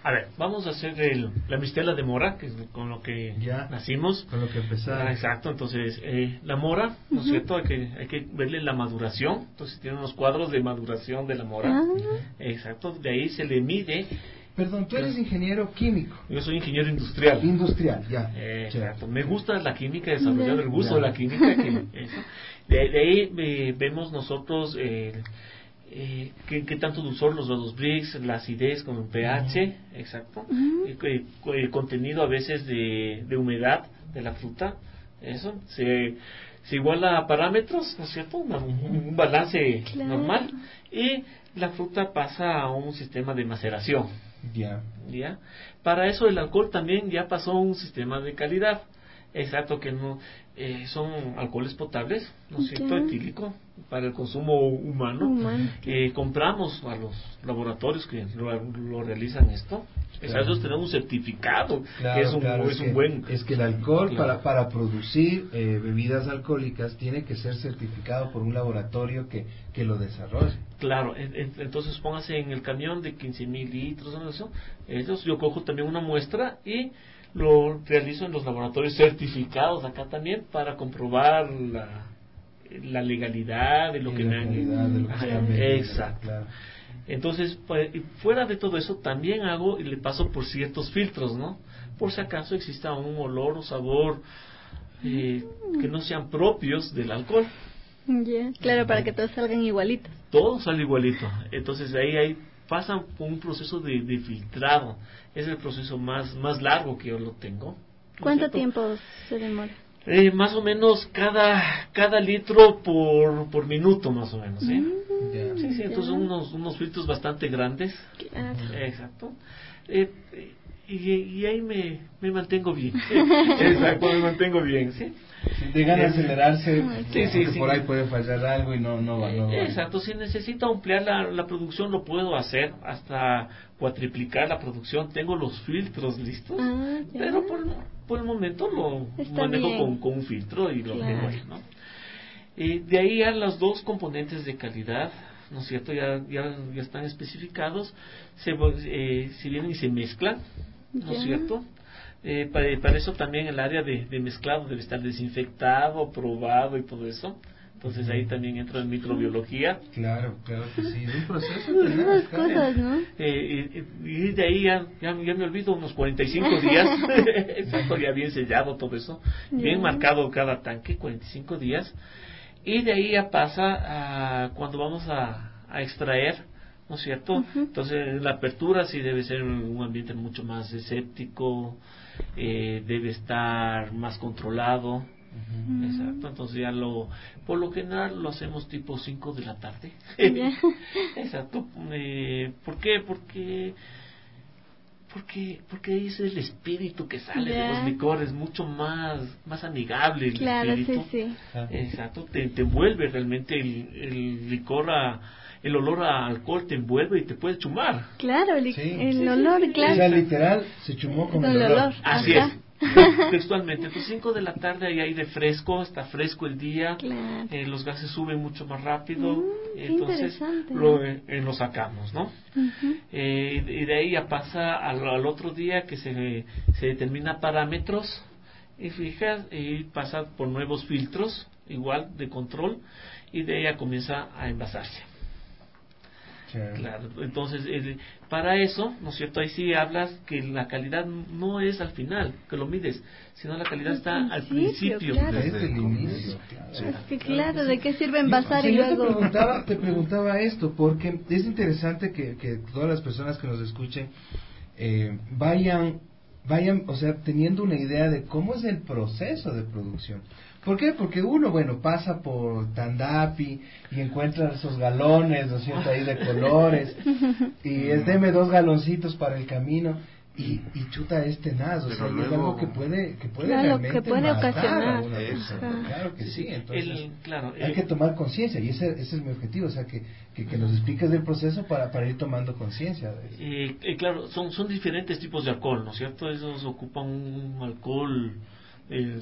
A ver, vamos a hacer la mistela de mora, que es con lo que nacimos. Con lo que empezamos. Exacto, entonces la mora, ¿no es cierto? Hay que verle la maduración. Entonces tiene unos cuadros de maduración de la mora. Exacto, de ahí se le mide. Perdón, tú eres ingeniero químico. Yo soy ingeniero industrial. Industrial, ya. Exacto, me gusta la química, he desarrollado el gusto de la química. De ahí vemos nosotros qué tanto dulzor los Brix, la acidez con el pH, exacto, el contenido a veces de humedad de la fruta, eso se iguala a parámetros, ¿no es cierto? Un balance normal, y la fruta pasa a un sistema de maceración. Ya. Para eso el alcohol también ya pasó a un sistema de calidad. Exacto, que no son alcoholes potables, ¿no es cierto? Etílico para el consumo humano. Compramos a los laboratorios que lo realizan esto. Ellos tenemos un certificado, que es un buen... Es que el alcohol para producir bebidas alcohólicas tiene que ser certificado por un laboratorio que lo desarrolle. Claro, entonces póngase en el camión de 15,000 litros, ¿no? Eso. Yo cojo también una muestra y lo realizo en los laboratorios certificados acá también para comprobar la legalidad de lo que me han... Exacto. Claro. Entonces, fuera de todo eso, también hago y le paso por ciertos filtros, ¿no? Por si acaso exista un olor o sabor que no sean propios del alcohol. Claro, para que todos salgan igualitos. Todo sale igualito. Entonces ahí pasan por un proceso de filtrado. Es el proceso más largo que yo lo tengo. ¿Cuánto tiempo se demora? Más o menos cada litro por minuto, más o menos. Sí, entonces unos filtros bastante grandes. Exacto. Y ahí me mantengo bien. Exacto, me mantengo bien, ¿sí? Si llegan a acelerarse, por ahí puede fallar algo y no va. Exacto, si necesito ampliar la producción lo puedo hacer, hasta cuatriplicar la producción. Tengo los filtros listos, pero por el momento lo manejo con un filtro y lo tengo ahí, ¿no? De ahí a los dos componentes de calidad, ¿no es cierto? Ya están especificados, se vienen y se mezclan, ¿no es cierto? Para eso también el área de mezclado debe estar desinfectado, probado y todo eso. Entonces ahí también entra en microbiología. Claro que sí, es un proceso. Muchas cosas, ¿no? Y de ahí ya me olvido, unos 45 días, exacto, ya bien sellado todo eso, bien marcado cada tanque, 45 días. Y de ahí ya pasa a cuando vamos a extraer, ¿no es cierto? Entonces la apertura sí debe ser un ambiente mucho más escéptico, debe estar más controlado. Exacto, entonces ya por lo general lo hacemos tipo 5 de la tarde. Exacto. ¿Por qué? Porque ahí es el espíritu que sale de los licores, mucho más amigable el espíritu. Sí. Exacto, te envuelve realmente el licor el olor a alcohol te envuelve y te puede chumar. Claro, el olor, claro. O sea, literal, se chumó con el olor. Así es. Textualmente, entonces 5 de la tarde hay aire fresco, está fresco el día, los gases suben mucho más rápido, entonces lo sacamos, ¿no? Y de ahí ya pasa al otro día que se determina parámetros y pasa por nuevos filtros, igual de control, y de ahí ya comienza a envasarse. Claro, entonces para eso, ¿no es cierto? Ahí sí hablas que la calidad no es al final, que lo mides, sino la calidad está al principio. Desde el inicio. Claro, ¿de qué sirve envasar y luego? Te preguntaba esto, porque es interesante que todas las personas que nos escuchen vayan, o sea, teniendo una idea de cómo es el proceso de producción. ¿Por qué? Porque uno, pasa por Tandapi y encuentra esos galones, ¿no es cierto?, ahí de colores, y deme 2 galoncitos para el camino, y chuta tenaz, o sea, luego, es algo que puede realmente ocasionar a una persona. Claro que sí, entonces hay que tomar conciencia, y ese es mi objetivo, o sea, que nos expliques del proceso para ir tomando conciencia. Claro, son diferentes tipos de alcohol, ¿no es cierto? Esos ocupan un alcohol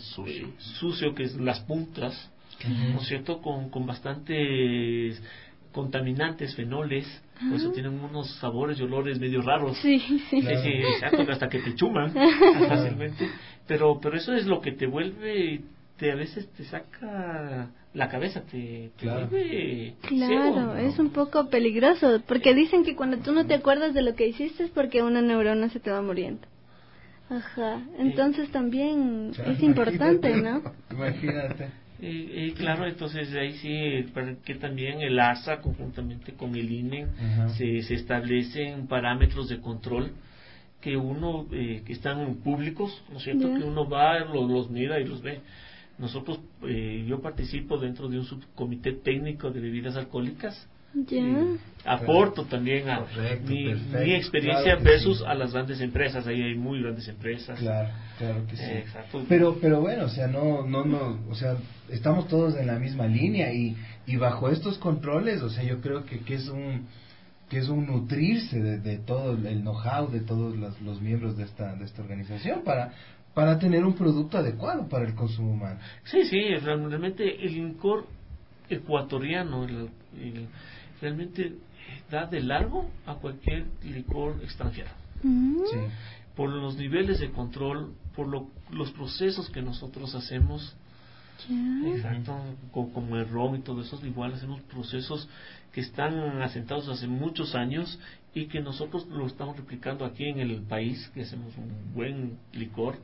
sucio, que es las puntas, ¿no es cierto? Con bastantes contaminantes, fenoles, por eso tienen unos sabores y olores medio raros. Sí. Sí, exacto, hasta que te chuman fácilmente. Pero eso es lo que te vuelve, a veces te saca la cabeza, te vuelve ciego, ¿no? Es un poco peligroso, porque dicen que cuando tú no te acuerdas de lo que hiciste es porque una neurona se te va muriendo. Ajá, entonces también es importante, ¿no? Imagínate. Claro, entonces ahí sí, que también el ARSA conjuntamente con el INE se establecen parámetros de control que uno, que están públicos, ¿no es cierto? Que uno va, los mira y los ve. Nosotros, yo participo dentro de un subcomité técnico de bebidas alcohólicas. Aporto también a mi experiencia versus a las grandes empresas. Ahí hay muy grandes empresas. Claro que sí. Exacto. Pero bueno, o sea, no, o sea, estamos todos en la misma línea y bajo estos controles, o sea, yo creo que es un nutrirse de todo el know-how de todos los miembros de esta organización para tener un producto adecuado para el consumo humano. Sí, realmente el licor ecuatoriano realmente da de largo a cualquier licor extranjero. Sí. Por los niveles de control, por los procesos que nosotros hacemos. Exacto, como el ron y todo eso, igual hacemos procesos que están asentados hace muchos años y que nosotros lo estamos replicando aquí en el país, que hacemos un buen licor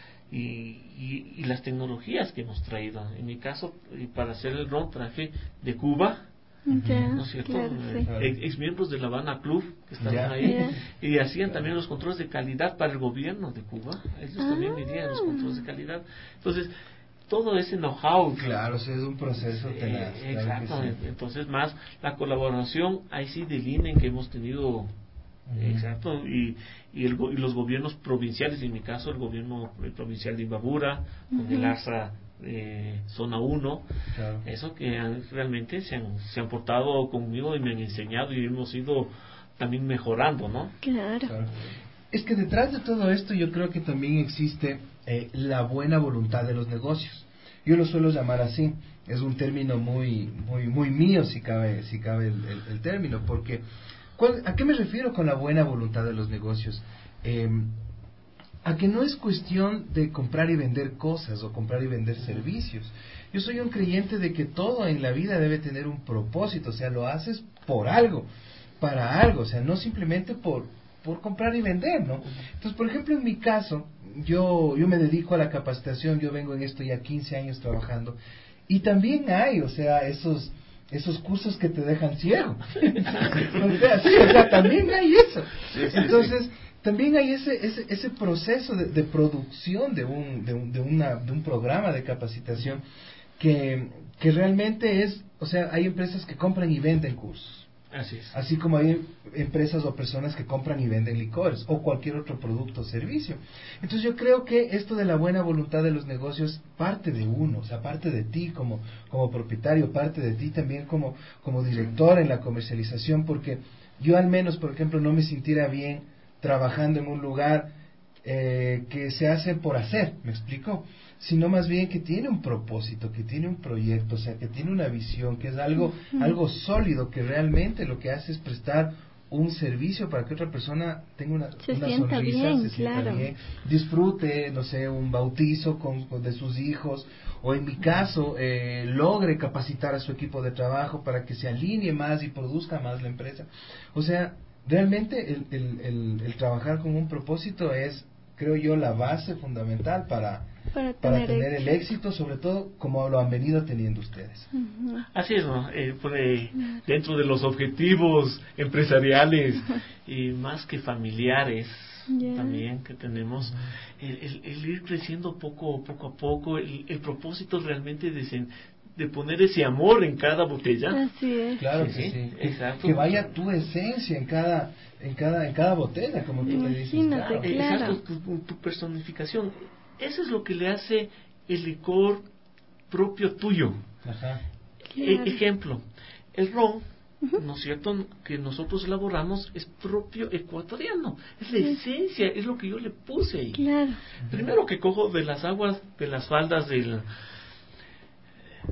y las tecnologías que hemos traído. En mi caso, para hacer el ron traje de Cuba, ¿no es cierto? Ex miembros de La Habana Club que estaban ahí y hacían también los controles de calidad para el gobierno de Cuba. Ellos también medían los controles de calidad. Entonces, todo ese know-how. Claro, es un proceso tenaz. Exacto. Claro que sí. Entonces, más la colaboración ahí sí del INE que hemos tenido. Exacto, y los gobiernos provinciales, en mi caso el gobierno provincial de Imbabura, con el ARSA Zona 1, eso que realmente se han portado conmigo y me han enseñado y hemos ido también mejorando, ¿no? Claro. Es que detrás de todo esto yo creo que también existe la buena voluntad de los negocios. Yo lo suelo llamar así, es un término muy mío si cabe el término, porque ¿a qué me refiero con la buena voluntad de los negocios? A que no es cuestión de comprar y vender cosas o comprar y vender servicios. Yo soy un creyente de que todo en la vida debe tener un propósito, o sea, lo haces por algo, para algo, o sea, no simplemente por comprar y vender, ¿no? Entonces, por ejemplo, en mi caso, yo me dedico a la capacitación, yo vengo en esto ya 15 años trabajando, y también hay, o sea, esos cursos que te dejan ciego. o sea, también hay eso. Entonces, también hay ese proceso de producción de un programa de capacitación que realmente es, o sea, hay empresas que compran y venden cursos. Así es. Así como hay empresas o personas que compran y venden licores o cualquier otro producto o servicio. Entonces yo creo que esto de la buena voluntad de los negocios parte de uno, o sea, parte de ti como propietario, parte de ti también como director en la comercialización, porque yo al menos, por ejemplo, no me sintiera bien trabajando en un lugar que se hace por hacer, ¿me explico? Sino más bien que tiene un propósito, que tiene un proyecto, o sea, que tiene una visión, que es algo sólido, que realmente lo que hace es prestar un servicio para que otra persona tenga una sonrisa, bien, se sienta claro. bien, disfrute, no sé, un bautizo de sus hijos, o en mi caso, logre capacitar a su equipo de trabajo para que se alinee más y produzca más la empresa. O sea, realmente el trabajar con un propósito es, creo yo, la base fundamental para tener el éxito, sobre todo como lo han venido teniendo ustedes. Así es, ¿no? Dentro de los objetivos empresariales y más que familiares también que tenemos, el ir creciendo poco a poco, el propósito realmente de poner ese amor en cada botella. Así es. Claro que sí. Exacto. Que vaya tu esencia en cada botella, como tú le dices. Claro. Exacto, tu personificación. Eso es lo que le hace el licor propio tuyo. Ajá. Ejemplo, el ron, ¿no es cierto?, que nosotros elaboramos es propio ecuatoriano. Es la esencia, es lo que yo le puse ahí. Claro. Primero que cojo de las aguas, de las faldas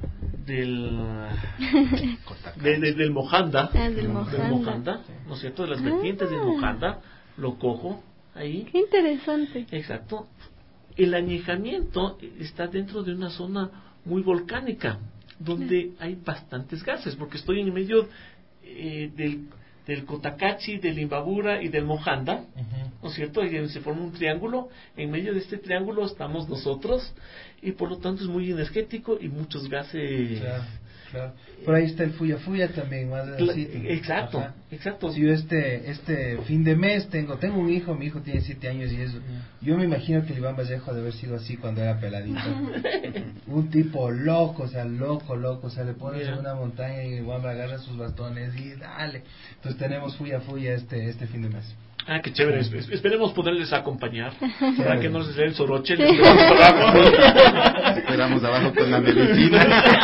del Mojanda, del Mojanda, ¿no es cierto? De las vertientes del Mojanda, lo cojo ahí. Qué interesante. Exacto. El añejamiento está dentro de una zona muy volcánica, donde hay bastantes gases, porque estoy en medio del Cotacachi, del Imbabura y del Mojanda, ¿no es cierto? Y se forma un triángulo. En medio de este triángulo estamos nosotros, y por lo tanto es muy energético y muchos gases. Claro. Por ahí está el Fuya Fuya también, más de sitio. Exacto. Si yo este fin de mes tengo un hijo, mi hijo tiene 7 años y eso. Yo me imagino que el Iván Vallejo debe haber sido así cuando era peladito. Un tipo loco, o sea, loco, le pones en una montaña y Iván agarra sus bastones y dale. Entonces tenemos Fuya Fuya este fin de mes. Ah, qué chévere. Esperemos poderles acompañar para que no se dé el soroche. Sí. Esperamos abajo con la medicina.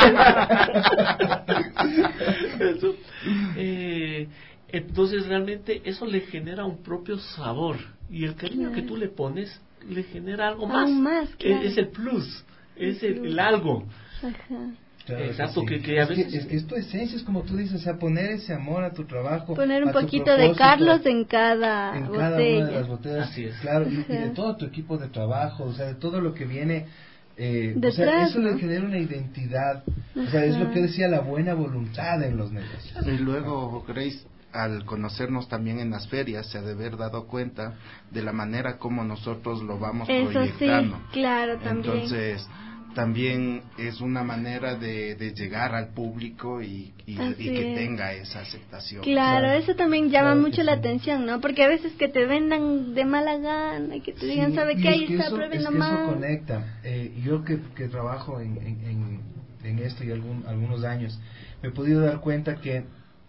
Eso. Entonces realmente eso le genera un propio sabor, y el cariño que tú le pones le genera algo más. Claro. Es el plus, es el algo. Ajá. Claro, exacto, que a veces es que es tu esencia, es como tú dices, o sea, poner ese amor a tu trabajo, poner un a tu poquito propósito, de Carlos en cada una botella. de las botellas. Así es. Claro, y de todo tu equipo de trabajo, o sea, de todo lo que viene, detrás, o sea, eso ¿no? le genera una identidad, o sea, es lo que decía, la buena voluntad en los negocios. Y luego, Grace, al conocernos también en las ferias, se ha de haber dado cuenta de la manera como nosotros lo vamos proyectando. Sí, claro, también. Entonces, también es una manera de llegar al público y que tenga esa aceptación. Claro, eso también llama mucho la atención, ¿no? Porque a veces que te vendan de mala gana y que te digan, ¿sabe qué? Ahí está, prueben nomás. Eso conecta. Yo que trabajo en esto y algunos años, me he podido dar cuenta que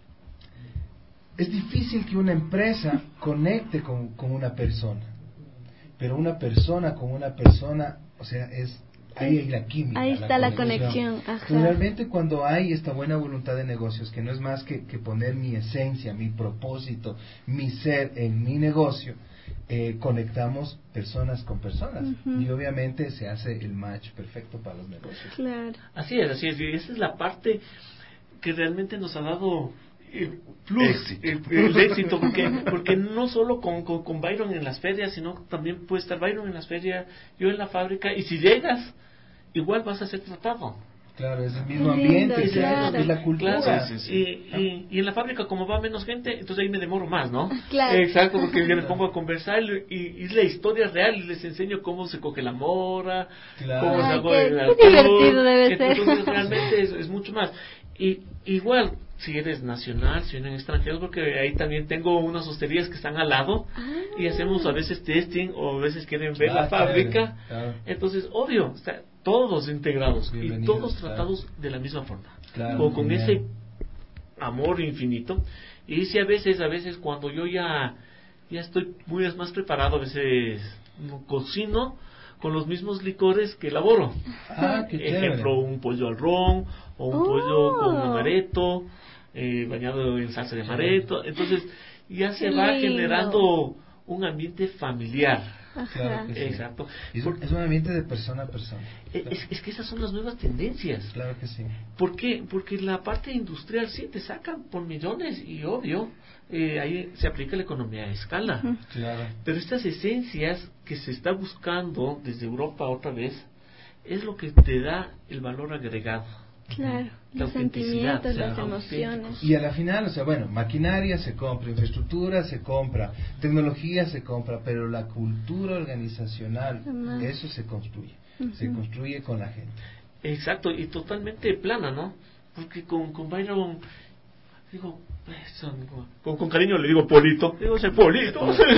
es difícil que una empresa conecte con una persona, pero una persona con una persona, o sea, ahí hay la química. Ahí está la conexión. Ajá. Realmente cuando hay esta buena voluntad de negocios, que no es más que poner mi esencia, mi propósito, mi ser en mi negocio, conectamos personas con personas. Y obviamente se hace el match perfecto para los negocios. Claro. Así es. Y esa es la parte que realmente nos ha dado el plus, el éxito, porque no solo con Byron en las ferias, sino también puede estar Byron en las ferias, yo en la fábrica, y si llegas, igual vas a ser tratado. Claro, es el mismo ambiente, claro. Es la cultura. Claro. Y en la fábrica, como va menos gente, entonces ahí me demoro más, ¿no? Claro. Exacto, porque yo me pongo a conversar y la historia real, y les enseño cómo se coge la mora, cómo se hace el alcohol. Qué divertido debe ser. Entonces realmente es mucho más. Y igual, si eres nacional, si vienen extranjeros, porque ahí también tengo unas hosterías que están al lado y hacemos a veces testing o a veces quieren ver la fábrica. Claro. Entonces, obvio, todos integrados y todos tratados de la misma forma, con ese amor infinito. Y si a veces cuando yo ya estoy muy más preparado, a veces cocino con los mismos licores que elaboro. Ejemplo, un pollo al ron o un pollo con amaretto, bañado en salsa de amaretto. Entonces ya se va generando un ambiente familiar. Claro que sí. Exacto. Es un ambiente de persona a persona. Es que esas son las nuevas tendencias. Claro que sí. ¿Por qué? Porque la parte industrial sí te sacan por millones y obvio, ahí se aplica la economía a escala. Claro. Pero estas esencias que se está buscando desde Europa otra vez es lo que te da el valor agregado. Claro, los sentimientos, las emociones. Y a la final, o sea, bueno, maquinaria se compra, infraestructura se compra, tecnología se compra, pero la cultura organizacional, eso se construye. Se construye con la gente. Exacto, y totalmente plana, ¿no? Porque con Byron, digo, con cariño le digo Polito, digo, ese Polito.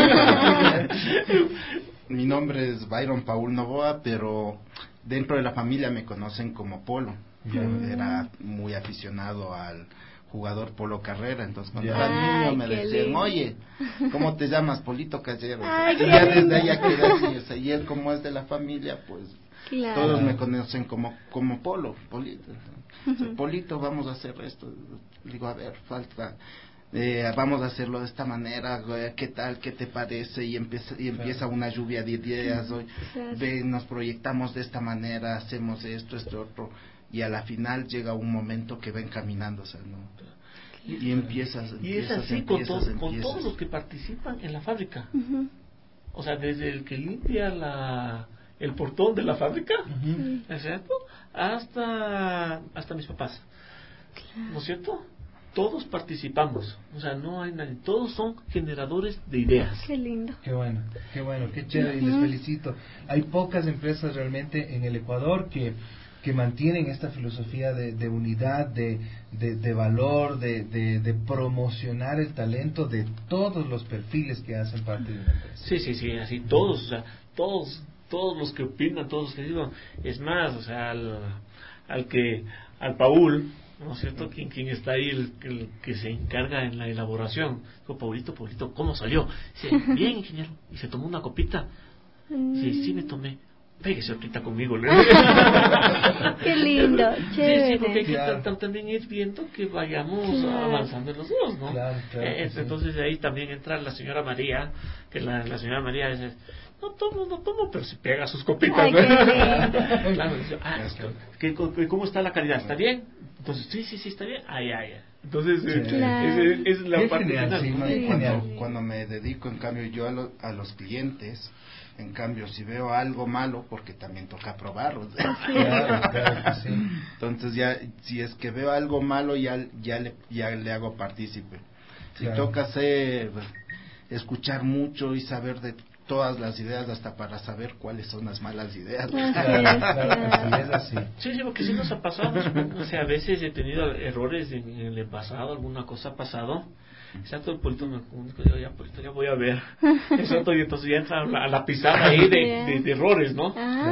Mi nombre es Byron Paul Novoa, pero dentro de la familia me conocen como Polo. Yo era muy aficionado al jugador Polo Carrera, entonces cuando era niño me decían, oye, ¿cómo te llamas? Polito Callero. Y ya desde allá quedé así, o sea, y él como es de la familia, pues todos me conocen como Polito. Polito, vamos a hacer esto. Digo, a ver, vamos a hacerlo de esta manera, ¿qué tal? ¿Qué te parece? Y empieza una lluvia de ideas, nos proyectamos de esta manera, hacemos esto otro. y a la final llega un momento que va encaminándose, ¿no? Y empiezas, y es así con todos los que participan en la fábrica. O sea, desde el que limpia el portón de la fábrica, ¿cierto? Hasta mis papás, ¿no es cierto? Todos participamos, o sea, no hay nadie, todos son generadores de ideas. Qué lindo. Qué bueno, qué chévere, y les felicito. Hay pocas empresas realmente en el Ecuador que mantienen esta filosofía de unidad, de valor, de promocionar el talento de todos los perfiles que hacen parte de una empresa. Sí, así todos, o sea, todos los que opinan, todos los que digo, es más, o sea, al Paul, ¿no es cierto? Quien está ahí, el que se encarga en la elaboración. Digo, Paulito, ¿cómo salió? Dice, bien, ingeniero. Y se tomó una copita. Sí, me tomé. Pégese ahorita conmigo. Qué lindo, chévere. Sí, porque hay que también ir viendo que vayamos avanzando los dos, ¿no? Claro, entonces ahí también entra la señora María, que la señora María dice, no tomo, pero se pega sus copitas. Ay, qué claro, ¿cómo está la calidad? ¿Está bien? Entonces, sí, está bien. Ay. Entonces, es la qué parte genial, final. Sí, cuando me dedico, en cambio, yo a los clientes, en cambio, si veo algo malo, porque también toca probarlo. Claro, sí. Entonces, ya, si es que veo algo malo, ya le hago partícipe. Si toca escuchar mucho y saber de todas las ideas, hasta para saber cuáles son las malas ideas. Sí, porque sí nos ha pasado. O sea, a veces he tenido errores en el pasado, alguna cosa ha pasado. Exacto, el Polito me comunica, Polito, ya voy a ver. Exacto, y entonces ya entra a la pizarra ahí de errores, ¿no?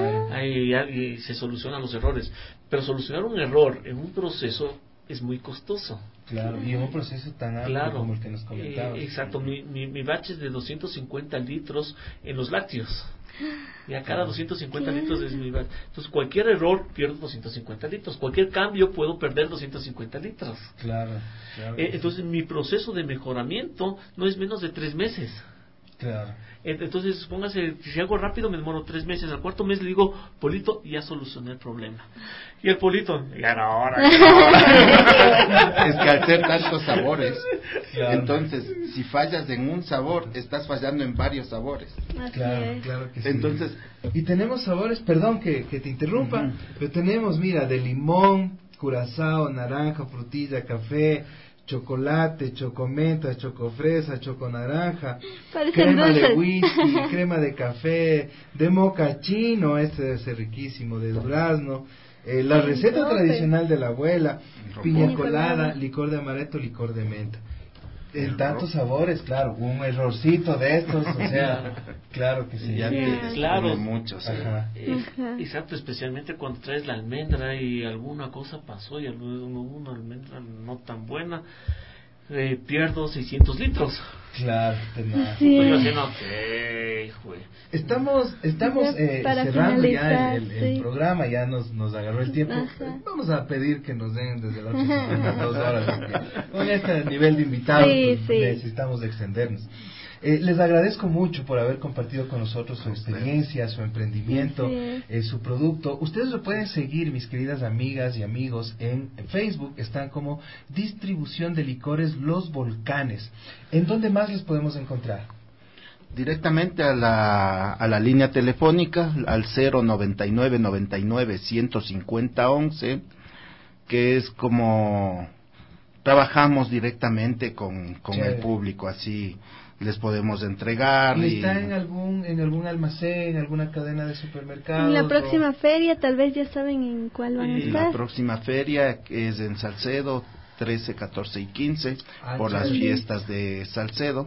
Ahí se solucionan los errores. Pero solucionar un error en un proceso es muy costoso. Claro, y en un proceso tan amplio como el que nos comentabas. Exacto, mi batch es de 250 litros en los lácteos. Y a cada 250 litros es mi batch. Entonces, cualquier error pierdo 250 litros. Cualquier cambio puedo perder 250 litros. Claro. Entonces, mi proceso de mejoramiento no es menos de 3 meses. Claro. Entonces, póngase, si hago rápido me demoro 3 meses. Al cuarto mes le digo, Polito, ya solucioné el problema. Y el Polito, ya no, ahora. Es que al ser tantos sabores, entonces, si fallas en un sabor, estás fallando en varios sabores. Claro que sí. Entonces, y tenemos sabores, perdón que te interrumpa, pero tenemos, mira, de limón, curazao, naranja, frutilla, café, chocolate, chocomenta, chocofresa, choconaranja, crema de whisky, crema de café, de mocachino, este debe ser riquísimo, de durazno, la receta tradicional de la abuela, piña colada, licor de amaretto, licor de menta. En tantos sabores, claro, un errorcito de estos, o sea, claro que sí. Claro, muchos. Exacto, especialmente cuando traes la almendra y alguna cosa pasó y una almendra no tan buena, pierdo 600 litros. Claro, Yo haciendo, Estamos cerrando ya el programa, ya nos agarró el tiempo. Vamos a pedir que nos den desde la otra semana 2 horas, porque con este nivel de invitados necesitamos extendernos. Les agradezco mucho por haber compartido con nosotros su experiencia, su emprendimiento, su producto. Ustedes lo pueden seguir, mis queridas amigas y amigos, en Facebook. Están como Distribución de Licores Los Volcanes. ¿En dónde más les podemos encontrar? Directamente a la línea telefónica, al 099 99 150 11, que es como trabajamos directamente con el público, así les podemos entregar. ¿Y está en algún almacén, en alguna cadena de supermercados? En la próxima feria, tal vez ya saben en cuál van a estar. La próxima feria es en Salcedo, 13, 14 y 15, por las fiestas de Salcedo.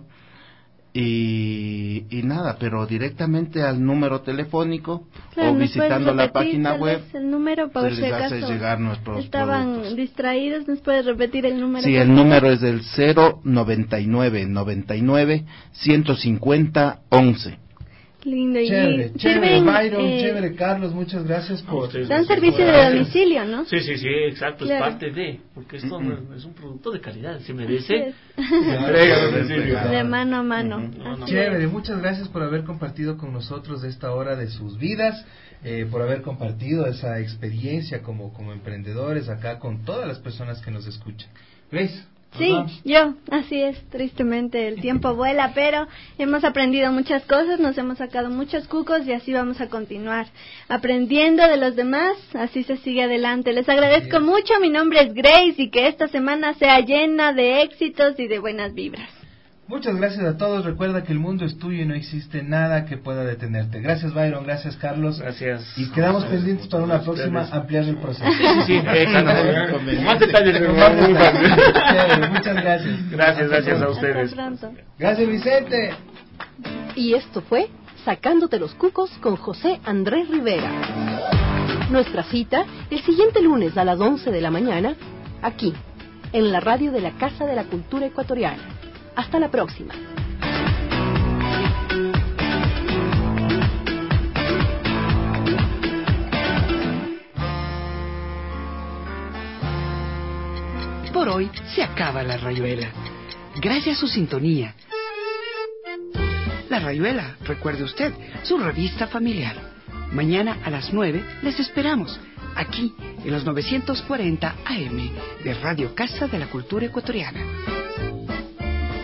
Y nada, pero directamente al número telefónico o visitando la página web, el número para se les hace llegar nuestros productos. Distraídos, ¿nos puedes repetir el número? Sí, el número es del 099 99 150 11. Lindo. Chévere, Y chévere, sirven, Byron, chévere, Carlos, muchas gracias por... Dan servicio de domicilio, ¿no? Sí, exacto, Claro. es parte de, porque esto es un producto de calidad, se merece, Sí. se entrega a domicilio. De mano a mano. Así Chévere, es. muchas gracias por haber compartido con nosotros esta hora de sus vidas, por haber compartido esa experiencia como emprendedores acá con todas las personas que nos escuchan. Grace. Sí, yo, así es, tristemente el tiempo vuela, pero hemos aprendido muchas cosas, nos hemos sacado muchos cucos y así vamos a continuar aprendiendo de los demás, así se sigue adelante. Les agradezco mucho, mi nombre es Grace y que esta semana sea llena de éxitos y de buenas vibras. Muchas gracias a todos, recuerda que el mundo es tuyo y no existe nada que pueda detenerte. Gracias Byron, gracias Carlos. Gracias. Y quedamos pendientes para una próxima ampliar el proceso. Sí, exacto. Más detalles. Muchas gracias. Gracias a ustedes. Hasta pronto. Gracias Vicente. Y esto fue Sacándote los Cucos con José Andrés Rivera. Nuestra cita el siguiente lunes a las 11 de la mañana, aquí, en la radio de la Casa de la Cultura Ecuatoriana. Hasta la próxima. Por hoy se acaba La Rayuela. Gracias a su sintonía. La Rayuela, recuerde usted, su revista familiar. Mañana a las 9 les esperamos, aquí en los 940 AM de Radio Casa de la Cultura Ecuatoriana.